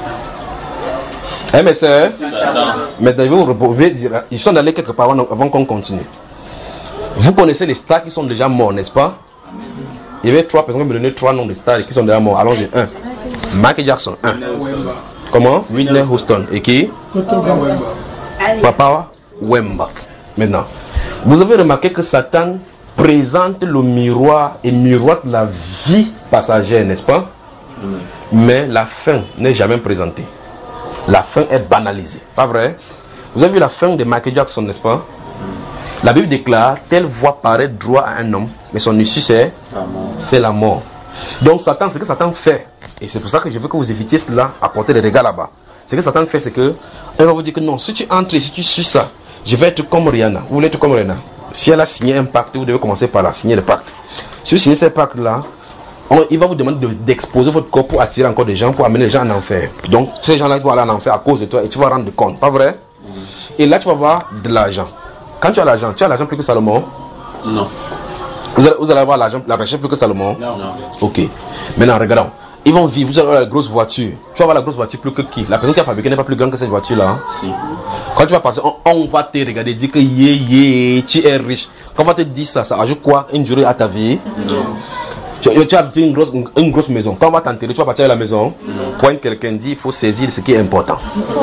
Eh mes soeurs, maintenant vous pouvez dire, ils sont allés quelque part avant, avant qu'on continue. Vous connaissez les stars qui sont déjà morts, n'est-ce pas? Il y avait trois personnes qui me donnaient trois noms de stars qui sont déjà morts. Alors j'ai un. Michael Jackson, un. Comment? Whitney Houston. Et qui? Papa Wemba. Maintenant, vous avez remarqué que Satan présente le miroir et miroite la vie passagère, n'est-ce pas? Mais la fin n'est jamais présentée. La fin est banalisée. Pas vrai? Vous avez vu la fin de Michael Jackson, n'est-ce pas? La Bible déclare, telle voix paraît droit à un homme, mais son issue c'est c'est la mort. Donc Satan, ce que Satan fait, et c'est pour ça que je veux que vous évitiez cela, apporter des regards là-bas. Ce que Satan fait, c'est que elle va vous dire que non, si tu entres et si tu suis ça, je vais être comme Rihanna. Vous voulez être comme Rihanna? Si elle a signé un pacte, vous devez commencer par là, signer le pacte. Si vous signez ce pacte-là, on, il va vous demander de, d'exposer votre corps pour attirer encore des gens, pour amener les gens en enfer. Donc ces gens-là vont aller en enfer à cause de toi et tu vas rendre compte, pas vrai? Et là tu vas avoir de l'argent. Quand tu as l'argent, tu as l'argent plus que Salomon? Non. Vous allez, vous allez avoir l'argent, la richesse plus que Salomon? Non. Ok. Maintenant, regardons. Ils vont vivre, vous allez avoir la grosse voiture. Tu vas avoir la grosse voiture plus que qui? La personne qui a fabriqué n'est pas plus grande que cette voiture-là. Hein? Si. Quand tu vas passer, on, on va te regarder, dire que yé, yé, tu es riche. Quand on va te dire ça, ça ajoute quoi? Une durée à ta vie? Non. Tu, tu as une grosse, une, une grosse maison. Quand on va t'enterrer, tu vas partir à la maison. Quand quelqu'un dit, il faut saisir ce qui est important.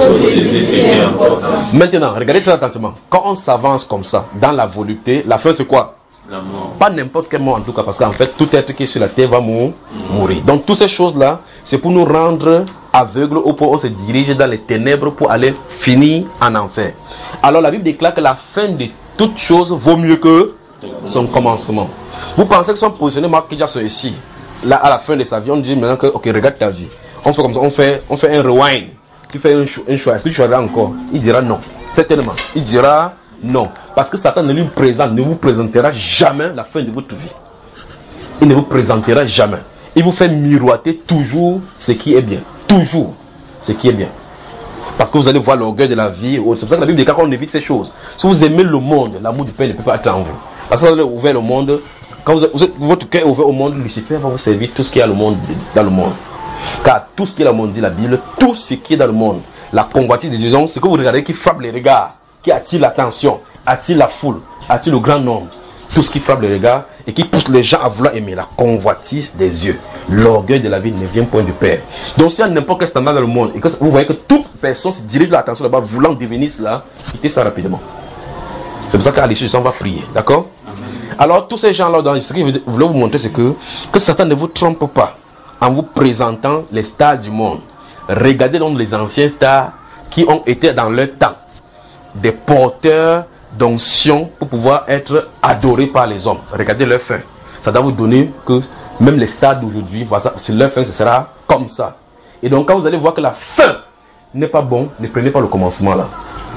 Maintenant, regardez très attentivement. Quand on s'avance comme ça, dans la volupté, la fin c'est quoi? La mort. Pas n'importe quel mort en tout cas, parce qu'en fait, tout être qui est sur la terre va mou- mourir. Donc, toutes ces choses-là, c'est pour nous rendre aveugles au point où on se dirige dans les ténèbres pour aller finir en enfer. Alors, la Bible déclare que la fin de toute chose vaut mieux que son commencement. Vous pensez que son positionné Michael Jackson ici, là, à la fin de sa vie, on dit maintenant que, ok, regarde ta vie. On fait comme ça, on fait, on fait un rewind. Tu fais un, cho- un choix, est-ce que tu choisiras encore? Il dira non, certainement. Il dira non, parce que Satan ne lui présente, ne vous présentera jamais la fin de votre vie. Il ne vous présentera jamais. Il vous fait miroiter toujours ce qui est bien. Toujours ce qui est bien. Parce que vous allez voir l'orgueil de la vie. C'est pour ça que la Bible déclare qu'on évite ces choses. Si vous aimez le monde, l'amour du Père ne peut pas être en vous. Parce que vous avez ouvert le monde. Quand vous êtes, vous êtes, votre cœur est ouvert au monde, Lucifer va vous servir tout ce qu'il y a le monde, dans le monde. Car tout ce qui est dans le monde, dit la Bible, tout ce qui est dans le monde, la convoitise des yeux, ce que vous regardez qui frappe les regards, qui attire l'attention, attire la foule, attire le grand nombre, tout ce qui frappe les regards et qui pousse les gens à vouloir aimer, la convoitise des yeux, l'orgueil de la vie ne vient point du Père. Donc s'il y a n'importe quel standard dans le monde et que vous voyez que toute personne se dirige l'attention là-bas voulant devenir cela, quittez ça rapidement. C'est pour ça qu'à l'issue, on va prier, d'accord? Alors tous ces gens-là, dans ce que je voulais vous montrer, c'est que, que Satan ne vous trompe pas en vous présentant les stars du monde. Regardez donc les anciens stars qui ont été dans leur temps des porteurs d'onction pour pouvoir être adorés par les hommes. Regardez leur fin. Ça doit vous donner que même les stars d'aujourd'hui, c'est leur fin, ce sera comme ça. Et donc quand vous allez voir que la fin n'est pas bon, ne prenez pas le commencement là.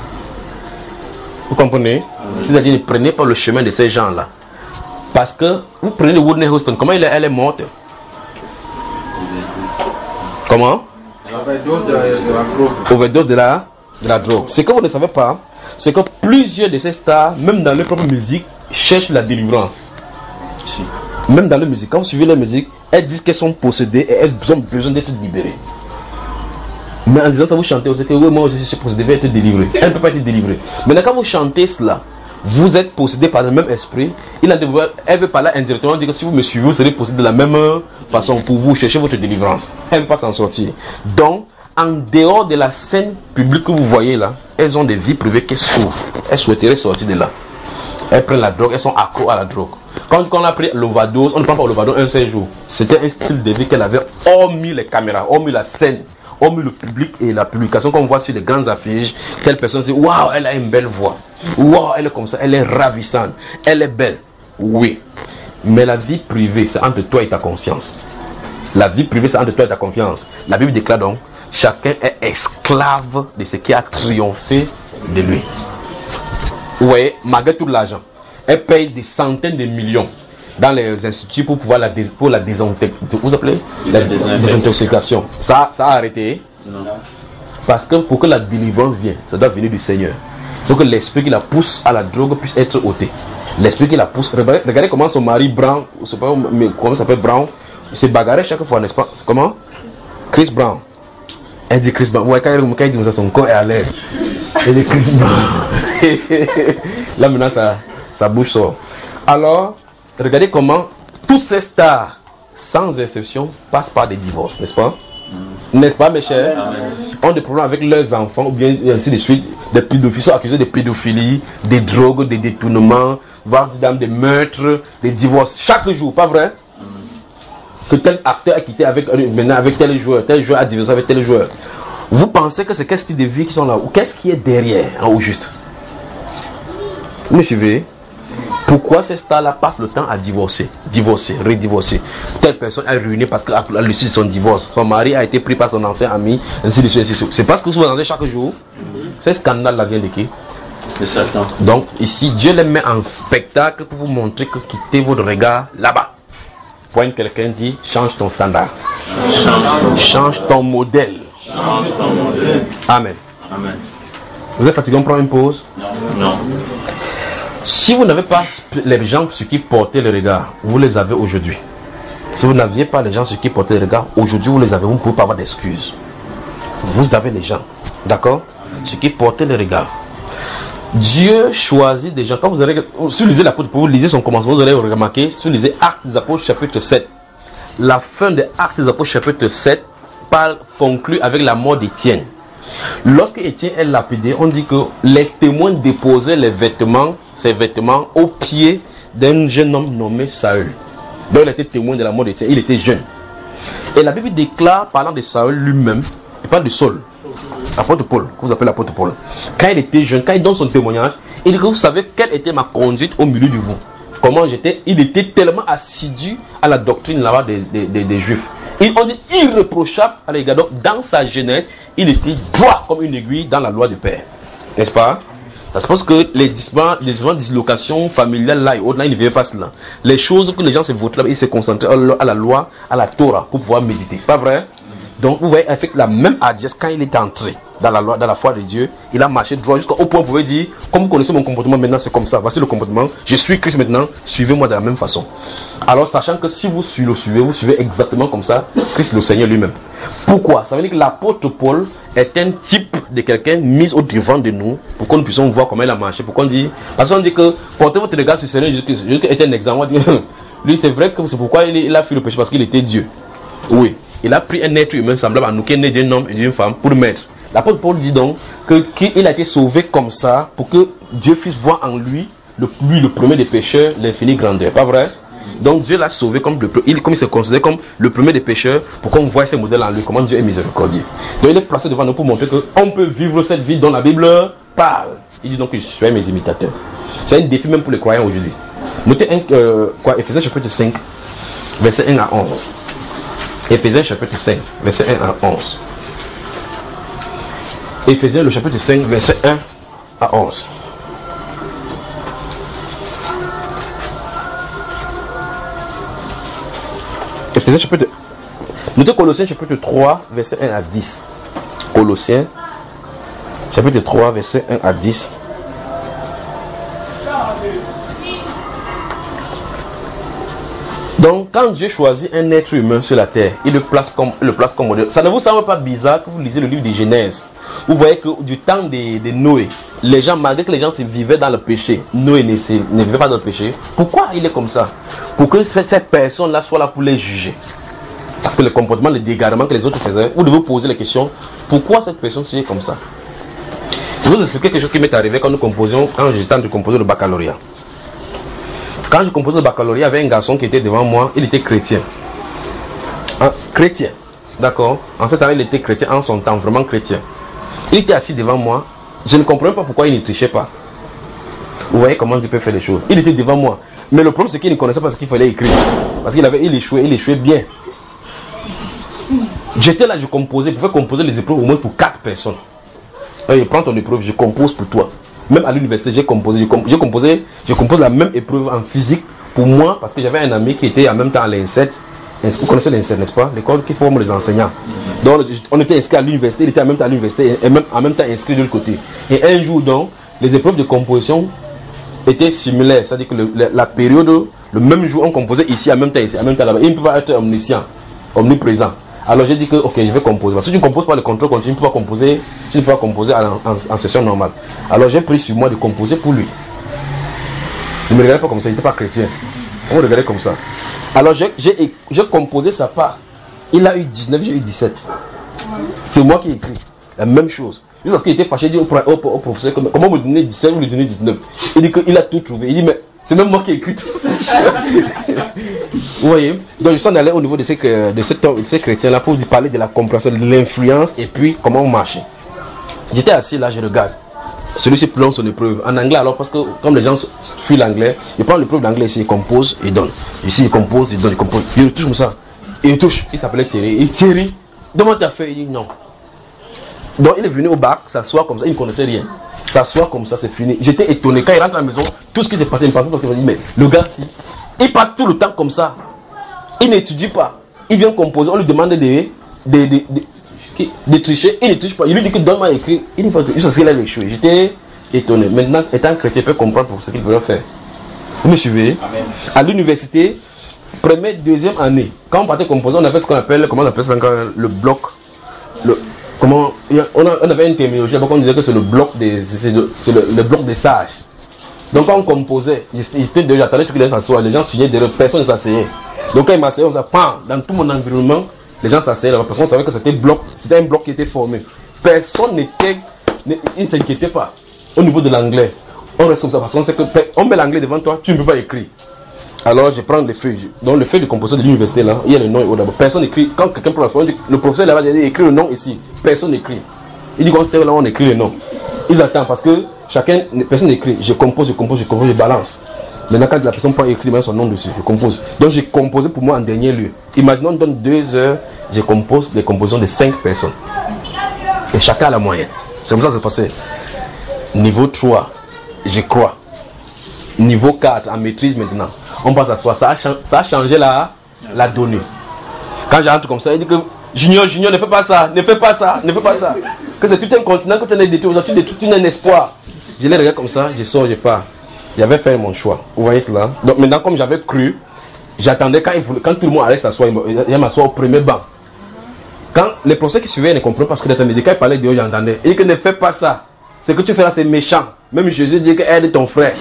Vous comprenez? C'est-à-dire ne prenez pas le chemin de ces gens-là. Parce que vous prenez le Whitney Houston, comment elle est, elle est morte? Comment? Overdose de, de la drogue. Overdose de la, de la drogue. Ce que vous ne savez pas, c'est que plusieurs de ces stars, même dans leur propre musique, cherchent la délivrance. Même dans leur musique, quand vous suivez leur musique, elles disent qu'elles sont possédées et elles ont besoin d'être libérées. Mais en disant ça, vous chantez aussi que oui, moi aussi je suis possédé, je vais être délivré. Elle ne peut pas être délivrée. Maintenant, quand vous chantez cela, vous êtes possédé par le même esprit. Il a dévoilé, elle veut parler indirectement, dire que si vous me suivez, vous serez possédé de la même façon pour vous chercher votre délivrance. Elle ne peut pas s'en sortir. Donc, en dehors de la scène publique que vous voyez là, elles ont des vies privées qui s'ouvrent. Elles souhaiteraient sortir de là. elles prennent la drogue, elles sont accros à la drogue. Quand, quand on a pris l'overdose, on ne prend pas l'overdose un seul jour. C'était un style de vie qu'elle avait, hormis les caméras, hormis la scène, hormis le public et la publication qu'on voit sur les grandes affiches. Telle personne dit waouh, elle a une belle voix. Waouh, elle est comme ça, elle est ravissante, elle est belle. Oui, mais la vie privée, c'est entre toi et ta conscience. La vie privée, c'est entre toi et ta confiance. La Bible déclare donc chacun est esclave de ce qui a triomphé de lui. Vous voyez, malgré tout l'argent, elle paye des centaines de millions dans les instituts pour pouvoir la, dés pour la désintoxication. Vous appelez la désintoxication. Ça, ça a arrêté. Non. Parce que pour que la délivrance vienne, ça doit venir du Seigneur. Pour que l'esprit qui la pousse à la drogue puisse être ôté. L'esprit qui la pousse. Regardez comment son mari Brown, pas, mais comment ça s'appelle Brown, s'est bagarré chaque fois, n'est-ce pas? Comment? Chris Brown. Elle dit Chris Brown. Ouais, quand il dit ça, son corps est à l'air. Elle dit Chris Brown. Là maintenant, ça, sa bouche sort. Alors, regardez comment toutes ces stars, sans exception, passent par des divorces, n'est-ce pas? Mm. N'est-ce pas, mes chers? Amen. Ont des problèmes avec leurs enfants, ou bien ainsi de suite, des pédophiles, sont accusés de pédophilie, des drogues, des détournements, voire des meurtres, des divorces, chaque jour, pas vrai? Mm. Que tel acteur a quitté avec, maintenant avec tel joueur, tel joueur a divorcé avec tel joueur. Vous pensez que c'est quel style de vie qui sont là? Ou qu'est-ce qui est derrière, hein, au juste? Vous me suivez? Pourquoi ces stars-là passent le temps à divorcer, divorcer, redivorcer? Telle personne est ruinée parce qu'à l'issue de son divorce, son mari a été pris par son ancien ami, ainsi de suite, ainsi de suite. C'est parce que vous entendez chaque jour. Ces scandales-là viennent de qui? De Satan. Donc, ici, Dieu les met en spectacle pour vous montrer que quittez votre regard là-bas. Point quelqu'un dit, change ton standard. Change, change ton modèle. Change ton modèle. Amen. Amen. Vous êtes fatigué, on prend une pause? Non. Non. Si vous n'avez pas les gens sur qui porter le regard, vous les avez aujourd'hui. Si vous n'aviez pas les gens sur qui porter le regard, aujourd'hui vous les avez, vous ne pouvez pas avoir d'excuses. Vous avez les gens, d'accord? Sur qui porter le regard. Dieu choisit des gens. Quand vous allez, si vous lisez l'apôtre, vous lisez son commencement, vous allez remarquer, si vous lisez Actes des Apôtres chapitre sept, la fin de Actes des Apôtres chapitre sept parle, conclut avec la mort d'Étienne. Lorsque Étienne est lapidé, on dit que les témoins déposaient les vêtements, ces vêtements au pied d'un jeune homme nommé Saül. Donc il était témoin de la mort d'Étienne, il était jeune. Et la Bible déclare, parlant de Saül lui-même, il parle de Saul, l'apôtre Paul, que vous appelez l'apôtre Paul. Quand il était jeune, quand il donne son témoignage, il dit que vous savez quelle était ma conduite au milieu de vous. Comment j'étais, il était tellement assidu à la doctrine là-bas des, des, des, des Juifs. Et on dit irréprochable à l'égard. Donc, dans sa jeunesse, il était droit comme une aiguille dans la loi du Père. N'est-ce pas? Ça se passe que les différentes, les différentes dislocations familiales là et autres, là, ils ne vivaient pas cela. Les choses que les gens se votent là, ils se concentraient à la loi, à la Torah, pour pouvoir méditer. Pas vrai? Donc, vous voyez, avec la même hardiesse, quand il est entré dans la loi, dans la foi de Dieu, il a marché droit jusqu'au point où vous pouvez dire, comme vous connaissez mon comportement maintenant, c'est comme ça. Voici le comportement. Je suis Christ maintenant, suivez-moi de la même façon. Alors, sachant que si vous le suivez, vous suivez exactement comme ça, Christ le Seigneur lui-même. Pourquoi? Ça veut dire que l'apôtre Paul est un type de quelqu'un mis au devant de nous, pour que nous puissions voir comment il a marché. Pourquoi on dit, parce qu'on dit que portez votre regard sur le Seigneur Jésus-Christ. Jésus est un exemple. On dit, lui, c'est vrai que c'est pourquoi il, il a fui le péché, parce qu'il était Dieu. Oui. Il a pris un être humain semblable à nous, qui est né d'un homme et d'une femme, pour le mettre. L'apôtre Paul dit donc que, qu'il a été sauvé comme ça, pour que Dieu puisse voir en lui, le, lui le premier des pécheurs, l'infinie grandeur. Pas vrai? Donc Dieu l'a sauvé comme, le, il, comme il se considère comme le premier des pécheurs, pour qu'on voit ces modèles en lui, comment Dieu est miséricordieux. Donc il est placé devant nous pour montrer qu'on peut vivre cette vie dont la Bible parle. Il dit donc que je suis mes imitateurs. C'est un défi même pour les croyants aujourd'hui. Notez un, euh, quoi, Éphésiens chapitre cinq, verset un à onze. Éphésiens chapitre cinq, verset un à onze. Éphésiens le chapitre cinq, verset un à onze. Éphésiens chapitre... Notez Colossiens chapitre trois, verset un à dix. Colossiens chapitre trois, verset un à dix. Donc, quand Dieu choisit un être humain sur la terre, il le place comme, le place comme modèle. Ça ne vous semble pas bizarre que vous lisez le livre de Genèse? Vous voyez que du temps de, de Noé, les gens, malgré que les gens se vivaient dans le péché, Noé ne, se, ne vivait pas dans le péché. Pourquoi il est comme ça? Pour que ces personnes-là soient là pour les juger. Parce que le comportement, le dégarement que les autres faisaient, vous devez vous poser la question, pourquoi cette personne est comme ça? Je vais vous expliquer quelque chose qui m'est arrivé quand nous composions, quand j'étais en train de composer le baccalauréat. Quand je composais le baccalauréat, il y avait un garçon qui était devant moi, il était chrétien. Hein, chrétien, d'accord. En cette année, il était chrétien, en son temps, vraiment chrétien. Il était assis devant moi, je ne comprenais pas pourquoi il ne trichait pas. Vous voyez comment Dieu peut faire les choses. Il était devant moi. Mais le problème, c'est qu'il ne connaissait pas ce qu'il fallait écrire. Parce qu'il avait, il échouait, il échouait bien. J'étais là, je composais, je pouvais composer les épreuves au moins pour quatre personnes. Je prends ton épreuve, je compose pour toi. Même à l'université, j'ai composé, j'ai composé, composé, je compose la même épreuve en physique pour moi, parce que j'avais un ami qui était en même temps à l'I N S E T. Vous connaissez l'I N S E T, n'est-ce pas? L'école qui forme les enseignants. Donc, on était inscrit à l'université, il était en même temps à l'université et même, en même temps inscrit de l'autre côté. Et un jour, donc, les épreuves de composition étaient similaires. C'est-à-dire que le, la, la période, le même jour, on composait ici, en même temps ici, en même temps là-bas. Il ne peut pas être omniscient, omniprésent. Alors j'ai dit que ok, je vais composer. Parce que si tu ne composes pas le contrôle continu, tu ne peux pas composer, tu ne peux pas composer en, en, en session normale. Alors j'ai pris sur moi de composer pour lui. Ne me regardez pas comme ça, il n'était pas chrétien. On me regardait comme ça. Alors j'ai, j'ai, j'ai composé sa part. Il a eu dix-neuf, j'ai eu dix-sept. C'est moi qui ai écrit. La même chose. Juste parce qu'il était fâché, il dit au, au, au professeur, comment me donner dix-sept ou lui donner dix-neuf. Il dit qu'il a tout trouvé. Il dit mais c'est même moi qui ai écrit tout ça. Vous voyez? Donc je suis allé au niveau de ces, de ces, de ces chrétiens-là pour parler de la compréhension, de l'influence et puis comment on marchait. J'étais assis là, je regarde. Celui-ci plonge son épreuve. En anglais alors, parce que comme les gens fuient l'anglais, il prend l'épreuve d'anglais ici, il compose, il donne. Ici, il compose, il donne, il compose. Il touche comme ça. Et il touche. Il s'appelait Thierry. Il dit Thierry, demande ta feuille. Il dit non. Donc il est venu au bac, s'asseoir comme ça, il ne connaissait rien. S'asseoir comme ça, c'est fini. J'étais étonné. Quand il rentre à la maison, tout ce qui s'est passé, il me passait parce qu'il m'a dit, mais le gars, si, il passe tout le temps comme ça. Il n'étudie pas. Il vient composer, on lui demande de, de, de, de, de, de tricher, il ne triche pas. Il lui dit que donne-moi à écrire. Il n'est pas écrit. C'est ce qu'il a échoué. J'étais étonné. Maintenant, étant chrétien, il peut comprendre pour ce qu'il veut faire. Vous me suivez? Amen. À l'université, première, deuxième année, quand on partait composer, on avait ce qu'on appelle, comment on appelle ça encore, le bloc. Le, comment, on, a, on avait une terminologie, on disait que c'est le bloc des, c'est le, c'est le, le bloc des sages. Donc quand on composait, j'attendais qu'il allait s'asseoir, les gens signaient derrière, personne ne s'asseyait. Donc quand il m'asseyait, on faisait pan, dans tout mon environnement, les gens s'asseyaient là-bas, parce qu'on savait que c'était bloc, c'était un bloc qui était formé. Personne n'était, il ne s'inquiétait pas. Au niveau de l'anglais, on reste comme ça, parce qu'on sait que, on met l'anglais devant toi, tu ne peux pas écrire. Alors je prends les feuilles, donc le feuille de composition de l'université là, il y a le nom et d'abord. Personne n'écrit, quand quelqu'un prend la feuille, le professeur là-bas dit écrit le nom ici, personne n'écrit. Il dit qu'on sait là, on écrit le nom. Ils attendent parce que chacun, personne n'écrit. Je compose, je compose, je compose, je balance. Maintenant, quand la personne prend écrit son nom dessus, je compose. Donc, j'ai composé pour moi en dernier lieu. Imaginons, on donne deux heures, je compose les compositions de cinq personnes. Et chacun a la moyenne. C'est comme ça que ça s'est passé. Niveau trois, je crois. Niveau quatre, en maîtrise maintenant. On passe à soi. Ça a, ça a changé la, la donnée. Quand j'entre comme ça, il dit que Junior, Junior, ne fais pas ça, ne fais pas ça, ne fais pas ça. Que c'est tout un continent que tu as détruit. Aujourd'hui, tu as un espoir. Je les regarde comme ça, je sors, je pars. J'avais fait mon choix. Vous voyez cela? Donc maintenant, comme j'avais cru, j'attendais quand, il voulait, quand tout le monde allait s'asseoir, il m'asseoir au premier banc. Quand les professeurs qui suivaient ne comprenaient pas ce que j'attendais, quand ils parlaient de eux, j'entendais. Et que ne fais pas ça. Ce que tu fais là, c'est méchant. Même Jésus dit que aide ton frère.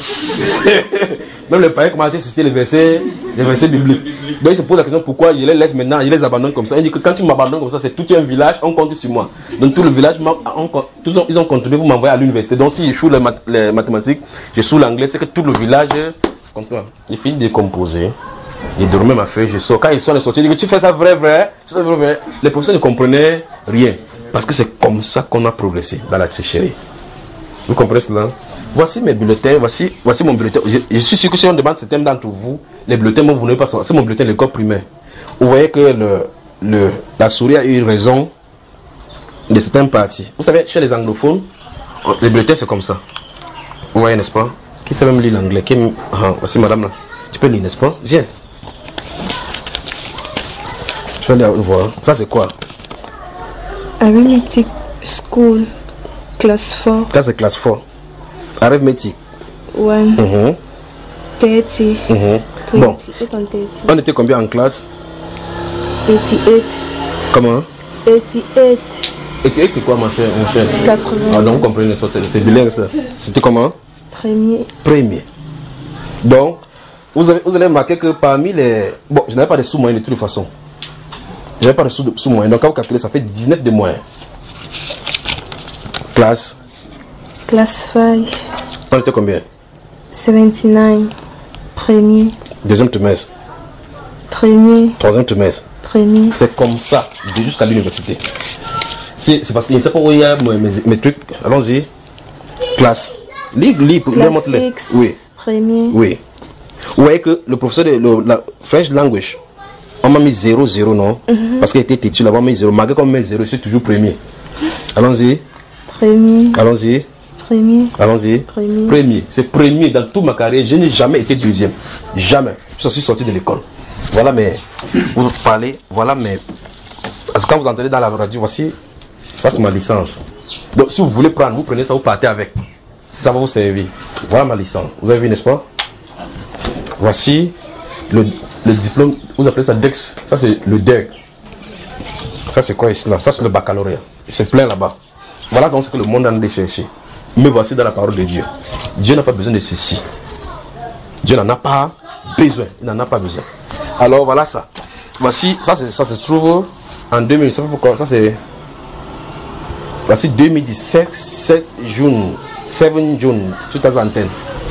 Même les païens commentaient citer les versets, les versets bibliques. Donc ils se posent la question pourquoi je les laisse maintenant, je les abandonne comme ça. Il dit que quand tu m'abandonnes comme ça, c'est tout un village, on compte sur moi. Donc tout le village, on, tous ont, ils ont contribué pour m'envoyer à l'université. Donc si je joue les, mat les mathématiques, je joue l'anglais, c'est que tout le village compte moi. Il finit de composer. Il dormait ma feuille, je sors. Quand ils sont sortis, il dit que tu fais ça vrai, vrai, tu fais vrai, vrai. Les professeurs ne comprenaient rien. Parce que c'est comme ça qu'on a progressé dans la tricherie. Vous comprenez cela? Voici mes bulletins, voici, voici mon bulletin. Je, je suis sûr que si on demande certains d'entre vous, les bulletins, moi, vous n'avez pas savoir. C'est mon bulletin de l'école primaire. Vous voyez que le, le, la souris a eu raison de certaines parties. Vous savez, chez les anglophones, les bulletins c'est comme ça. Vous voyez, n'est-ce pas? Qui sait même lire l'anglais? Qui... Ah, voici madame là. Tu peux lire, n'est-ce pas? Viens. Tu vas lire, voir. Ça c'est quoi? Arithmetic School, classe four. Ça c'est classe four. Arithmétique. one. Mm-hmm. thirty. Mm-hmm. Bon. On était combien en classe? eighty-eight. Comment? eighty-eight. eighty-eight c'est quoi, mon cher? Mon cher? quatre-vingts. Ah donc, vous comprenez, c'est bilingue ça. C'était comment? Premier. Premier. Donc, vous avez, vous allez remarquer que parmi les... Bon, je n'avais pas de sous-moyens de toute façon. Je n'avais pas de sous-moyens. Donc, quand vous calculez, ça fait dix-neuf de moyens. Classe? Classe five. On était combien? seventy-nine. Premier. Deuxième trimestre. Premier. Troisième trimestre. Premier. C'est comme ça, jusqu'à l'université. C'est parce qu'il ne sait pas où il y a mes, mes, mes trucs. Allons-y. Classe. Lis, lis, Classe montre-les. X. Oui. Premier. Oui. Vous voyez que le professeur de le, la French language, on m'a mis zéro, zéro, non? Mm-hmm. Parce qu'il était têtu là-bas, on m'a mis zéro. Malgré qu'on met zéro, c'est toujours premier. Allons-y. Premier. Allons-y. Premier. Allons-y. Premier. Premier. C'est premier dans toute ma carrière. Je n'ai jamais été deuxième. Jamais. Je suis sorti de l'école. Voilà, mais vous parlez. Voilà, mais. Parce que quand vous entendez dans la radio, voici. Ça, c'est ma licence. Donc, si vous voulez prendre, vous prenez ça, vous partez avec. Ça va vous servir. Voilà ma licence. Vous avez vu, n'est-ce pas? Voici le, le diplôme. Vous appelez ça D E X. Ça, c'est le D E G. Ça, c'est quoi ici là? Ça, c'est le baccalauréat. C'est plein là-bas. Voilà donc ce que le monde a de chercher. Mais voici dans la parole de Dieu. Dieu n'a pas besoin de ceci. Dieu n'en a pas besoin. Il n'en a pas besoin. Alors voilà ça. Voici, ça, ça se trouve en deux mille. Ça, pourquoi? Ça c'est. Voici deux mille dix-sept, sept juin, sept juin deux mille dix.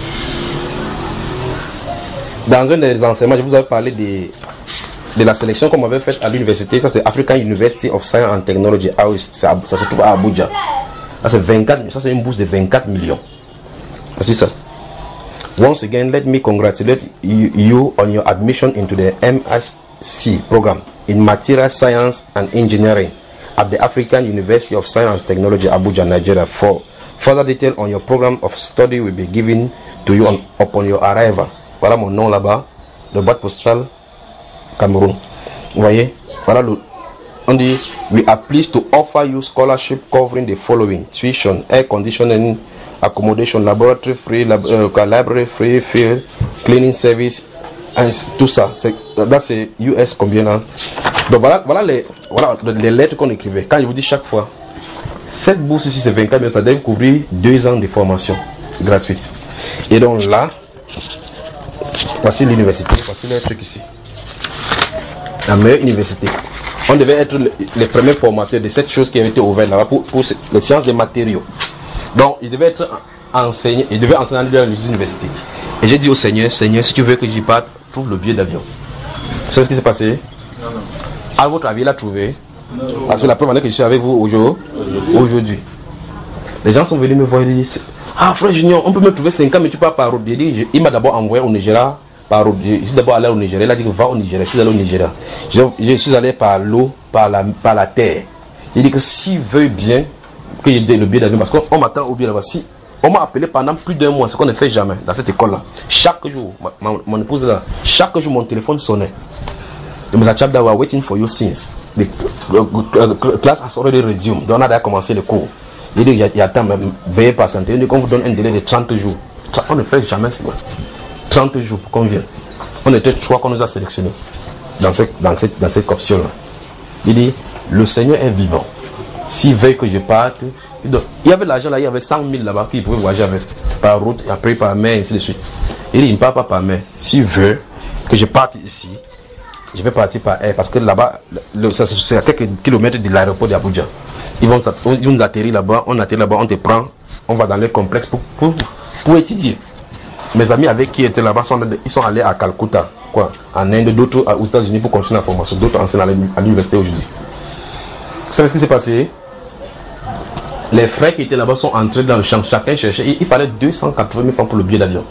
Dans un des enseignements, je vous avais parlé de, de la sélection qu'on m'avait faite à l'université. Ça c'est African University of Science and Technology. Ah oui, ça, ça se trouve à Abuja. Ça c'est vingt-quatre, ça c'est une bourse de vingt-quatre millions. C'est ça. Once again, let me congratulate you, you on your admission into the M S C program in Material Science and Engineering at the African University of Science and Technology, Abuja, Nigeria. For further detail on your program of study will be given to you on, upon your arrival. Voilà mon nom là-bas, le boîte postale Cameroun. Vous voyez, voilà le. On dit, we are pleased to offer you scholarship covering the following: tuition, air conditioning, accommodation, laboratory free, lab, uh, library free, field, cleaning service, and tout ça. Là c'est U S combien là? Donc voilà, voilà, les, voilà les lettres qu'on écrivait. Quand je vous dis chaque fois, cette bourse ici c'est vingt-quatre mille, ça doit couvrir deux ans de formation gratuite. Et donc là, voici l'université, voici les trucs ici. La meilleure université. On devait être les premiers formateurs de cette chose qui avait été ouverte là-bas pour, pour les sciences des matériaux. Donc, il devait être enseigné, il devait enseigner dans l'université. Et j'ai dit au Seigneur, Seigneur, si tu veux que j'y parte, trouve le billet d'avion. Vous savez ce qui s'est passé? Non, non. À votre avis, il a trouvé? Non. Ah, c'est la première année que je suis avec vous aujourd'hui. Aujourd'hui. Les gens sont venus me voir et disent, ah frère Junior, on peut me trouver cinq ans, mais tu pars par route. Il m'a d'abord envoyé au Nigeria. Par route. Je suis d'abord allé au Nigeria. Il a dit que va au Nigeria. Je suis allé au Nigeria. Je, je suis allé par l'eau, par la, par la terre. Il dit que s'il veut bien que je donne le billet d'avion, parce qu'on m'attend au billet là-bas. Si on m'a appelé pendant plus d'un mois, ce qu'on ne fait jamais dans cette école-là. Chaque jour, ma, ma, mon épouse là, chaque jour mon téléphone sonnait. The Mister Chabda were waiting for you since. The class has already resumed. On a commencé le cours. Il dit qu'il y a temps, veuillez patienter. Il dit qu'on vous donne un délai de trente jours. On ne fait jamais cela. trente jours pour qu'on vienne. On était trois qu'on nous a sélectionnés dans cette, dans cette, dans cette option-là. Il dit, le Seigneur est vivant. S'il veut que je parte, il y avait l'argent là, il y avait cent mille là-bas qu'il pouvait voyager avec, par route, après par mer, et ainsi de suite. Il dit, il ne part pas par mer. S'il veut que je parte ici, je vais partir par air, parce que là-bas, c'est à quelques kilomètres de l'aéroport d'Abuja. Ils vont, ils vont nous atterrir là-bas, on atterrit là-bas, on te prend, on va dans les complexes pour, pour, pour étudier. Mes amis avec qui étaient là-bas, sont, ils sont allés à Calcutta, quoi, en Inde, d'autres aux États-Unis pour continuer la formation, d'autres enseignent à l'université aujourd'hui. Vous savez ce qui s'est passé? Les frères qui étaient là-bas sont entrés dans le champ, chacun cherchait, il, il fallait deux cent quatre-vingt mille francs pour le billet d'avion.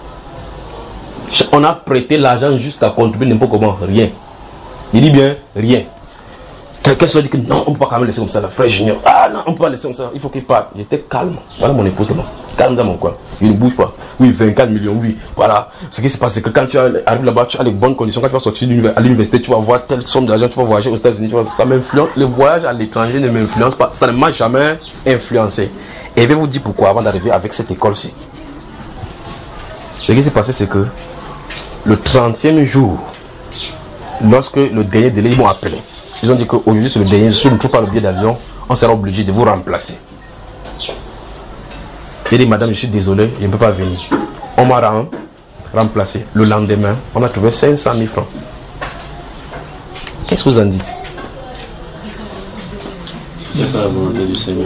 On a prêté l'argent jusqu'à contribuer n'importe comment, rien. Il dit bien, rien. Quelqu'un se dit que non, on ne peut pas quand même laisser comme ça, la frère Junior. Ah non, on ne peut pas laisser comme ça, il faut qu'il parte. J'étais calme. Voilà mon épouse là-bas. Calme dans mon coin. Il ne bouge pas. Oui, vingt-quatre millions, oui. Voilà. Ce qui se passe, c'est que quand tu arrives là-bas, tu as les bonnes conditions. Quand tu vas sortir à l'université, tu vas voir telle somme d'argent, tu vas voyager aux États-Unis. Ça m'influence. Le voyage à l'étranger ne m'influence pas. Ça ne m'a jamais influencé. Et je vais vous dire pourquoi avant d'arriver avec cette école-ci. Ce qui s'est passé, c'est que le trentième jour, lorsque le dernier délai, ils m'ont appelé. Ils ont dit qu'aujourd'hui, c'est le dernier. Si je ne trouve pas le billet d'avion, on sera obligé de vous remplacer. J'ai dit, madame, je suis désolé, je ne peux pas venir. On m'a remplacé. Le lendemain, on a trouvé cinq cent mille francs. Qu'est-ce que vous en dites? C'est pas la volonté du Seigneur.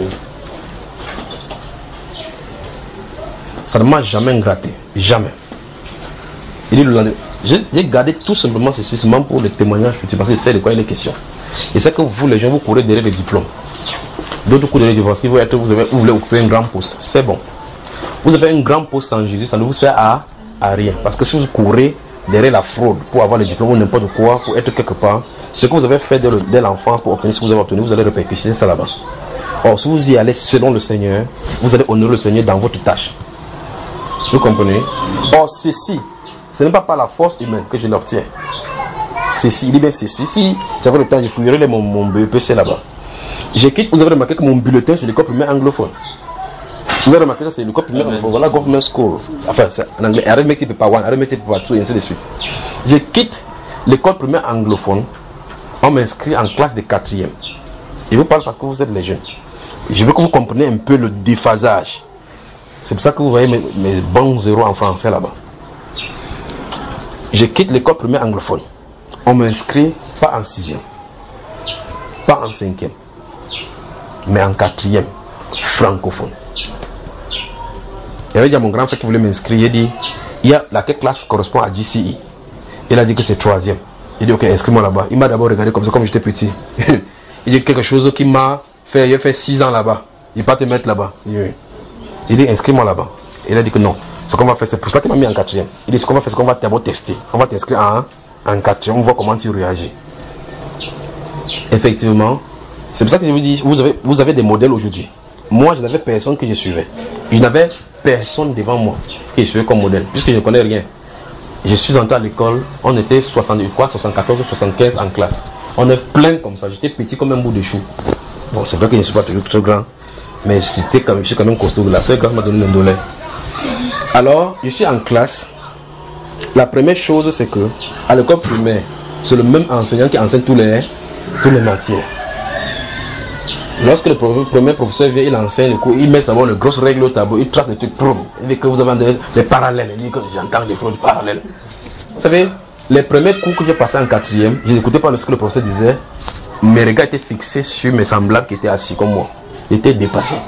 Ça ne m'a jamais gratté. Jamais. Il dit le lendemain. J'ai gardé tout simplement ceci, seulement pour le témoignage futur, parce que c'est de quoi il est question. Et c'est que vous, les gens, vous courez derrière les diplômes. D'autres courent derrière les divorces, vous, vous, avez, vous voulez occuper un grand poste. C'est bon. Vous avez un grand poste en Jésus, ça ne vous sert à, à rien. Parce que si vous courez derrière la fraude pour avoir les diplômes ou n'importe quoi, pour être quelque part, ce que vous avez fait dès l'enfance pour obtenir ce que vous avez obtenu, vous allez répercuter ça là-bas. Or, si vous y allez selon le Seigneur, vous allez honorer le Seigneur dans votre tâche. Vous comprenez? Or, ceci, ce n'est pas par la force humaine que je l'obtiens. Ceci, il dit bien ceci. Si j'avais le temps, je fouillerais mon, mon B E P C là-bas. J'ai quitté, vous avez remarqué que mon bulletin, c'est l'école primaire anglophone. Vous avez remarqué que c'est l'école primaire anglophone. Voilà, government school. Enfin, c'est en anglais. Arithmetic paper one, arithmetic paper two, et ainsi de suite. Je quitte l'école primaire anglophone. On m'inscrit en classe de quatrième. Je vous parle parce que vous êtes les jeunes. Je veux que vous compreniez un peu le déphasage. C'est pour ça que vous voyez mes, mes bons zéros en français là-bas. Je quitte l'école primaire anglophone. On m'inscrit pas en sixième, pas en cinquième, mais en quatrième, francophone. Il avait dit à mon grand frère qui voulait m'inscrire, il a dit, il y a laquelle classe correspond à G C E. Il a dit que c'est troisième. Il dit ok, inscris-moi là-bas. Il m'a d'abord regardé comme ça, comme j'étais petit. Il dit quelque chose qui m'a fait, il a fait six ans là-bas. Il ne va pas te mettre là-bas. Il dit inscris-moi là-bas. Il a dit que non. Ce qu'on va faire, c'est pour ça qu'il m'a mis en quatrième. Il dit ce qu'on va faire, c'est qu'on va d'abord tester. On va t'inscrire en, en quatrième, on voit comment tu réagis. Effectivement, c'est pour ça que je vous dis, vous avez, vous avez des modèles aujourd'hui. Moi, je n'avais personne que je suivais. Je n'avais personne devant moi qui je suivais comme modèle, puisque je ne connais rien. Je suis entré à l'école, on était soixante, quoi, soixante-quatorze ou soixante-quinze en classe. On est plein comme ça, j'étais petit comme un bout de chou. Bon, c'est vrai que je ne suis pas toujours très grand, mais j'étais quand même, je suis quand même costaud. La seule classe m'a donné un dollar. Alors, je suis en classe. La première chose, c'est que à l'école primaire, c'est le même enseignant qui enseigne tous les, tous les matières. Lorsque le premier professeur vient, il enseigne le cours, il met d'abord le grosses règles au tableau, il trace des trucs, il dit que vous avez des, des parallèles, il dit que j'entends des choses parallèles. Vous savez, les premiers cours que j'ai passés en quatrième, je n'écoutais pas ce que le professeur disait, mes regards étaient fixés sur mes semblables qui étaient assis comme moi. J'étais dépassé.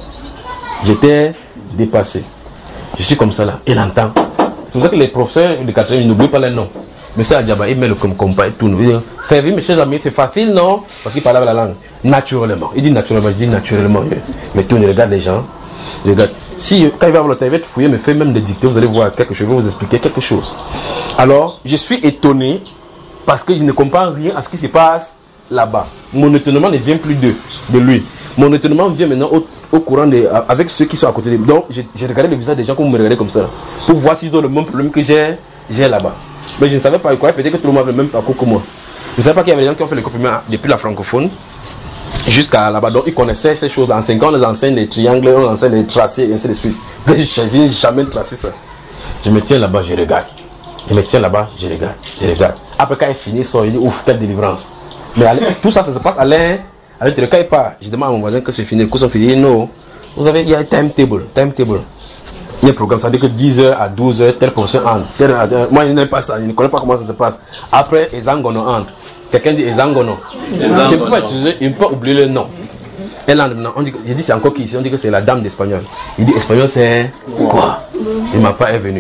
J'étais dépassé. Je suis comme ça là, il entend. C'est pour ça que les professeurs de quatrième, ils n'oublient pas les noms. Monsieur Adjaba, il met le compas et tout. Il dit, faire vivre mes chers amis, c'est facile, non? Parce qu'il parle la langue. Naturellement. Il dit naturellement, je dis naturellement. Mais tout, il regarde les gens. Il regarde. Si, quand il va avoir le temps, il va te fouiller, me fait même des dictées, vous allez voir quelque chose, je vais vous expliquer quelque chose. Alors, je suis étonné parce que je ne comprends rien à ce qui se passe là-bas. Mon étonnement ne vient plus de, de lui. Mon étonnement vient maintenant au, au courant de, avec ceux qui sont à côté de lui. Donc, j'ai regardé le visage des gens comme vous me regardez comme ça, pour voir s'ils ont le même problème que j'ai là-bas. Mais je ne savais pas quoi, peut-être que tout le monde avait le même parcours que moi. Je ne savais pas qu'il y avait des gens qui ont fait l'école primaire depuis la francophone jusqu'à là-bas. Donc ils connaissaient ces choses. En cinq ans, on les enseigne les triangles, on enseigne les tracés, et ainsi de suite. Je n'ai jamais tracé ça. Je me tiens là-bas, je regarde. Je me tiens là-bas, je regarde, je regarde. Après, quand il finit, il sort, il dit ouf, quelle délivrance. Mais allez, tout ça, ça se passe à l'intérieur. Quand il part, je demande à mon voisin que c'est fini. Le cours est fini. Non, vous avez, il y a un timetable. Timetable. Il y a un programme, ça veut dire que dix heures à douze heures, tel professeur entre. Moi, je n'aime pas ça, je ne connais pas comment ça se passe. Après, Ezangono entre. Quelqu'un dit Ezangono. Je ne peux pas utiliser, il ne peut pas oublier le nom. Et là, on dit, je dis c'est encore qui ici, on dit que c'est la dame d'espagnol. Il dit espagnol c'est quoi? Il ne m'a pas venu.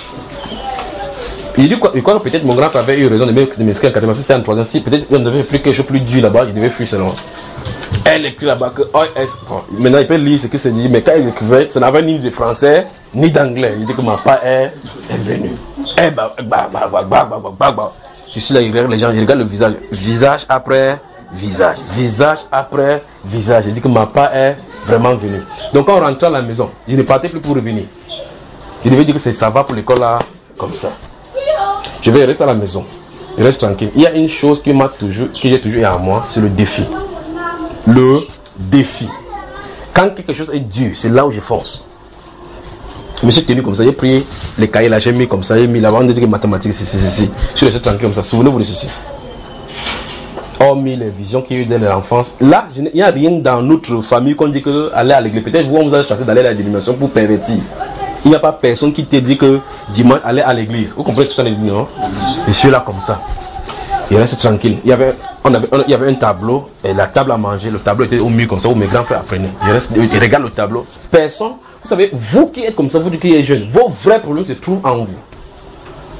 Il dit quoi? Il croit que peut-être mon grand frère avait eu raison de m'inscrire en quatrième. Si c'était en troisième, si peut-être on devait écrire quelque chose plus dur là-bas, il devait fuir seulement. Elle écrit là-bas que O S. Bon, maintenant il peut lire ce que c'est dit, mais quand il écrivait, ça n'avait ni de français ni d'anglais. Il dit que ma part est, est venue. Eh bah, bah, bah, bah, bah, bah, bah, bah. Je suis là, il regarde les gens, je regarde le visage. Visage après visage. Visage après visage. Il dit que ma part est vraiment venue. Donc quand on rentrait à la maison, il ne partait plus pour revenir. Il devait dire que ça va pour l'école là, comme ça. Je vais rester à la maison. Je reste tranquille. Il y a une chose qui m'a toujours, qui est toujours à moi, c'est le défi. Le défi. Quand quelque chose est dur, c'est là où je fonce. Je me suis tenu comme ça, j'ai pris les cahiers là, j'ai mis comme ça, j'ai mis là-bas, on dit que mathématiques, c'est ceci. Je suis resté tranquille comme ça, souvenez-vous de ceci. Hormis les visions qu'il y a eu dès l'enfance, là, il n'y a rien dans notre famille qu'on dit que aller à l'église. Peut-être vous, on vous a chassé d'aller à la dénomination pour pervertir. Il n'y a pas personne qui te dit que dimanche, aller à l'église. Vous comprenez ce que ça veut dire, non? Je suis là comme ça. Il reste tranquille. Il y avait, on avait, on, il y avait un tableau, et la table à manger, le tableau était au mur comme ça, où mes grands frères apprenaient. Je reste, je regarde le tableau. Personne, vous savez, vous qui êtes comme ça, vous qui êtes jeunes, vos vrais problèmes se trouvent en vous.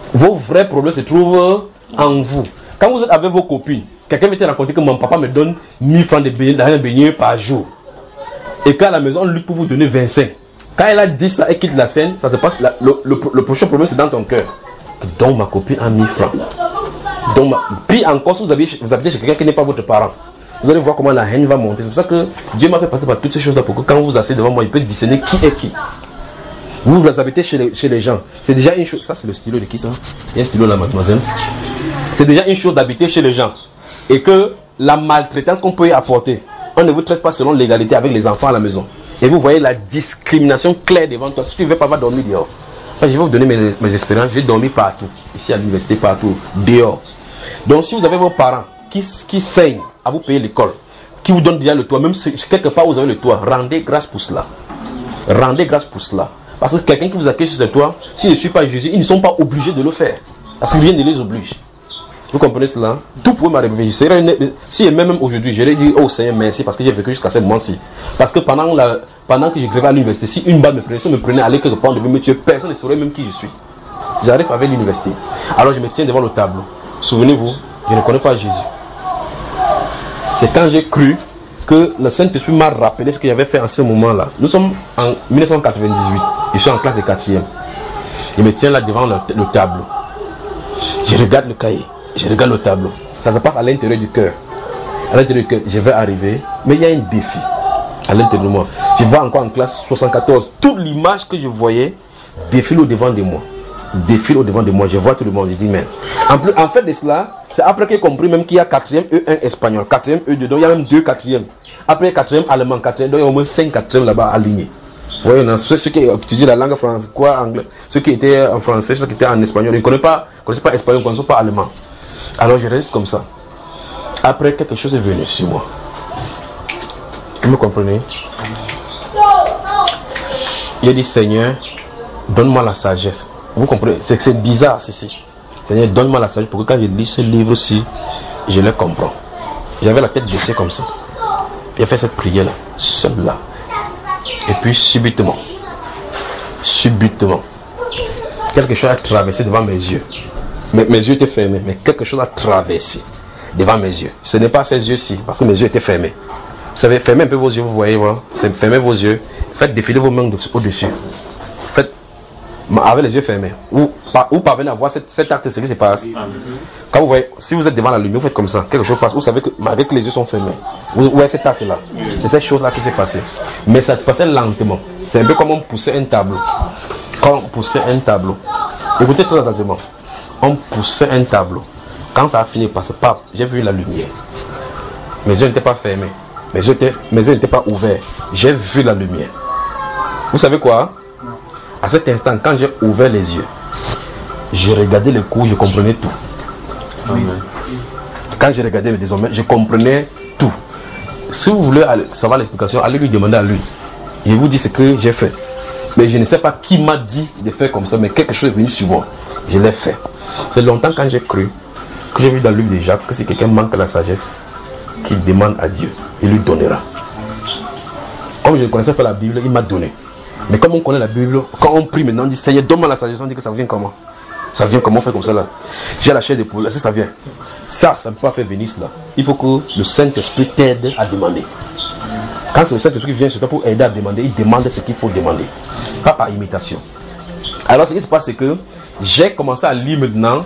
Vos vrais problèmes se trouvent en vous. Quand vous êtes avec vos copines, quelqu'un m'était raconté que mon papa me donne mille francs de beignets par jour. Et qu'à la maison, on lutte pour vous donner vingt-cinq. Quand elle a dit ça et quitte la scène, ça se passe. La, le, le, le prochain problème, c'est dans ton cœur. Donc ma copine a mille francs. Donc, ma... Puis encore, si vous habitez, vous habitez chez quelqu'un qui n'est pas votre parent, vous allez voir comment la haine va monter. C'est pour ça que Dieu m'a fait passer par toutes ces choses-là pour que quand vous asseyez devant moi, il peut discerner qui est qui. Vous vous habitez chez les, chez les gens. C'est déjà une chose. Ça, c'est le stylo de qui ça? Il y a un stylo là, mademoiselle. C'est déjà une chose d'habiter chez les gens. Et que la maltraitance qu'on peut y apporter, on ne vous traite pas selon l'égalité avec les enfants à la maison. Et vous voyez la discrimination claire devant toi. Si tu ne veux pas dormir dehors. Enfin, je vais vous donner mes, mes expériences. J'ai dormi partout. Ici à l'université, partout. Dehors. Donc si vous avez vos parents qui, qui saignent à vous payer l'école, qui vous donnent déjà le toit, même si quelque part vous avez le toit, rendez grâce pour cela. Rendez grâce pour cela. Parce que quelqu'un qui vous accueille sur ce toit, s'il ne suit pas Jésus, ils ne sont pas obligés de le faire. Parce qu'il vient de les obliger. Vous comprenez cela? Tout pouvait m'arriver. Si même aujourd'hui, j'aurais dit, oh Seigneur, merci, parce que j'ai vécu jusqu'à ce moment-ci. Parce que pendant, la, pendant que je grévais à l'université, si une balle me prenait, si on me prenait à aller quelque part, on devait me tuer, personne ne saurait même qui je suis. J'arrive avec l'université. Alors je me tiens devant le tableau. Souvenez-vous, je ne connais pas Jésus. C'est quand j'ai cru que le Saint-Esprit m'a rappelé ce que j'avais fait en ce moment-là. Nous sommes en mille neuf cent quatre-vingt-dix-huit. Je suis en classe de quatrième. Je me tiens là devant le, le tableau. Je regarde le cahier. Je regarde le tableau. Ça se passe à l'intérieur du cœur. À l'intérieur du cœur, je vais arriver. Mais il y a un défi à l'intérieur de moi. Je vois encore en classe soixante-quatorze. Toute l'image que je voyais défile au devant de moi. Défile au devant de moi. Je vois tout le monde. Je dis, mais. En, plus, en fait de cela, c'est après que j'ai compris même qu'il y a quatrième E un espagnol, quatrième E deux. Donc il y a même deux quatrièmes. Après quatrième allemand, quatrième. Donc il y a au moins cinq quatrièmes là-bas alignés. Vous voyez, ceux, ceux qui étudient la langue française, quoi, anglais, ceux qui étaient en français, ceux qui étaient en espagnol, ils ne connaissent pas, connaissent pas espagnol, ils ne connaissent pas allemand. Alors je reste comme ça. Après, quelque chose est venu sur moi. Vous me comprenez? Il a dit, Seigneur, donne-moi la sagesse. Vous comprenez? C'est que c'est bizarre ceci. Seigneur, donne-moi la sagesse pour que quand je lis ce livre-ci, je le comprends. J'avais la tête baissée comme ça. J'ai fait cette prière-là, seul là. Et puis subitement, subitement, quelque chose a traversé devant mes yeux. Mes, mes yeux étaient fermés, mais quelque chose a traversé devant mes yeux. Ce n'est pas ces yeux-ci, parce que mes yeux étaient fermés. Vous savez, fermez un peu vos yeux, vous voyez, voilà. Fermez vos yeux, faites défiler vos mains au-dessus. Faites, avec les yeux fermés. Ou, ou parvenez à voir cet, cet acte, ce qui se passe. Quand vous voyez, si vous êtes devant la lumière, vous faites comme ça, quelque chose passe. Vous savez que malgré que les yeux sont fermés, vous voyez cet acte-là. C'est cette chose-là qui s'est passée. Mais ça passait lentement. C'est un peu comme on poussait un tableau. Quand on poussait un tableau. Écoutez très attentivement. On poussait un tableau. Quand ça a fini par ce pape, j'ai vu la lumière. Mes yeux n'étaient pas fermés. Mes yeux n'étaient pas ouverts. J'ai vu la lumière. Vous savez quoi? À cet instant, quand j'ai ouvert les yeux, j'ai regardé les cours, je comprenais tout. Amen. Quand j'ai regardé désormais, je comprenais tout. Si vous voulez savoir l'explication, allez lui demander à lui. Je vous dis ce que j'ai fait. Mais je ne sais pas qui m'a dit de faire comme ça, mais quelque chose est venu sur moi. Je l'ai fait. C'est longtemps quand j'ai cru, que j'ai vu dans le livre de Jacques, que si quelqu'un manque la sagesse, qu'il demande à Dieu, il lui donnera. Comme je ne connaissais pas la Bible, il m'a donné. Mais comme on connaît la Bible, quand on prie maintenant, on dit Seigneur, donne-moi la sagesse, on dit que ça vient comment? Ça vient comment? On fait comme ça là. J'ai la chair de poule, ça, ça vient. Ça, ça ne peut pas faire venir cela. Il faut que le Saint-Esprit t'aide à demander. Quand c'est le Saint-Esprit qui vient sur toi pour aider à demander, il demande ce qu'il faut demander. Pas par imitation. Alors ce qui se passe, c'est que j'ai commencé à lire maintenant.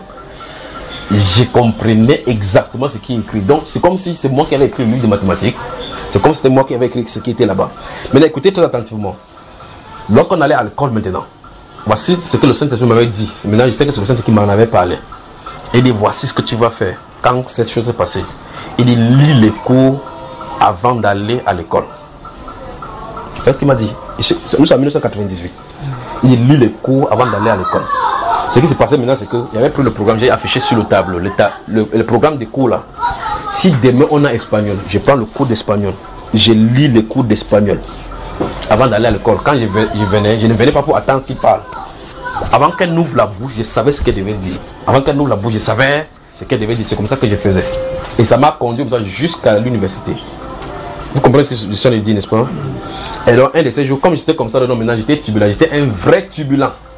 Je comprenais exactement ce qui est écrit. Donc c'est comme si c'est moi qui avais écrit le livre de mathématiques. C'est comme si c'était moi qui avais écrit ce qui était là-bas. Mais là, écoutez très attentivement. Lorsqu'on allait à l'école maintenant, voici ce que le Saint-Esprit m'avait dit. Maintenant, je sais que c'est le Saint-Esprit qui m'en avait parlé. Il dit, voici ce que tu vas faire quand cette chose est passée. Il dit, lis les cours avant d'aller à l'école. C'est ce qu'il m'a dit. Nous sommes en mille neuf cent quatre-vingt-dix-huit. Il dit, lis les cours avant d'aller à l'école. Ce qui s'est passé maintenant, c'est qu'il y avait pris le programme, j'ai affiché sur le tableau, le, ta, le, le programme des cours là. Si demain on a espagnol, je prends le cours d'espagnol, je lis les cours d'espagnol avant d'aller à l'école. Quand je, je venais, je ne venais pas pour attendre qu'il parle. Avant qu'elle ouvre la bouche, je savais ce qu'elle devait dire. Avant qu'elle ouvre la bouche, je savais ce qu'elle devait dire. C'est comme ça que je faisais. Et ça m'a conduit comme ça jusqu'à l'université. Vous comprenez ce que le Seigneur dit, n'est-ce pas? Et alors, un de ces jours, comme j'étais comme ça, non, maintenant j'étais turbulent, j'étais un vrai turbulent.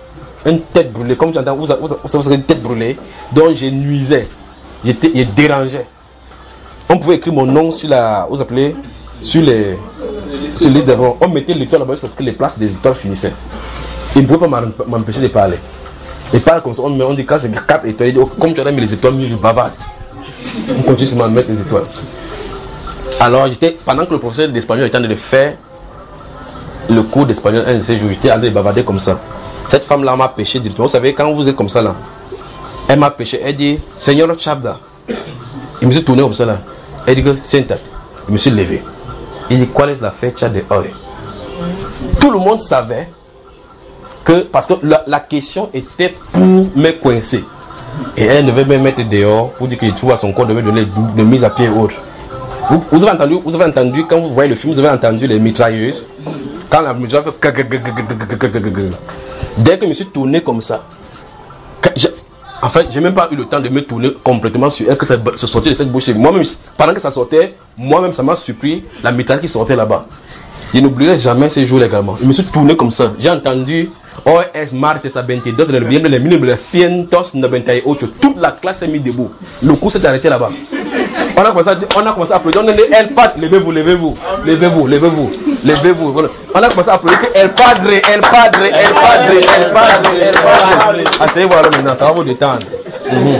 une tête brûlée, comme tu entends, vous, vous, vous savez une tête brûlée, dont je nuisais, j'étais, je dérangeais. On pouvait écrire mon nom sur la, vous appelez, sur les, sur les devant. On mettait l'étoile là-bas parce que les places des étoiles finissaient. Ils ne pouvaient pas m'empêcher de parler. Et pas comme ça, on, on dit quand c'est quatre étoiles, dit, oh, comme tu as mis les étoiles, mieux je bavarde. On continue seulement à mettre les étoiles. Alors j'étais, pendant que le professeur d'espagnol était en train de faire le cours d'espagnol un de ces jours, j'étais en train de bavarder comme ça. Cette femme-là m'a pêché directement. Vous savez, quand vous êtes comme ça là, elle m'a pêché, elle dit, Seigneur Chabda. Il me suis tourné comme ça là. Elle dit que c'est une tête. Je me suis levé. Il dit, quelle est la fête de Oe? Tout le monde savait que, parce que la, la question était pour me coincer. Et elle devait me mettre dehors pour dire qu'il trouve à son corps de me donner de mise à pied et autres. Vous, vous, avez entendu, vous avez entendu, quand vous voyez le film, vous avez entendu les mitrailleuses. Quand la mitrailleuse fait. Dès que je me suis tourné comme ça, en fait, j'ai même pas eu le temps de me tourner complètement sur elle, que ça se sortait de cette bouche. Moi-même, pendant que ça sortait, moi-même, ça m'a surpris la mitraille qui sortait là-bas. Je n'oublierai jamais ces jours également. Je me suis tourné comme ça. J'ai entendu O S Marte Sabentidos, le bien les minimes, les fientos, quatre-vingt-dix-huit. Toute la classe s'est mise debout. Le cours s'est arrêté là-bas. On a commencé à, on a commencé à applaudir. On a dit, El Padre, levez-vous, levez-vous, levez-vous, levez-vous, levez-vous. Voilà. On a commencé à applaudir que El Padre, El Padre, El Padre, El Padre, El Padre. Asseyez-vous alors maintenant, ça va vous détendre. Mm-hmm.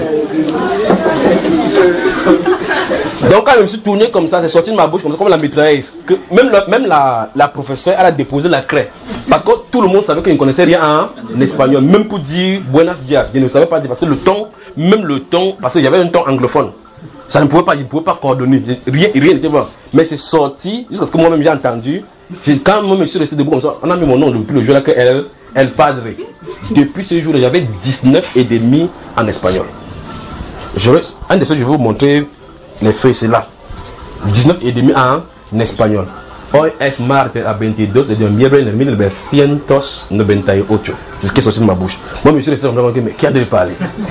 Donc quand je me suis tourné comme ça, c'est sorti de ma bouche comme ça, comme la mitrailleuse. Que même la, même la, la professeure, elle a déposé la clé. Parce que tout le monde savait qu'il ne connaissait rien en espagnol. Même pour dire Buenos dias, je ne savais pas dire. Parce que le ton, même le ton, parce qu'il y avait un ton anglophone. Ça ne pouvait pas, il ne pouvait pas coordonner. Rien rien n'était bon. Mais c'est sorti, jusqu'à ce que moi-même j'ai entendu. J'ai, quand moi je suis resté debout comme ça, on a mis mon nom depuis le jour là que El, El Padre. Depuis ce jour-là, j'avais dix-neuf et demi en espagnol. Je, un de ceux, je vais vous montrer les feuilles, c'est là. dix-neuf et demi en espagnol. Hoy es martes a veintidós de noviembre de mille novecientos noventa y ocho. C'est ce qui est sorti de ma bouche. Moi, je me suis resté comme ça, mais qui a de parler?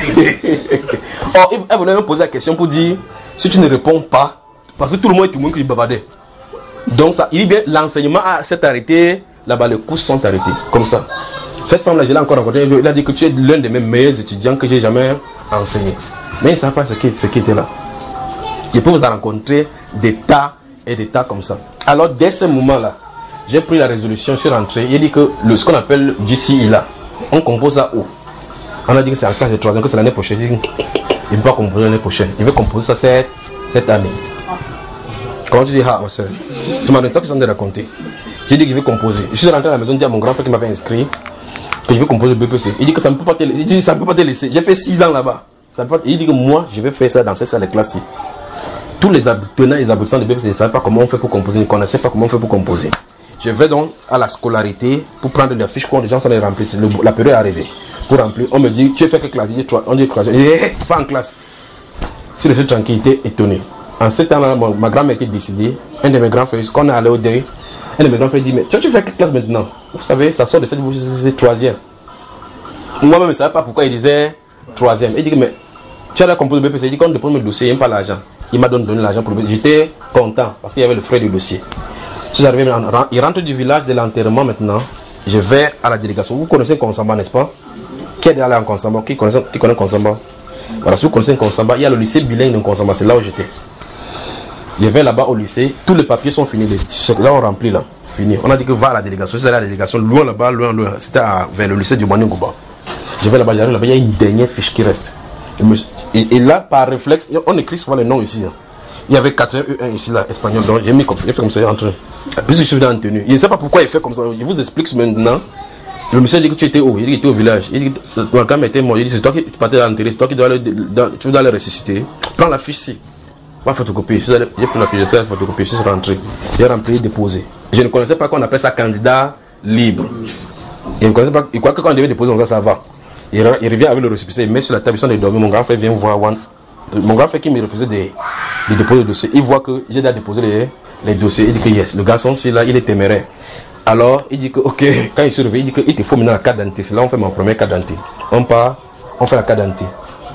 Or, elle voulait me poser la question pour dire, si tu ne réponds pas, parce que tout le monde est tout le monde qui bavardait. Donc, ça, il dit bien, l'enseignement s'est arrêté, là-bas, les cours sont arrêtés, comme ça. Cette femme-là, je l'ai encore rencontrée, elle a dit que tu es l'un des meilleurs étudiants que j'ai jamais enseigné. Mais il ne savait pas ce qui, ce qui était là. Je peux vous rencontrer des tas et des tas comme ça. Alors, dès ce moment-là, j'ai pris la résolution, je suis rentré, il dit que le, ce qu'on appelle G C I là, on compose ça où? On a dit que c'est en classe de troisième, que c'est l'année prochaine. Il ne peut pas composer l'année prochaine. Il veut composer ça cette, cette année. Comment tu dis, ah, ma soeur? C'est ma histoire que je suis en train de raconter. J'ai dit qu'il veut composer. Je suis rentré à la maison, dit à mon grand frère qui m'avait inscrit que je veux composer le B P C. Il dit que ça ne peut pas te laisser. Il dit ça ne peut pas te laisser. J'ai fait six ans là-bas. Ça peut pas... Il dit que moi, je vais faire ça dans cette salle de classe-ci. Tous les tenants et les aboutissants de B P C ne savaient pas comment on fait pour composer, ils ne connaissaient pas comment on fait pour composer. Je vais donc à la scolarité pour prendre des fiches quand les gens sont les remplir. La période est arrivée. Pour remplir, on me dit, tu as fait quelle classe? Je dis, on dit, je dis, pas en classe. Sur le fait tranquillité, étonné. En ce temps-là, ma grand-mère était décidée. Un de mes grands frères, quand on est allé au deuil, un de mes grands frères dit, mais tu as fait quelle classe maintenant? Vous savez, ça sort de cette bouche, c'est troisième. Moi-même, je ne savais pas pourquoi il disait troisième. Il dit, mais tu as la composé de B P C. Il dit, quand on dépose le dossier, il n'y a pas l'argent. Il m'a donné l'argent pour le B P C. J'étais content parce qu'il y avait le frais du dossier. Je suis arrivé, il rentre du village de l'enterrement maintenant. Je vais à la délégation. Vous connaissez Konsamba, n'est-ce pas? Qui est allé en Konsamba? Qui connaît, qui connaît Konsamba? Voilà, si vous connaissez Konsamba, il y a le lycée bilingue de Konsamba, c'est là où j'étais. Je vais là-bas au lycée, tous les papiers sont finis, les, là on remplit là, c'est fini. On a dit que va à la délégation, c'est à la délégation, loin là-bas, loin, loin, c'était vers le lycée du Maningouba. Je vais là-bas, j'arrive là-bas, il y a une dernière fiche qui reste. Et, et là, par réflexe, on écrit souvent les noms ici. Hein. Il y avait quatre E un ici, là, espagnol, donc j'ai mis comme ça, il fait comme ça, entre. Puis je suis en tenue. Je ne sais pas pourquoi il fait comme ça, je vous explique maintenant. Le monsieur dit que tu étais où? Il dit que tu étais au village. Il dit que ton camp était mort. Il dit c'est toi qui tu partais dans l'enterrer, c'est toi qui dois aller, dans, tu dois aller ressusciter. Prends la fiche ici. Va photocopier. J'ai pris la fiche, j'ai photocopier, je suis rentré. J'ai rempli, déposé. Je ne connaissais pas qu'on appelle ça candidat libre. Je ne connaissais pas. Il croit que quand on devait déposer, on ça, ça va. Il, il revient avec le récépissé, il met sur la table, ils sont des dormir. Mon grand frère vient voir one. Mon grand frère qui me refusait de, de déposer le dossier. Il voit que j'ai déjà déposé les, les dossiers. Il dit que yes, le garçon, c'est là, il est téméraire. Alors, il dit que, ok, quand il se réveille, il dit qu'il te faut maintenant la carte d'identité. C'est là on fait mon premier carte d'identité. On part, on fait la carte d'identité.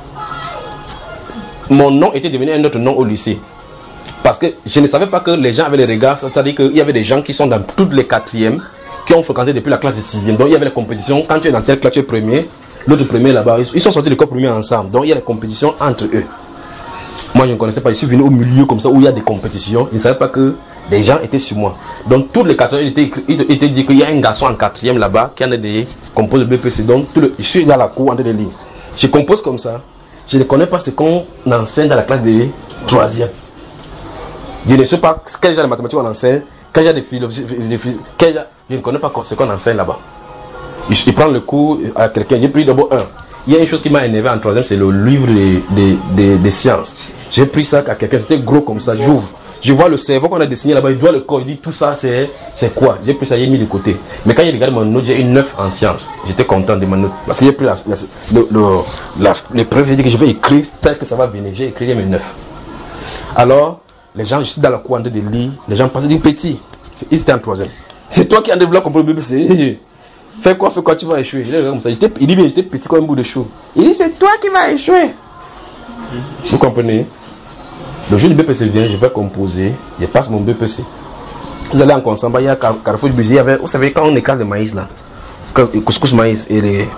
Mon nom était devenu un autre nom au lycée. Parce que je ne savais pas que les gens avaient les regards. C'est-à-dire qu'il y avait des gens qui sont dans toutes les quatrièmes, qui ont fréquenté depuis la classe de sixième. Donc il y avait les compétitions. Quand tu es dans telle classe, tu es premier. L'autre premier là-bas. Ils sont sortis de l'école premier ensemble. Donc il y a des compétitions entre eux. Moi je ne connaissais pas. Je suis venu au milieu comme ça où il y a des compétitions. Je ne savais pas que des gens étaient sur moi. Donc tous les quatrièmes, il était, écrit, il était dit qu'il y a un garçon en quatrième là-bas qui en a des compose le B P C. Donc tout le, je suis dans la cour en train de lire. Je compose comme ça. Je ne connais pas ce qu'on enseigne dans la classe de troisième. Je ne sais pas quel genre de mathématiques on enseigne, quel genre de philosophie, quel genre, je ne connais pas ce qu'on enseigne là-bas. Je, je prends le cours à quelqu'un, j'ai pris d'abord un. Il y a une chose qui m'a énervé en troisième, c'est le livre des de, de, de sciences. J'ai pris ça à quelqu'un, c'était gros comme ça, j'ouvre. Je vois le cerveau qu'on a dessiné là-bas, il voit le corps, il dit tout ça c'est quoi. J'ai pris ça, j'ai mis de côté. Mais quand il regarde mon note, j'ai une neuf en sciences. J'étais content de ma note. Parce que j'ai pris la, la, le, le, la, l'épreuve, j'ai dit que je vais écrire, tel que ça va venir. J'ai écrit mes neuf. Alors, les gens, je suis dans la cour en train de lire, les gens pensent, disent petit, ils étaient en troisième. C'est toi qui as développé comme le B B C. Fais quoi, fais quoi, tu vas échouer. Je l'ai comme ça. Il dit bien, j'étais petit comme un bout de chou. Il dit, c'est toi qui vas échouer. Vous comprenez? Le jour du B P C vient, je vais composer, je passe mon B P C. Vous allez en Consamba, il y a Carrefour du Budget, il y avait, vous savez, quand on écrase le maïs là, le couscous maïs et les.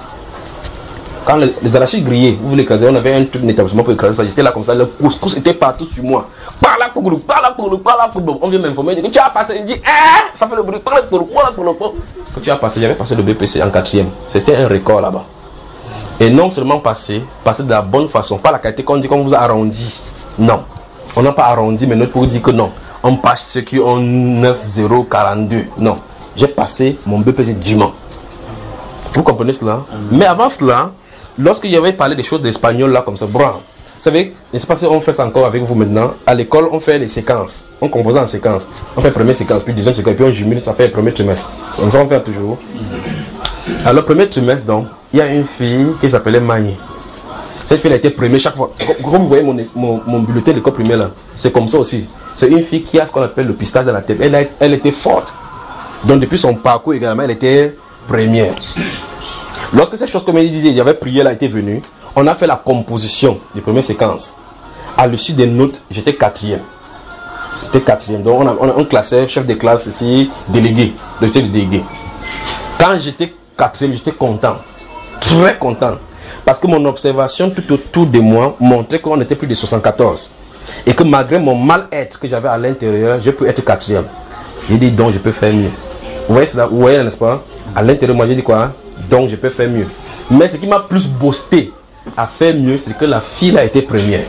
Quand les, les arachides grillés, vous voulez écraser, on avait un truc d'établissement pour écraser ça, j'étais là comme ça, le couscous était partout sur moi. Par là, pour par là, pour par là, pour on vient m'informer, il dit, tu as passé, il dit, eh, ça fait le bruit, par là, pour par là, pour quand tu as passé, j'avais passé le B P C en quatrième, c'était un record là-bas. Et non seulement passé, passer de la bonne façon, pas la qualité qu'on dit qu'on vous a arrondi, non. On n'a pas arrondi mes notes pour dire que non, on passe ceux qui ont neuf zéro quarante-deux, non. J'ai passé mon B P C dûment. Vous comprenez cela? Mmh. Mais avant cela, lorsqu'il y avait parlé des choses d'espagnol là comme ça, bro, vous savez, je ne sais pas si on fait ça encore avec vous maintenant. À l'école, on fait les séquences. On compose en séquence. On fait première séquence, puis deuxième séquence, puis on jumelle, ça fait le premier trimestre. Comme ça, on fait toujours. Alors, le premier trimestre, donc, il y a une fille qui s'appelait Magny. Cette fille a été primée chaque fois. Comme vous voyez mon, mon, mon bulletin de l'école primaire là, c'est comme ça aussi. C'est une fille qui a ce qu'on appelle le pistage dans la tête. Elle, a, elle était forte. Donc, depuis son parcours également, elle était première. Lorsque cette chose, comme elle disait, il y avait prière, elle a été venue, on a fait la composition des premières séquences. À l'issue des notes, j'étais quatrième. J'étais quatrième. Donc, on, a, on, a, on classait chef de classe ici, délégué. J'étais le délégué. Quand j'étais quatrième, j'étais content. Très content. Parce que mon observation tout autour de moi montrait qu'on était plus de soixante-quatorze. Et que malgré mon mal-être que j'avais à l'intérieur, je peux être quatrième. J'ai dit donc je peux faire mieux. Vous voyez cela? Vous voyez, n'est-ce pas? À l'intérieur, moi j'ai dit quoi? Donc je peux faire mieux. Mais ce qui m'a plus boosté à faire mieux, c'est que la fille a été première.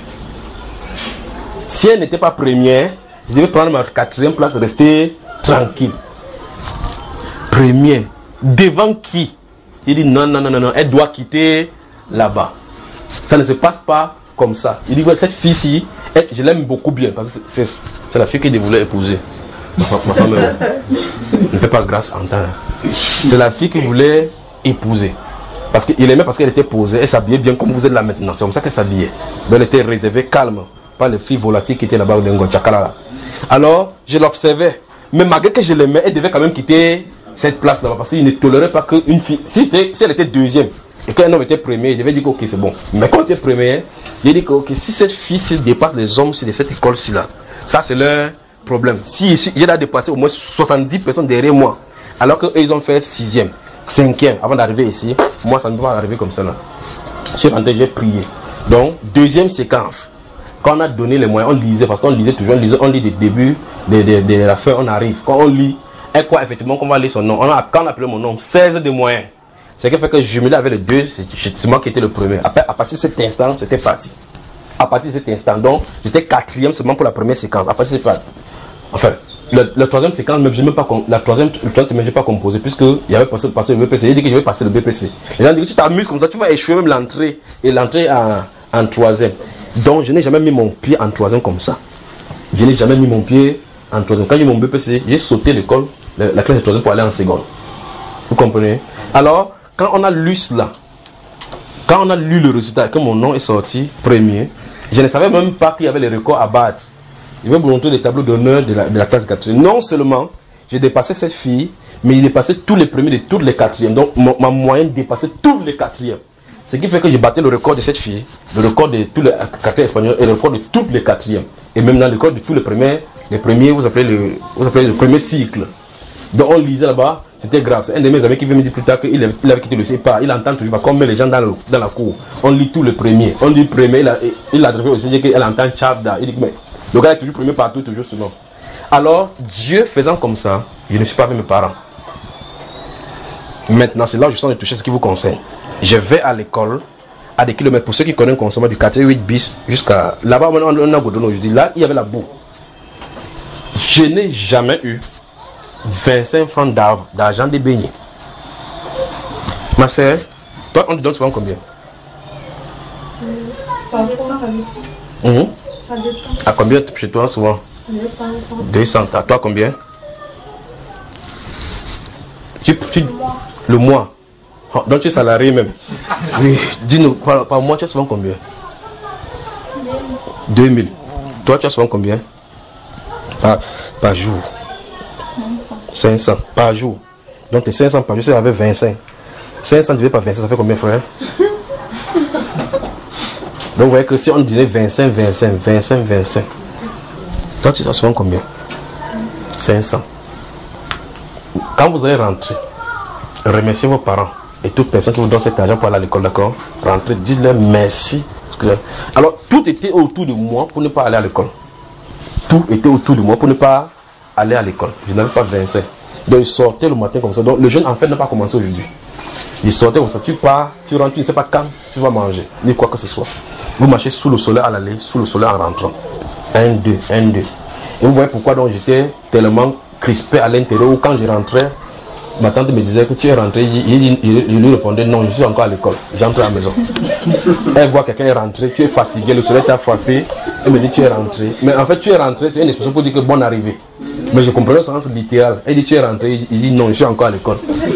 Si elle n'était pas première, je devais prendre ma quatrième place et rester tranquille. Première. Devant qui? Il dit non, non, non, non, non, elle doit quitter là-bas. Ça ne se passe pas comme ça. Il dit, ouais, cette fille-ci, je l'aime beaucoup bien, parce que c'est la fille qu'il voulait épouser. Ma, ma femme ne fait pas grâce en temps. C'est la fille qu'il voulait épouser. Parce qu'il aimait parce qu'elle était posée, elle s'habillait bien comme vous êtes là maintenant. C'est comme ça qu'elle s'habillait. Donc elle était réservée, calme, pas les filles volatiles qui étaient là-bas au Lengo Tchakala. Alors, je l'observais. Mais malgré que je l'aimais, elle devait quand même quitter cette place là-bas parce qu'il ne tolérait pas qu'une fille. Si, si elle était deuxième et qu'un homme était premier, il devait dire que ok, c'est bon. Mais quand elle était premier, il dit que ok, si cette fille si dépasse les hommes de cette école-ci là, ça c'est leur problème. Si, si j'ai là dépassé au moins soixante-dix personnes derrière moi, alors qu'eux ils ont fait sixième, cinquième avant d'arriver ici, moi ça ne peut pas arriver comme ça là. Je suis rentré, j'ai prié. Donc, deuxième séquence. Quand on a donné les moyens, on lisait, parce qu'on lisait toujours, on, lisait, on lit des débuts, de, de, de la fin, on arrive. Quand on lit, et quoi, effectivement, qu'on va lire son nom. On a, quand on a appelé mon nom, seize de moyens. C'est ce qui fait que je jumelé avec les deux, c'est moi qui étais le premier. Après, à partir de cet instant, c'était parti. À partir de cet instant, donc, j'étais quatrième seulement pour la première séquence. À partir de cette enfin, le, la troisième séquence, même, même pas, la troisième, le troisième, je n'ai pas composé, puisqu'il y avait passé, passé le B P C. Il dit que je vais passer le B P C. Les gens disent que tu t'amuses comme ça, tu vas échouer même l'entrée, et l'entrée en, en troisième. Donc, je n'ai jamais mis mon pied en troisième comme ça. Je n'ai jamais mis mon pied en troisième. Quand j'ai eu mon B P C, j'ai sauté l'école, la, la classe de troisième pour aller en seconde. Vous comprenez? Alors, quand on a lu cela, quand on a lu le résultat, que mon nom est sorti premier, je ne savais même pas qu'il y avait les records à battre. Je vais vous montrer les tableaux d'honneur de la, de la classe quatrième. Non seulement j'ai dépassé cette fille, mais j'ai dépassé tous les premiers de toutes les quatrièmes. Donc, mon, ma moyenne dépassait tous les quatrièmes. Ce qui fait que j'ai battu le record de cette fille, le record de tous les quatrièmes espagnols et le record de toutes les quatrièmes. Et même dans le record de tous les premiers, les premiers, vous appelez le, vous appelez le premier cycle. Donc on lisait là-bas, C'était grave. C'est un de mes amis qui veut me dire plus tard qu'il avait, il avait quitté le C E P A. Il entend toujours parce qu'on met les gens dans, le, dans la cour. On lit tout le premier. On dit premier. Il a, il a arrivé aussi qu'il entend Chabda. Il dit mais le gars est toujours premier partout, toujours ce nom. Alors, Dieu faisant comme ça, je ne suis pas avec mes parents. Maintenant, c'est là où je sens de toucher ce qui vous concerne. Je vais à l'école, à des kilomètres. Pour ceux qui connaissent le consommation du quartier huit bis jusqu'à là-bas, on a Godono. Je dis là, il y avait la boue. Je n'ai jamais eu vingt-cinq francs d'argent de beignets. Ma soeur, toi, on te donne souvent combien? Mmh. Ça dépend. À combien chez toi souvent? deux cents. deux cents. À toi combien? Tu, tu, Le mois. Le mois. Oh, donc tu es salarié même. Oui. Dis-nous, par, par mois tu as souvent combien? deux mille. Toi tu as souvent combien? Par, par jour? cinq cents par jour. Donc tes cinq cents par jour, c'est avec vingt-cinq. cinq cents divisé par vingt-cinq, ça fait combien, frère? Donc vous voyez que si on disait vingt-cinq, vingt-cinq, vingt-cinq, vingt-cinq, toi tu as souvent combien? cinq cents. Quand vous allez rentrer, remerciez vos parents et toute personne qui vous donne cet argent pour aller à l'école, d'accord? Rentrez, dites-leur merci. Alors tout était autour de moi pour ne pas aller à l'école. Tout était autour de moi pour ne pas aller à l'école. Je n'avais pas vingt-cinq. Donc il sortait le matin comme ça. Donc le jeûne en fait n'a pas commencé aujourd'hui. Il sortait comme ça. Tu pars, tu rentres, tu ne sais pas quand tu vas manger, ni quoi que ce soit. Vous marchez sous le soleil à l'aller, sous le soleil en rentrant. Un, deux, un, deux. Et vous voyez pourquoi donc j'étais tellement crispé à l'intérieur où quand je rentrais, ma tante me disait que tu es rentré. Il, il, il, il lui répondait non, je suis encore à l'école. J'entre à la maison. Elle voit quelqu'un est rentré, tu es fatigué, le soleil t'a frappé. Elle me dit tu es rentré. Mais en fait tu es rentré, c'est une expression pour dire que bonne arrivée. Mais je comprends le sens littéral. Elle dit tu es rentré, il dit non, je suis encore à l'école.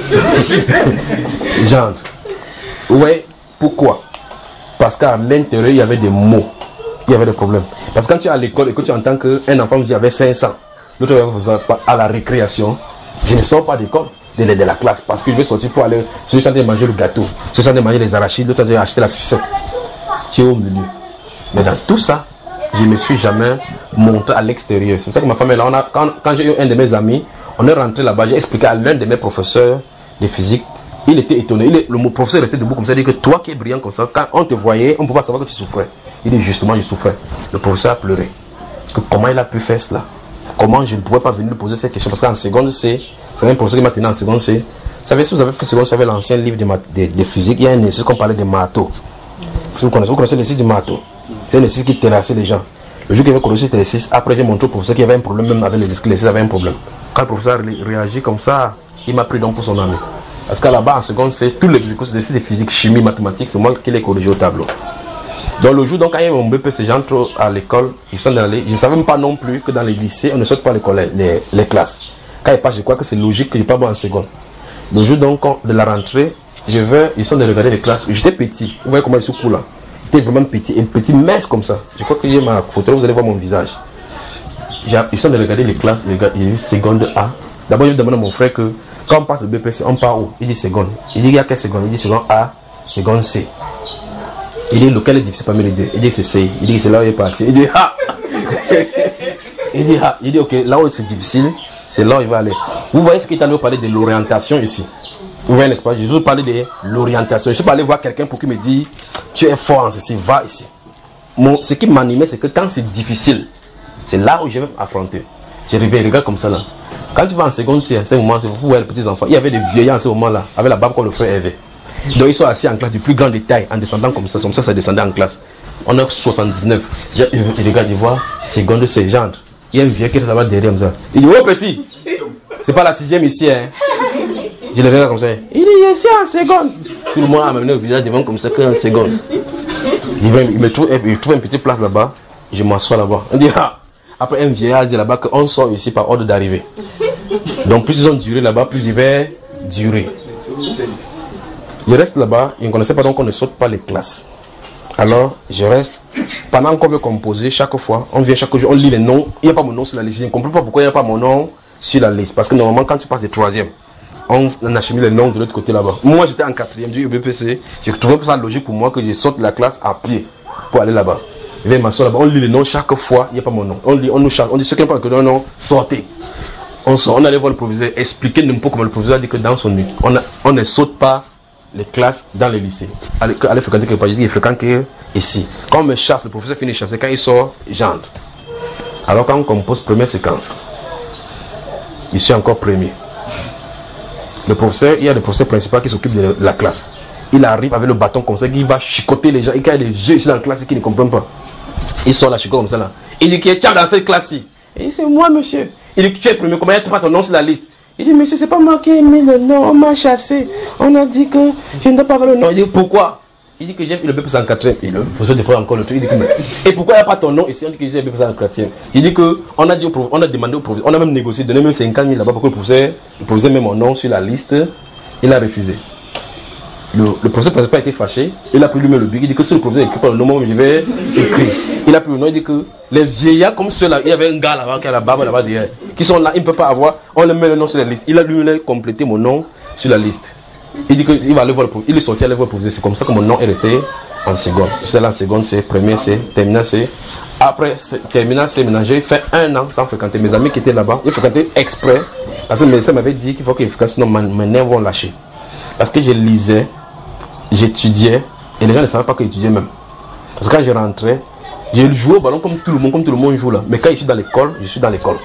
J'entre. Ouais, pourquoi? Parce qu'à l'intérieur il y avait des mots, il y avait des problèmes. Parce que quand tu es à l'école et que tu entends qu'un enfant dit avait cinq cents, l'autre va à la récréation, je ne sors pas d'école, de, de la classe, parce que je vais sortir pour aller, celui qui est en train de manger le gâteau, celui qui est en train de manger les arachides, l'autre qui est en train d'acheter la sucette. Tu es au milieu. Mais dans tout ça, je ne me suis jamais monté à l'extérieur. C'est pour ça que ma famille, là, on a, quand, quand j'ai eu un de mes amis, on est rentré là-bas, j'ai expliqué à l'un de mes professeurs de physique. Il était étonné. Il est, le professeur restait debout comme ça. Il dit que toi qui es brillant comme ça, quand on te voyait, on ne peut pas savoir que tu souffrais. Il dit justement, je souffrais. Le professeur a pleuré. Que comment il a pu faire cela? Comment je ne pouvais pas venir lui poser cette question? Parce qu'en seconde C, c'est un professeur qui m'a tenu en seconde C. Vous savez, si vous avez fait seconde C avec l'ancien livre de, de, de physique, il y a un exercice qu'on parlait de marteau. Si vous connaissez, vous connaissez l'exercice du marteau. C'est un exercice qui terrassait les gens. Le jour qu'il avait connu cet exercice, après j'ai montré au professeur qu'il y avait un problème, même avec les exercices, l'exercice avait un problème. Quand le professeur réagit comme ça, il m'a pris donc pour son ami. Parce qu'à là-bas, en seconde, c'est tous les exercices de physique, chimie, mathématiques, c'est moi qui les corrigé au tableau. Donc le jour donc, quand il y a mon B P C, j'entre à l'école, je ne savais même pas non plus que dans les lycées, on ne saute pas l'école, les, les classes. Quand il passe, je crois que c'est logique que je ne pas bon en seconde. Le jour donc de la rentrée, je vais, ils sont de regarder les classes. J'étais petit, vous voyez comment ils sont cool là. J'étais vraiment petit, et petit mince comme ça. Je crois que j'ai ma photo, vous allez voir mon visage. Ils sont de regarder les classes, il y a eu seconde A. D'abord, je demande à mon frère que quand on passe le B P C, on part où? Il dit seconde. Il dit il y a quelle seconde? Il dit seconde A, seconde C. Il dit lequel est difficile parmi les deux? Il dit c'est C. Il dit c'est là où il est parti. Il dit ah. Il dit ah. Il dit ok, là où c'est difficile, c'est là où il va aller. Vous voyez ce qu'il est allé parler de l'orientation ici. Vous voyez, n'est-ce pas? Je vous parler de l'orientation. Je suis pas allé voir quelqu'un pour qu'il me dise tu es fort en ceci, va ici. Mon, ce qui m'animait, c'est que quand c'est difficile, c'est là où je vais affronter. Je regarde comme ça là. Quand tu vas en seconde C, à ce moment, vous voyez les petits enfants, il y avait des vieillards en ce moment-là, avec la barbe comme le frère Hervé. Donc ils sont assis en classe du plus grand détail, en descendant comme ça, comme ça, ça descendait en classe. On a soixante-dix-neuf. Je, je, je regarde, je vois, seconde C, j'entre. Il y a un vieux qui est là-bas derrière comme ça. Il dit, oh petit, c'est pas la sixième ici, hein. Je le regarde comme ça. Il dit, je suis en seconde. Tout le monde a amené au village devant comme ça qu'en seconde. Il me trouve, il trouve une petite place là-bas, je m'assois là-bas. On dit, ah. Après, un vieillard dit là-bas qu'on sort ici par ordre d'arrivée. Donc, plus ils ont duré là-bas, plus ils vont durer. Je reste là-bas, je ne connaissais pas donc on ne saute pas les classes. Alors, je reste. Pendant qu'on veut composer, chaque fois, on vient chaque jour, on lit les noms. Il n'y a pas mon nom sur la liste. Je ne comprends pas pourquoi il n'y a pas mon nom sur la liste. Parce que normalement, quand tu passes des troisième, on a acheminé les noms de l'autre côté là-bas. Moi, j'étais en quatrième du U B P C. Je trouvais ça logique pour moi que je saute la classe à pied pour aller là-bas. Je vais m'asseoir là-bas, on lit les noms chaque fois, il n'y a pas mon nom. On lit, on nous charge, on dit ce qui n'est pas que non, non, sortez. On, sort, on allait voir le proviseur, expliquer un peu comment le proviseur a dit que dans son on, a, on ne saute pas les classes dans les lycées. Allez, allez fréquenter quelque part, je dis qu'il fréquente ici. Quand on me chasse, le professeur finit de chasser, quand il sort, j'entre. Alors quand on compose première séquence, je suis encore premier. Le professeur, il y a le professeur principal qui s'occupe de la classe. Il arrive avec le bâton comme ça, il va chicoter les gens, et quand il y a des jeux ici dans la classe qui ne comprennent pas, il sort la chicote comme ça là. Il dit qu'il est dans cette classe-ci. Il dit c'est moi monsieur. Il dit que tu es premier, comment il n'y a pas ton nom sur la liste? Il dit monsieur c'est pas moi qui ai mis le nom, on m'a chassé. On a dit que je ne dois pas avoir le nom. Il dit pourquoi? Il dit que j'ai le B P C en quatrième. Et le professeur défend encore le truc. Il dit que mais, et pourquoi il n'y a pas ton nom ici? On dit que j'ai le B P C en quatrième. Il dit que on a dit au prof, on a demandé au professeur, on a même négocié, donné même cinquante mille là-bas pour que le professeur, le professeur met mon nom sur la liste. Il a refusé. Le, le professeur n'a pas été fâché. Il a pris lui-même le bic. Il dit que si le professeur écrit pas le nom, je vais écrire. Il a pris le nom. Il dit que les vieillards comme ceux-là, il y avait un gars là-bas qui a la barbe là-bas derrière, qui sont là, il ne peut pas avoir. On le met le nom sur la liste. Il a lui-même complété mon nom sur la liste. Il dit qu'il va aller voir le professeur. Il est sorti aller voir le professeur. C'est comme ça que mon nom est resté en seconde. C'est là en seconde, c'est premier, c'est terminal, c'est. Après, terminal, c'est maintenant. J'ai fait un an sans fréquenter. Mes amis qui étaient là-bas, ils fréquentaient exprès. Parce que le médecin m'avait dit qu'il faut qu'ils fréquentent, sinon mes nerfs vont lâcher. Parce que je lisais, j'étudiais, et les gens ne savaient pas que j'étudiais même. Parce que quand je rentrais, j'ai joué au ballon comme tout le monde, comme tout le monde joue là. Mais quand je suis dans l'école, je suis dans l'école.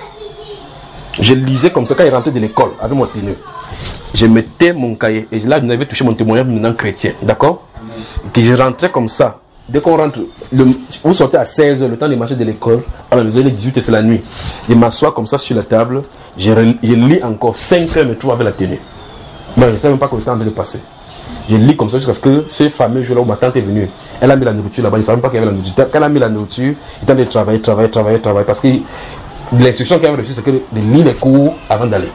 Je lisais comme ça quand je rentrais de l'école avec mon tenue. Je mettais mon cahier, et là je n'avais touché mon témoignage maintenant chrétien, d'accord? Que je rentrais comme ça. Dès qu'on rentre, le, vous sortez à seize heures, le temps de marcher de l'école, à la maison, il est dix-huit heures, c'est la nuit. Je m'assois comme ça sur la table, je, je lis encore cinq heures, me trouve avec la tenue. Moi, je ne sais même pas combien de temps de le passer. Je lis comme ça jusqu'à ce que ce fameux jour-là où ma tante est venue. Elle a mis la nourriture là-bas, je ne savais même pas qu'il y avait la nourriture. Quand elle a mis la nourriture, il était en train de travailler, travailler, travailler, travailler. Parce que l'instruction qu'elle avait reçue, c'est que de lire les cours avant d'aller.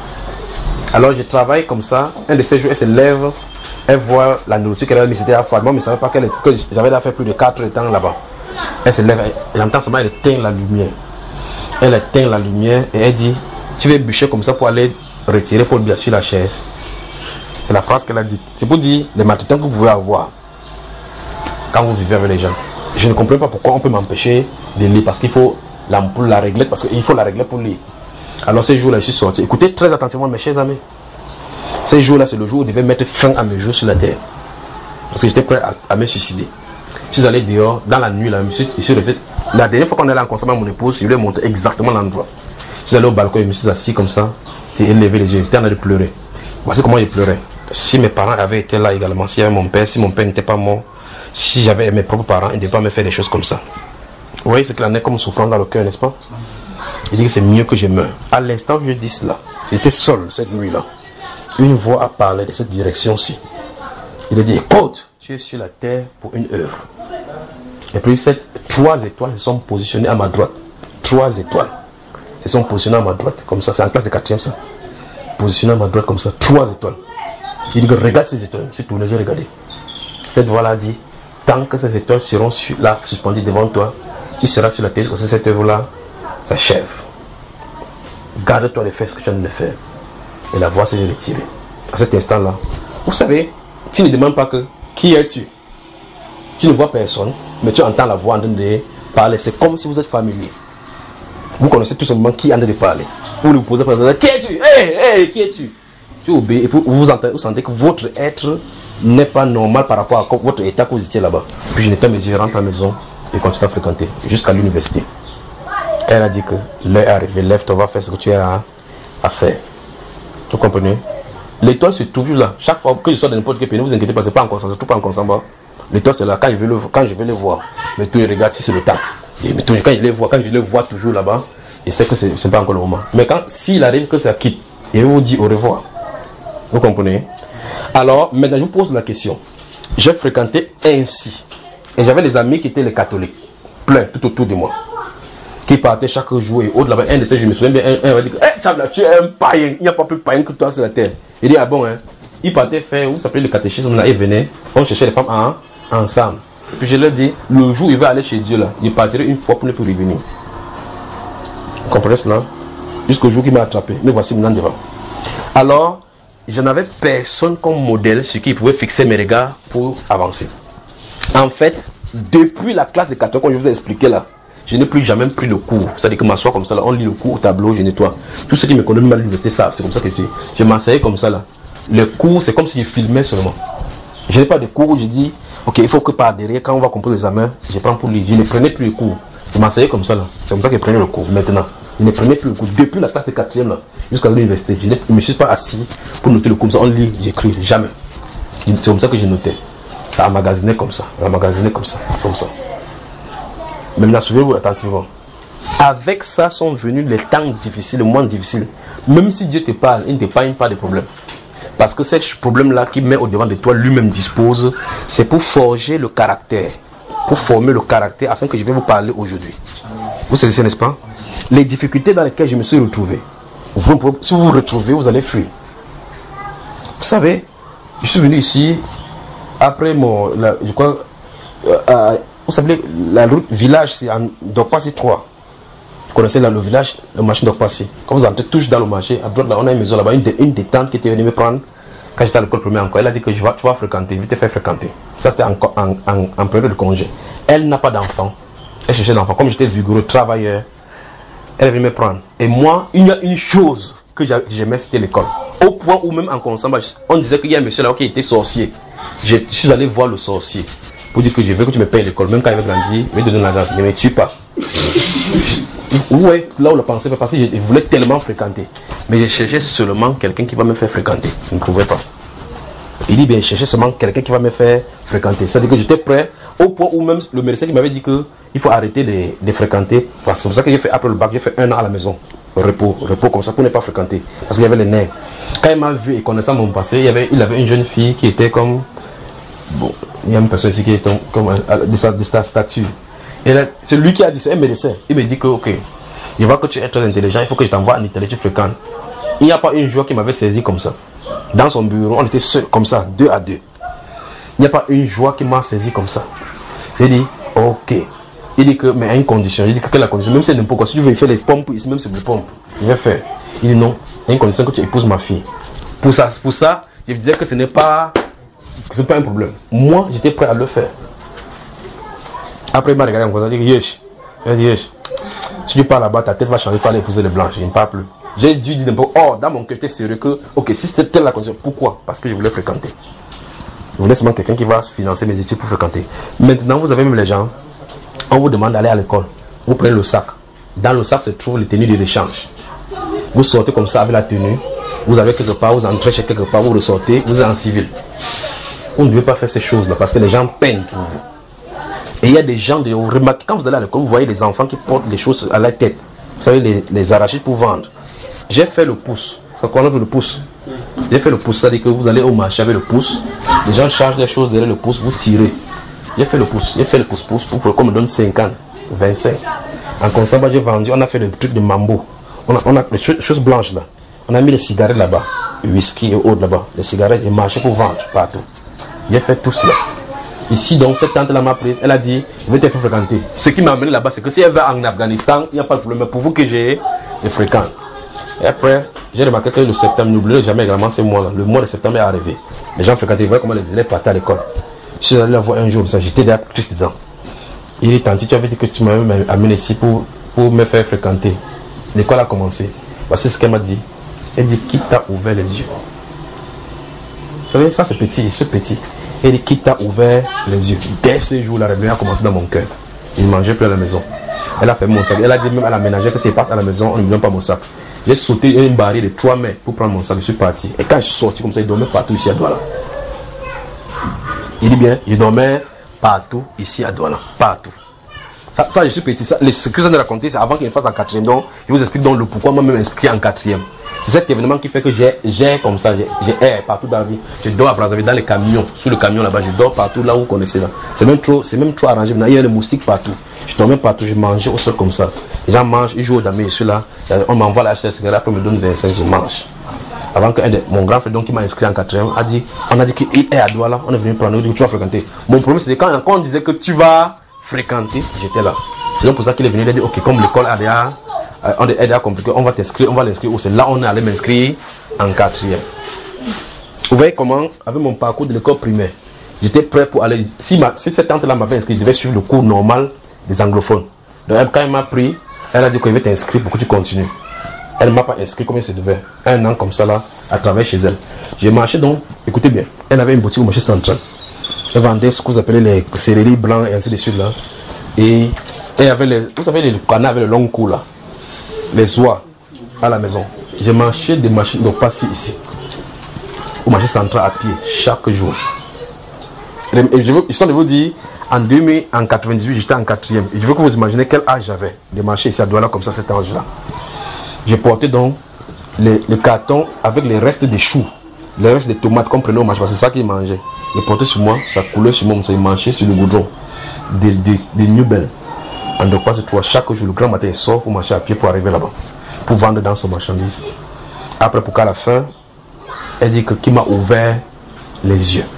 Alors je travaille comme ça. Un de ces jours, elle se lève, elle voit la nourriture qu'elle avait mis, c'était à froid. Moi, je ne savais pas qu'elle était, que j'avais fait plus de quatre temps là-bas. Elle se lève, elle entend seulement, elle éteint la lumière. Elle éteint la lumière et elle dit, tu veux bûcher comme ça pour aller retirer Paul Biya sur la chaise. C'est la phrase qu'elle a dite. C'est pour dire les maltraitants que vous pouvez avoir quand vous vivez avec les gens. Je ne comprends pas pourquoi on peut m'empêcher de lire, parce qu'il faut l'ampoule, la régler, parce qu'il faut la régler pour lire. Alors ces jours-là, je suis sorti. Écoutez très attentivement mes chers amis. Ces jours-là, c'est le jour où je devais mettre fin à mes jours sur la terre. Parce que j'étais prêt à, à me suicider. Je suis allé dehors, dans la nuit, là, je suis, je suis resté. La dernière fois qu'on allait en concert avec mon épouse, je lui ai montré exactement l'endroit. Je suis allé au balcon, je me suis assis comme ça, j'ai levé les yeux, j'étais en train de pleurer. Voici comment il pleurait. Si mes parents avaient été là également, si mon père, si mon père n'était pas mort, si j'avais mes propres parents, ils ne devaient pas me faire des choses comme ça. Vous voyez ce qu'il en est comme souffrance dans le cœur, n'est-ce pas? Il dit que c'est mieux que je meure. À l'instant que je dis cela, c'était seul cette nuit-là. Une voix a parlé de cette direction-ci. Il a dit, écoute, tu es sur la terre pour une œuvre. Et puis ces trois étoiles se sont positionnées à ma droite. Trois étoiles se sont positionnées à ma droite, comme ça. C'est en classe de quatrième ça. Positionnées à ma droite comme ça. Trois étoiles. Il dit que regarde ces étoiles. Je suis tourné, j'ai regardé. Cette voix-là dit, tant que ces étoiles seront là, suspendues devant toi, tu seras sur la terre jusqu'à ce que cette œuvre-là s'achève. Garde-toi de faire ce que tu as de faire. Et la voix s'est retirée. À cet instant-là, vous savez, tu ne demandes pas que qui es-tu. Tu ne vois personne, mais tu entends la voix en train de parler. C'est comme si vous êtes familier. Vous connaissez tout simplement qui est en train de parler. Vous lui posez par exemple, qui es-tu? Hé, hé, qui es-tu? Tu obéis et puis vous, vous, entendez, vous sentez que votre être n'est pas normal par rapport à votre état que vous étiez là-bas. Puis je n'étais pas je rentre à la maison et continue à fréquenter jusqu'à l'université. Elle a dit que l'heure est arrivée, lève-toi, va faire ce que tu as à, à faire. Vous comprenez? L'étoile se trouve là. Chaque fois que je sors de n'importe quel pays, ne vous inquiétez pas, c'est pas en constant, c'est tout pas en constant. L'étoile c'est là. Quand je vais le, quand je vais le voir, mais tout regarde si c'est le temps. Et, mais tout, quand je les vois, quand je les vois toujours là-bas, je sais que c'est, c'est pas encore le moment. Mais quand s'il arrive que ça quitte, il vous dit au revoir. Vous comprenez? Alors maintenant je vous pose la question. J'ai fréquenté ainsi, et j'avais des amis qui étaient les catholiques, plein tout autour de moi, qui partaient chaque jour et autres là-bas. Un de ces, je me souviens bien, un, un va dire que hey, Chabla, tu es un païen, il n'y a pas plus païen que toi sur la terre. Il dit ah bon hein. Il partait faire, vous savez le catéchisme là, il venait, on cherchait les femmes en, ensemble. Et puis je leur dis, le jour où il va aller chez Dieu là, il partirait une fois pour ne plus revenir. Vous comprenez cela? Jusqu'au jour qu'il m'a attrapé. Mais voici maintenant devant. Alors, je n'avais personne comme modèle sur qui il pouvait fixer mes regards pour avancer. En fait, depuis la classe de quatorze, comme je vous ai expliqué là, je n'ai plus jamais pris le cours. C'est-à-dire que m'assois comme ça, là, on lit le cours au tableau, je nettoie. Tous ceux qui me connaissent même à l'université savent, c'est comme ça que je dis. Je m'asseyais comme ça là. Le cours, c'est comme si je filmais seulement. Je n'ai pas de cours où je dis, ok, il faut que par derrière, quand on va composer l'examen, je prends pour lire. Je ne prenais plus le cours. Je m'asseyais comme ça là. C'est comme ça que je prenais le cours. Maintenant, je ne prenais plus le cours. Depuis la classe de quatrième là, jusqu'à l'université, je ne me suis pas assis pour noter le cours. Ça, on lit, j'écris, jamais. C'est comme ça que j'ai noté. Ça emmagasiné comme ça. Emmagasiné comme ça. C'est comme ça. Maintenant, souvenez-vous attentivement. Avec ça sont venus les temps difficiles, les moments difficiles. Même si Dieu te parle, il ne t'épargne pas de problèmes. Parce que ces problèmes-là qu'il met au devant de toi, lui-même dispose, c'est pour forger le caractère. Pour former le caractère afin que je vais vous parler aujourd'hui. Vous saisissez, n'est-ce pas? Les difficultés dans lesquelles je me suis retrouvé. Vous, si vous vous retrouvez, vous allez fuir. Vous savez, je suis venu ici après mon, la, je crois, euh, euh, vous savez, la route village, c'est en Dokpassi trois. Vous connaissez là le village, le marché Dokpassi. Quand vous entrez tous dans le marché, à droite là, on a une maison là-bas, une, de, une des tantes qui était venue me prendre quand j'étais à l'école primaire encore. Elle a dit que je vais, tu vas fréquenter, je vais te faire fréquenter. Ça c'était en, en, en, en période de congé. Elle n'a pas d'enfant. Elle cherchait d'enfant. Comme j'étais vigoureux, travailleur, elle est venue me prendre. Et moi, il y a une chose que j'aimais, c'était l'école. Au point où même en consommant, on disait qu'il y a un monsieur là qui était sorcier. Je suis allé voir le sorcier pour dire que je veux que tu me payes l'école. Même quand il avait grandi, il me donne l'argent. Ne me tue pas. Ouais, là où le pensais, parce que je voulais tellement fréquenter. Mais je cherchais seulement quelqu'un qui va me faire fréquenter. Je ne trouvais pas. Il dit bien, je cherchais seulement quelqu'un qui va me faire fréquenter. C'est-à-dire que j'étais prêt au point où même le médecin qui m'avait dit qu'il faut arrêter de, de fréquenter. Parce que c'est pour ça que j'ai fait après le bac, j'ai fait un an à la maison. Repos, repos comme ça pour ne pas fréquenter. Parce qu'il y avait les nerfs. Quand il m'a vu et connaissant mon passé, il, y avait, il avait une jeune fille qui était comme. Bon, il y a une personne ici qui est comme de sa, de sa stature. C'est lui qui a dit, c'est un médecin. Il me dit que, ok, il voit que tu es très intelligent, il faut que je t'envoie en Italie, tu fréquentes. Il n'y a pas une joie qui m'avait saisi comme ça. Dans son bureau, on était seuls comme ça, deux à deux. Il n'y a pas une joie qui m'a saisi comme ça. J'ai dit, ok. Il dit que, mais à une condition. Il dit que quelle est la condition? Même si c'est n'importe quoi. Si tu veux faire les pompes ici, même si c'est des pompes, je vais faire. Il dit non, il y a une condition que tu épouses ma fille. Pour ça, pour ça je disais que ce n'est pas, que ce n'est pas un problème. Moi, j'étais prêt à le faire. Après, il m'a regardé comme ça, il dit Yesh. Il dit Yesh. Si tu pars là-bas, ta tête va changer, tu vas aller épouser les blanches. Je ne parle plus. J'ai dû dire n'importe quoi. Oh, dans mon cœur, j'étais sérieux que, ok, si c'était telle la condition, pourquoi? Parce que je voulais fréquenter. Je voulais seulement quelqu'un qui va financer mes études pour fréquenter. Maintenant, vous avez même les gens, on vous demande d'aller à l'école. Vous prenez le sac. Dans le sac se trouvent les tenues de l'échange. Vous sortez comme ça avec la tenue. Vous avez quelque part, vous entrez chez quelque part, vous ressortez, vous êtes en civil. Vous ne devez pas faire ces choses-là parce que les gens peinent pour vous. Et il y a des gens, de, remarquez, quand vous allez à l'école, vous voyez des enfants qui portent les choses à la tête. Vous savez, les, les arachides pour vendre. J'ai fait le pouce. Ça qu'on appelle le pouce. J'ai fait le pouce, c'est-à-dire que vous allez au marché avec le pouce. Les gens chargent des choses derrière le pouce, vous tirez. J'ai fait le pouce. J'ai fait le pouce-pouce pour qu'on me donne cinquante, vingt-cinq. En consommant, j'ai vendu, on a fait le truc de mambo. On a, on a les choses blanches là. On a mis les cigarettes là-bas, le whisky et autres là-bas. Les cigarettes, j'ai marché pour vendre partout. J'ai fait tout cela. Ici donc, cette tante là m'a prise, elle a dit, je vais te faire fréquenter. Ce qui m'a amené là-bas, c'est que si elle va en Afghanistan, il n'y a pas de problème. Mais pour vous que j'ai, je fréquente. Et après, j'ai remarqué que le septembre, n'oubliez jamais également ce mois-là. Le mois de septembre est arrivé. Les gens fréquentaient, ils voyaient comment les élèves partaient à l'école. Je suis allé la voir un jour, j'étais déjà triste dedans. Il dit, tante, tu avais dit que tu m'avais amené ici pour, pour me faire fréquenter. L'école a commencé. Voici ce qu'elle m'a dit. Elle dit, qui t'a ouvert les yeux? Vous savez, ça c'est petit, c'est petit. Elle dit, qui t'a ouvert les yeux? Dès ce jour, la rébellion a commencé dans mon cœur. Il ne mangeait plus à la maison. Elle a fait mon sac. Elle a dit même à la ménagère que si elle passe à la maison, on ne me donne pas mon sac. J'ai sauté une barrière de trois mètres pour prendre mon sac. Je suis parti. Et quand je suis sorti comme ça, il dormait partout ici à Douala. Il dit bien, il dormait partout ici à Douala. Partout. Ça, ça, je suis petit. Ça, ce que je viens de raconter, c'est avant qu'il fasse en quatrième. Donc, je vous explique donc le pourquoi moi-même inscrit en quatrième. C'est cet événement qui fait que j'ai, j'ai comme ça, j'ai, j'ai air partout dans la vie. Je dors à Brazzaville, dans les camions, sous le camion là-bas, je dors partout là où vous connaissez là. C'est même trop, c'est même trop arrangé. Maintenant, il y a des moustiques partout. Je dormais partout, je mangeais au sol comme ça. Les gens mangent, ils jouent au damier, je suis là. On m'envoie l'acheter des cigarettes, après on me donne vingt-cinq, je mange. Avant que un de, mon grand frère donc, qui m'a inscrit en quatrième a dit, on a dit qu'il est à Douala, on est venu prendre, tu vas fréquenter. Mon problème c'était quand, quand on disait que tu vas fréquenter, j'étais là. C'est donc pour ça qu'il est venu, il a dit, ok, comme l'école a déjà, on est déjà compliqué, on va t'inscrire, on va l'inscrire. C'est là on est allé m'inscrire en quatrième. Vous voyez comment, avec mon parcours de l'école primaire, j'étais prêt pour aller. Si, ma, si cette tante-là m'avait inscrit, je devais suivre le cours normal des anglophones. Donc, elle, quand elle m'a pris, elle a dit qu'elle veut t'inscrire pour que tu continues. Elle ne m'a pas inscrit comme elle se devait. Un an comme ça, là, à travers chez elle. J'ai marché donc, écoutez bien, elle avait une boutique au marché central. Elle vendait ce que vous appelez les céleri blancs et ainsi de suite là. Et elle avait les, vous savez, les canards avec le long cou là. Les oies à la maison. J'ai marché des machines de passer ici. Au marché central à pied, chaque jour. Et je veux, ils sont de vous dire, en deux mille, en quatre-vingt-dix-huit, j'étais en quatrième. Je veux que vous imaginez quel âge j'avais de marcher ici à Douala comme ça, cet âge-là. J'ai porté donc les, le carton avec les restes des choux, les restes des tomates qu'on prenait au marché, parce que c'est ça qu'ils mangeaient. J'ai porté sur moi, ça coulait sur moi, ça marchait sur le goudron. Des, des, des New Bell. En deux pas, tu vois, chaque jour, le grand matin, il sort pour marcher à pied pour arriver là-bas, pour vendre dans son marchandise. Après, pour qu'à la fin, elle dit que qui m'a ouvert les yeux.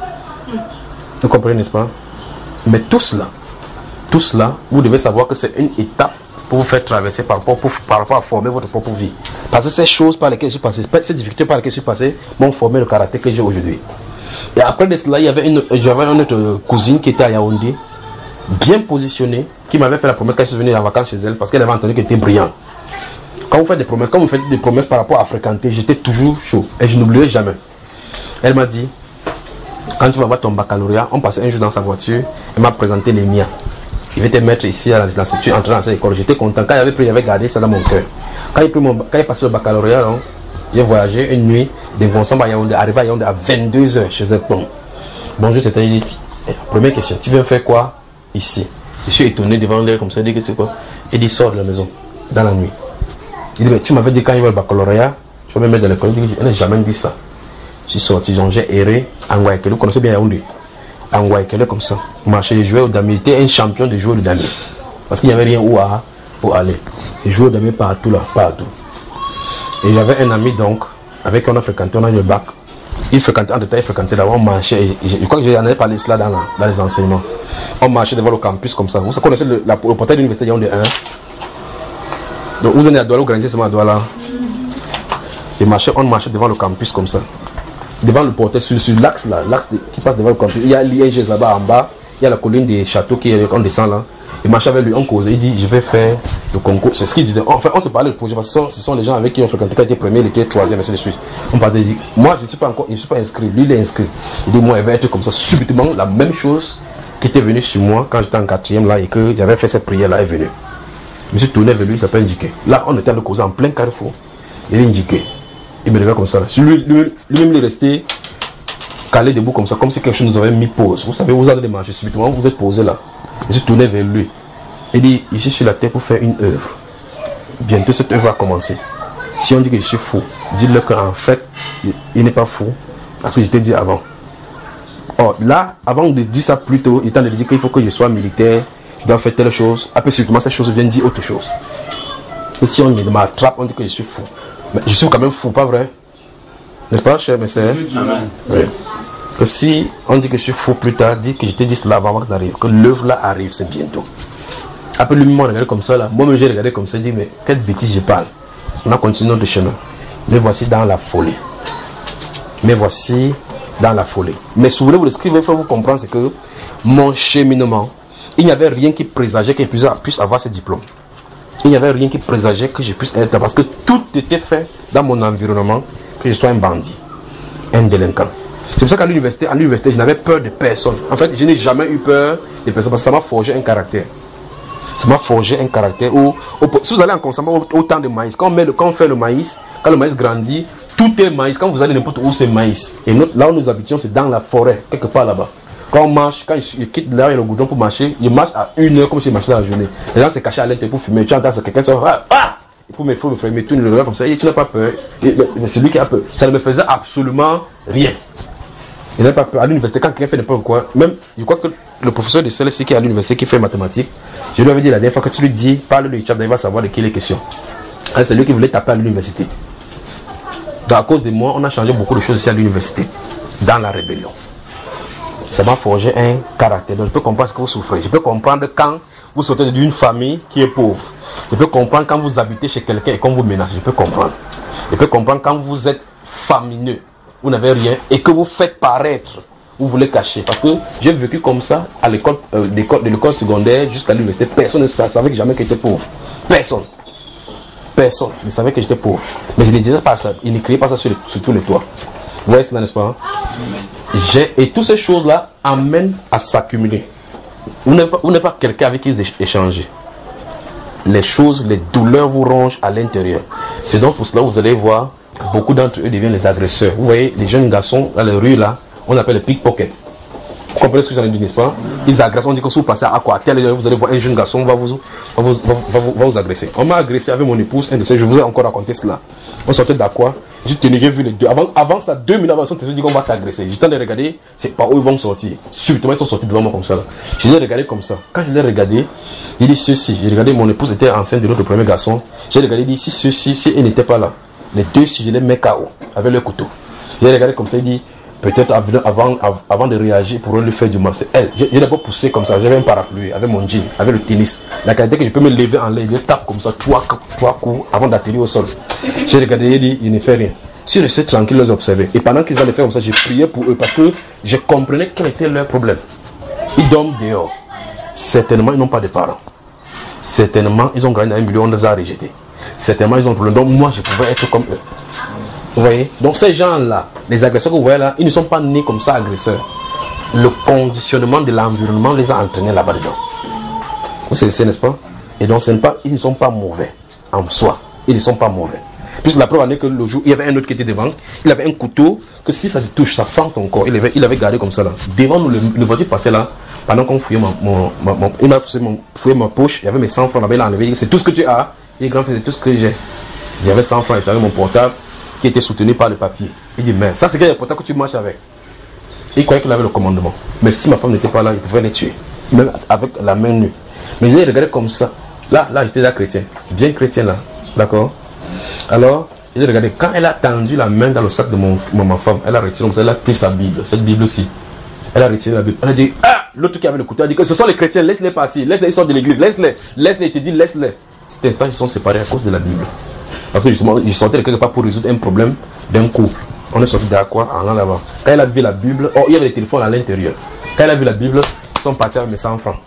Vous comprenez, n'est-ce pas? Mais tout cela, tout cela, vous devez savoir que c'est une étape pour vous faire traverser par rapport, pour, par rapport à former votre propre vie. Parce que ces choses par lesquelles je suis passé, ces difficultés par lesquelles je suis passé, m'ont formé le caractère que j'ai aujourd'hui. Et après de cela, il y avait une, j'avais une autre cousine qui était à Yaoundé, bien positionnée, qui m'avait fait la promesse quand je suis venu en vacances chez elle, parce qu'elle avait entendu qu'elle était brillante. Quand vous faites des promesses, quand vous faites des promesses par rapport à fréquenter, j'étais toujours chaud. Et je n'oublierai jamais. Elle m'a dit, quand tu vas avoir ton baccalauréat, on passait un jour dans sa voiture, elle m'a présenté les miens. Il va te mettre ici à la résidence, tu entres dans cette école. J'étais content. Quand il avait pris, il avait gardé ça dans mon cœur. Quand il, pris mon, quand il passé le baccalauréat, hein, j'ai voyagé une nuit de Gonsambe à Yaoundé, arrivé à Yaoundé à vingt-deux heures chez elle. Bon. Bonjour, t'étais dit, première question, tu viens faire quoi ici? Je suis étonné devant elle comme ça, il dit que c'est quoi? Il dit, sors de la maison, dans la nuit. Il dit, mais tu m'avais dit quand il va le baccalauréat, tu vas me mettre dans l'école. Il dit, je n'ai jamais dit ça. Je suis sorti, j'ai erré en Guayaquil. Vous connaissez bien Yaoundé? En Guayaquil comme ça. Marché, j'ai joué au damier. J'étais un champion de jouer au damier. Parce qu'il n'y avait rien où à, pour aller. J'ai joué au damier partout là, partout. Et j'avais un ami donc, avec qui on a fréquenté, on a eu le bac. Il fréquentait, en détail, il fréquentait là, on marchait. Et, et je crois que j'en avais parlé cela dans, la, dans les enseignements. On marchait devant le campus comme ça. Vous connaissez le, la, le portail de l'université Yaoundé un? Donc vous venez à Douala, vous organisez seulement à Douala. Et marchait, on marchait devant le campus comme ça. Devant le portail, sur, sur l'axe là, l'axe qui passe devant le campus. Il y a l'I N G là-bas en bas. Il y a la colline des châteaux qui on descend là. Il marchait avec lui, on causait. Il dit, je vais faire le concours. C'est ce qu'il disait. Enfin, on se parlait de projet parce que ce sont, ce sont les gens avec qui on fréquenté. Quand il était premier, il était troisième, ainsi de suite. On parlait, il dit, moi, je ne suis pas encore, je suis pas inscrit. Lui, il est inscrit. Il dit, moi, il va être comme ça. Subitement, la même chose qui était venue sur moi quand j'étais en quatrième là et que j'avais fait cette prière là est venue. Je me suis tourné vers lui, il s'appelle Ndjiké. Là, on était à le causer en plein carrefour. Il est Ndjiké. Il me regarde comme ça. Lui, lui, lui-même, il est resté calé debout comme ça, comme si quelque chose nous avait mis pause. Vous savez, vous allez manger subitement, vous êtes posé là. Je suis tourné vers lui. Il dit, je suis sur la terre pour faire une œuvre. Bientôt cette œuvre va commencer. Si on dit que je suis fou, dis-le qu'en fait, il, il n'est pas fou. Parce que je t'ai dit avant. Or, là, avant de dire ça plus tôt, il t'a dit qu'il faut que je sois militaire, je dois faire telle chose. Après, subitement, cette chose vient dire autre chose. Et si on m'attrape, on dit que je suis fou. Mais je suis quand même fou, pas vrai? N'est-ce pas, cher message? Amen. Oui. Que si on dit que je suis fou plus tard, dit que je t'ai dit cela avant que ça arrive, que l'œuvre là arrive, c'est bientôt. Après lui, moi, regardé comme ça là, moi-même j'ai regardé comme ça, dit mais quelle bêtise je parle. On a continué notre chemin. Mais voici dans la folie. Mais voici dans la folie. Mais souvenez-vous, ce qu'il veut faire vous comprendre, c'est que mon cheminement, il n'y avait rien qui présageait que je puisse avoir ce diplôme. Il n'y avait rien qui présageait que je puisse être, parce que tout était fait dans mon environnement, que je sois un bandit, un délinquant. C'est pour ça qu'à l'université, à l'université, je n'avais peur de personne. En fait, je n'ai jamais eu peur de personne parce que ça m'a forgé un caractère. Ça m'a forgé un caractère où, où si vous allez en consommant autant de maïs, quand on, met le, quand on fait le maïs, quand le maïs grandit, tout est maïs. Quand vous allez n'importe où, c'est maïs. Et notre, là où nous habitions, c'est dans la forêt, quelque part là-bas. Quand on marche, quand je, je quitte là, il y a le goudron pour marcher, je marche à une heure comme si je marchais dans la journée. Les gens se cachaient à l'intérieur pour fumer. Tu entends ça, quelqu'un sort, ah, ah! Et pour me faire, me faire, me tourne le regard comme ça, et tu n'as pas peur. Et, mais, mais c'est lui qui a peur. Ça ne me faisait absolument rien. Il n'a pas peur. À l'université, quand quelqu'un fait n'importe quoi, même, je crois que le professeur de celle-ci qui est à l'université, qui fait mathématiques, je lui avais dit la dernière fois que tu lui dis, parle de Hichab, il va savoir de qui il est question. Ah, c'est lui qui voulait taper à l'université. Donc, à cause de moi, on a changé beaucoup de choses ici à l'université, dans la rébellion. Ça m'a forgé un caractère. Donc, je peux comprendre ce que vous souffrez. Je peux comprendre quand vous sortez d'une famille qui est pauvre. Je peux comprendre quand vous habitez chez quelqu'un et qu'on vous menace. Je peux comprendre. Je peux comprendre quand vous êtes famineux, vous n'avez rien, et que vous faites paraître vous voulez cacher. Parce que j'ai vécu comme ça à l'école, euh, l'école, de l'école secondaire jusqu'à l'université. Personne ne savait que jamais que j'étais pauvre. Personne. Personne ne savait que j'étais pauvre. Mais je ne disais pas ça. Il ne criait pas ça sur, les, sur tous les toits. Vous voyez cela, n'est-ce pas? J'ai, et toutes ces choses-là amènent à s'accumuler. Vous n'êtes pas, vous n'êtes pas quelqu'un avec qui échanger. Les choses, les douleurs vous rongent à l'intérieur. C'est donc pour cela que vous allez voir, beaucoup d'entre eux deviennent les agresseurs. Vous voyez, les jeunes garçons dans les rues là, on appelle les pickpockets. Vous comprenez ce que j'en ai dit, n'est-ce pas? Ils agressent, on dit que si vous passez à quoi, à tel endroit, vous allez voir un jeune garçon va vous, va vous, va, va vous, va vous agresser. On m'a agressé avec mon épouse, un de ces, je vous ai encore raconté cela. On sortait d'Aqua, j'ai tenu, j'ai vu les deux. Avant, avant ça, deux minutes avant, ils ont dit qu'on va t'agresser. J'ai tenté de regarder, c'est par où ils vont sortir. Subitement, ils sont sortis devant moi comme ça. Là. Je les ai regardés comme ça. Quand je les ai regardés, j'ai dit ceci. J'ai regardé, mon épouse était enceinte de notre premier garçon. J'ai regardé, dit si ceci, si il n'était pas là, les deux, si je les mets K O avec le couteau. J'ai regardé comme ça, il dit. Peut-être avant, avant de réagir pour lui faire du mal. C'est elle. J'ai d'abord poussé comme ça. J'avais un parapluie avec mon jean, avec le tennis. La qualité que je peux me lever en l'air, je tape comme ça trois, trois coups avant d'atterrir au sol. J'ai regardé et dit, il ne fait rien. Si je restais tranquille, les observer. Et pendant qu'ils allaient faire comme ça, j'ai prié pour eux parce que je comprenais quel était leur problème. Ils dorment dehors. Certainement, ils n'ont pas de parents. Certainement, ils ont gagné un million, on les a rejetés. Certainement, ils ont un problème. Donc, moi, je pouvais être comme eux. Vous voyez? Donc ces gens-là, les agresseurs que vous voyez là, ils ne sont pas nés comme ça agresseurs. Le conditionnement de l'environnement les a entraînés là-bas dedans. Vous savez, n'est-ce pas? Et donc ce n'est pas, ils ne sont pas mauvais en soi. Ils ne sont pas mauvais. Puisque la preuve en est que le jour, il y avait un autre qui était devant, il avait un couteau, que si ça te touche, ça fend ton corps. Il avait, il avait gardé comme ça là. Devant nous, le, le voiture passait là, pendant qu'on fouillait mon, mon, mon, mon, il m'a fouillé ma poche, il y avait mes cent francs là-bas, il a enlevé, c'est tout ce que tu as. Il est grand, c'est tout ce que j'ai. J'avais cent francs, il savait mon portable, qui était soutenu par le papier. Il dit, mais ça c'est quel portable que tu marches avec? Il croyait qu'il avait le commandement. Mais si ma femme n'était pas là, il pouvait les tuer. Même avec la main nue. Mais je l'ai regardé comme ça. Là, là, j'étais là chrétien. Bien chrétien là. D'accord? Alors, je l'ai regardé. Quand elle a tendu la main dans le sac de mon, ma femme, elle a retiré comme ça, elle a pris sa Bible. Cette Bible-ci. Elle a retiré la Bible. Elle a dit, ah! L'autre qui avait le couteau a dit que ce sont les chrétiens, laisse-les partir. Laisse-les, ils sortent de l'église. Laisse-les. Laisse-les. Il te dit, laisse-les. Cet instant, ils sont séparés à cause de la Bible. Parce que justement, ils sortaient de quelque part pour résoudre un problème d'un couple. On est sorti d'Aqua en allant là-bas. Quand elle a vu la Bible, oh, il y avait des téléphones à l'intérieur. Quand elle a vu la Bible, ils sont partis avec mes cent francs.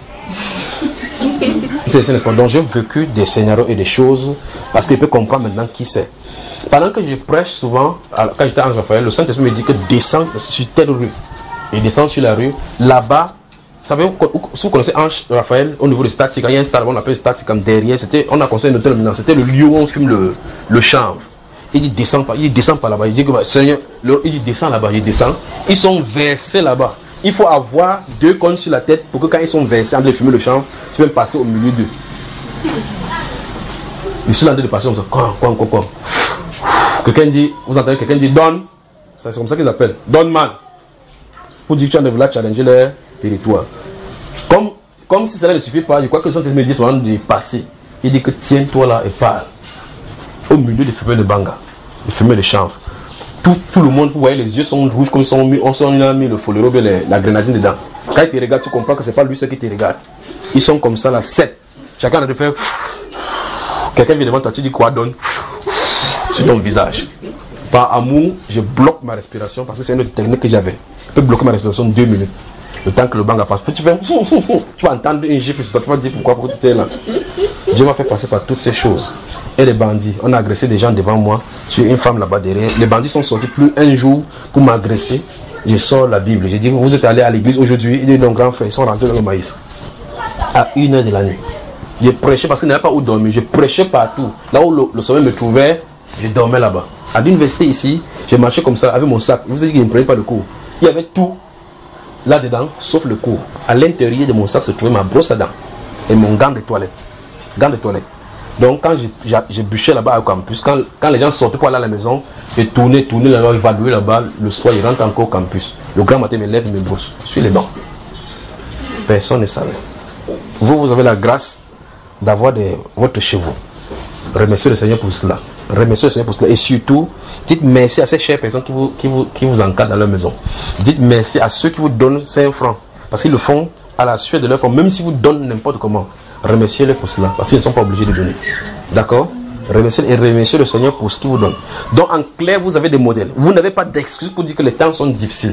C'est n'est-ce pas? Donc j'ai vécu des scénarios et des choses parce qu'il peut comprendre maintenant qui c'est. Pendant que je prêche souvent, quand j'étais à Ange Raphaël, le Saint-Esprit me dit que descends sur telle rue. Il descend sur la rue. Là-bas, vous savez, si vous connaissez Ange Raphaël, au niveau du stade, il y a un stade, on l'appelle le stade, c'est comme derrière. On a construit un hôtel maintenant. C'était le lieu où on fume le, le chanvre. Il dit descend pas, il descend pas là-bas. Il dit que Seigneur, il dit descend là-bas, il descend. Ils sont versés là-bas. Il faut avoir deux cônes sur la tête pour que quand ils sont versés en train de fumer le chanvre, tu peux passer au milieu d'eux. Ils sont en train de passer comme ça. Quoi, quoi, quoi, quoi. Quelqu'un dit, vous entendez quelqu'un dit donne. C'est comme ça qu'ils appellent. Donne man. Pour dire que tu as de vouloir challenger leur territoire. Comme, comme si cela ne suffit pas, je crois que le Saint-Esprit me dit souvent de passer. Il dit que tiens-toi là et parle. Au milieu de fumer le banga, de fumer le chanvre. Tout, tout le monde, vous voyez, les yeux sont rouges comme ils sont mis, on s'en a mis le folero et la grenadine dedans. Quand ils te regardent, tu comprends que c'est pas lui ce qui te regarde. Ils sont comme ça là, sept. Chacun a de faire. Quelqu'un vient devant toi, tu dis quoi donne sur ton visage. Par amour, je bloque ma respiration parce que c'est une autre technique que j'avais. Je peux bloquer ma respiration deux minutes. Le temps que le banga passe. Tu fais, tu vas entendre une gifle sur toi, tu vas dire pourquoi, pourquoi tu es là. Dieu m'a fait passer par toutes ces choses. Et les bandits, on a agressé des gens devant moi, sur une femme là-bas derrière. Les bandits sont sortis plus un jour pour m'agresser. Je sors la Bible. J'ai dit, vous êtes allé à l'église aujourd'hui. Ils disent, non, grand frère, ils sont rentrés dans le maïs. À une heure de la nuit. J'ai prêché parce qu'il n'y avait pas où dormir. Je prêchais partout. Là où le, le sommeil me trouvait, je dormais là-bas. À l'université ici, j'ai marché comme ça avec mon sac. Je vous ai dit qu'il ne me prenait pas le cours. Il y avait tout là-dedans, sauf le cours. À l'intérieur de mon sac se trouvait ma brosse à dents et mon gant de toilette. Gant de toilette. Donc quand j'ai bûché là-bas au campus, quand, quand les gens sortaient pour aller à la maison, j'ai tourné, tourné là-bas, évalué là-bas, le soir, ils rentrent encore au campus. Le grand matin, me lève et me brosse sur les bancs. Personne ne savait. Vous, vous avez la grâce d'avoir votre chez vous. Remerciez le Seigneur pour cela. Remerciez le Seigneur pour cela. Et surtout, dites merci à ces chères personnes qui vous, qui vous, qui vous encadrent dans leur maison. Dites merci à ceux qui vous donnent cinq francs. Parce qu'ils le font à la sueur de leur front. Même si vous donnent n'importe comment. Remerciez-les pour cela. Parce qu'ils ne sont pas obligés de donner. D'accord? Remerciez et remerciez le Seigneur pour ce qu'il vous donne. Donc en clair, vous avez des modèles. Vous n'avez pas d'excuses pour dire que les temps sont difficiles.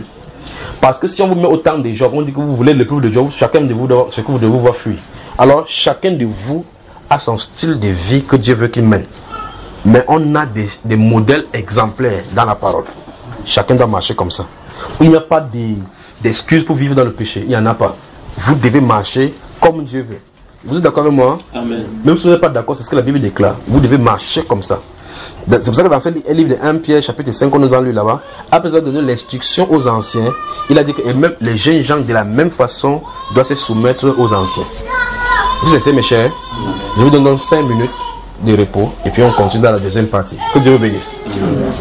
Parce que si on vous met autant de Job, on dit que vous voulez le peuple de Job, chacun de vous, ce que vous devez voir fuir. Alors, chacun de vous a son style de vie que Dieu veut qu'il mène. Mais on a des, des modèles exemplaires dans la parole. Chacun doit marcher comme ça. Il n'y a pas d'excuses pour vivre dans le péché. Il n'y en a pas. Vous devez marcher comme Dieu veut. Vous êtes d'accord avec moi? Amen. Même si vous n'êtes pas d'accord, c'est ce que la Bible déclare. Vous devez marcher comme ça. C'est pour ça que dans ce livre de premier Pierre, chapitre cinq, on nous a lu là-bas, après avoir donné l'instruction aux anciens, il a dit que même les jeunes gens, de la même façon, doivent se soumettre aux anciens. Vous essayez, mes chers? Je vous donne donc cinq minutes de repos et puis on continue dans la deuxième partie. Que Dieu vous bénisse. Amen.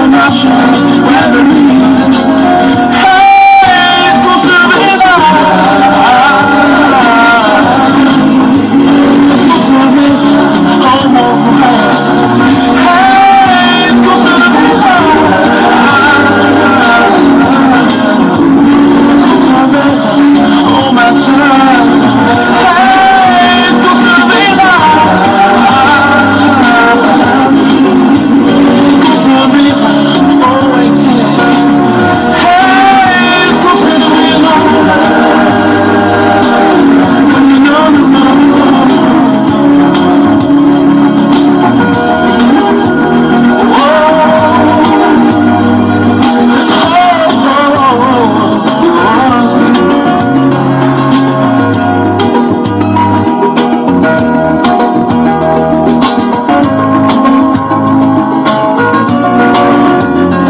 Hey, est-ce qu'on se verra?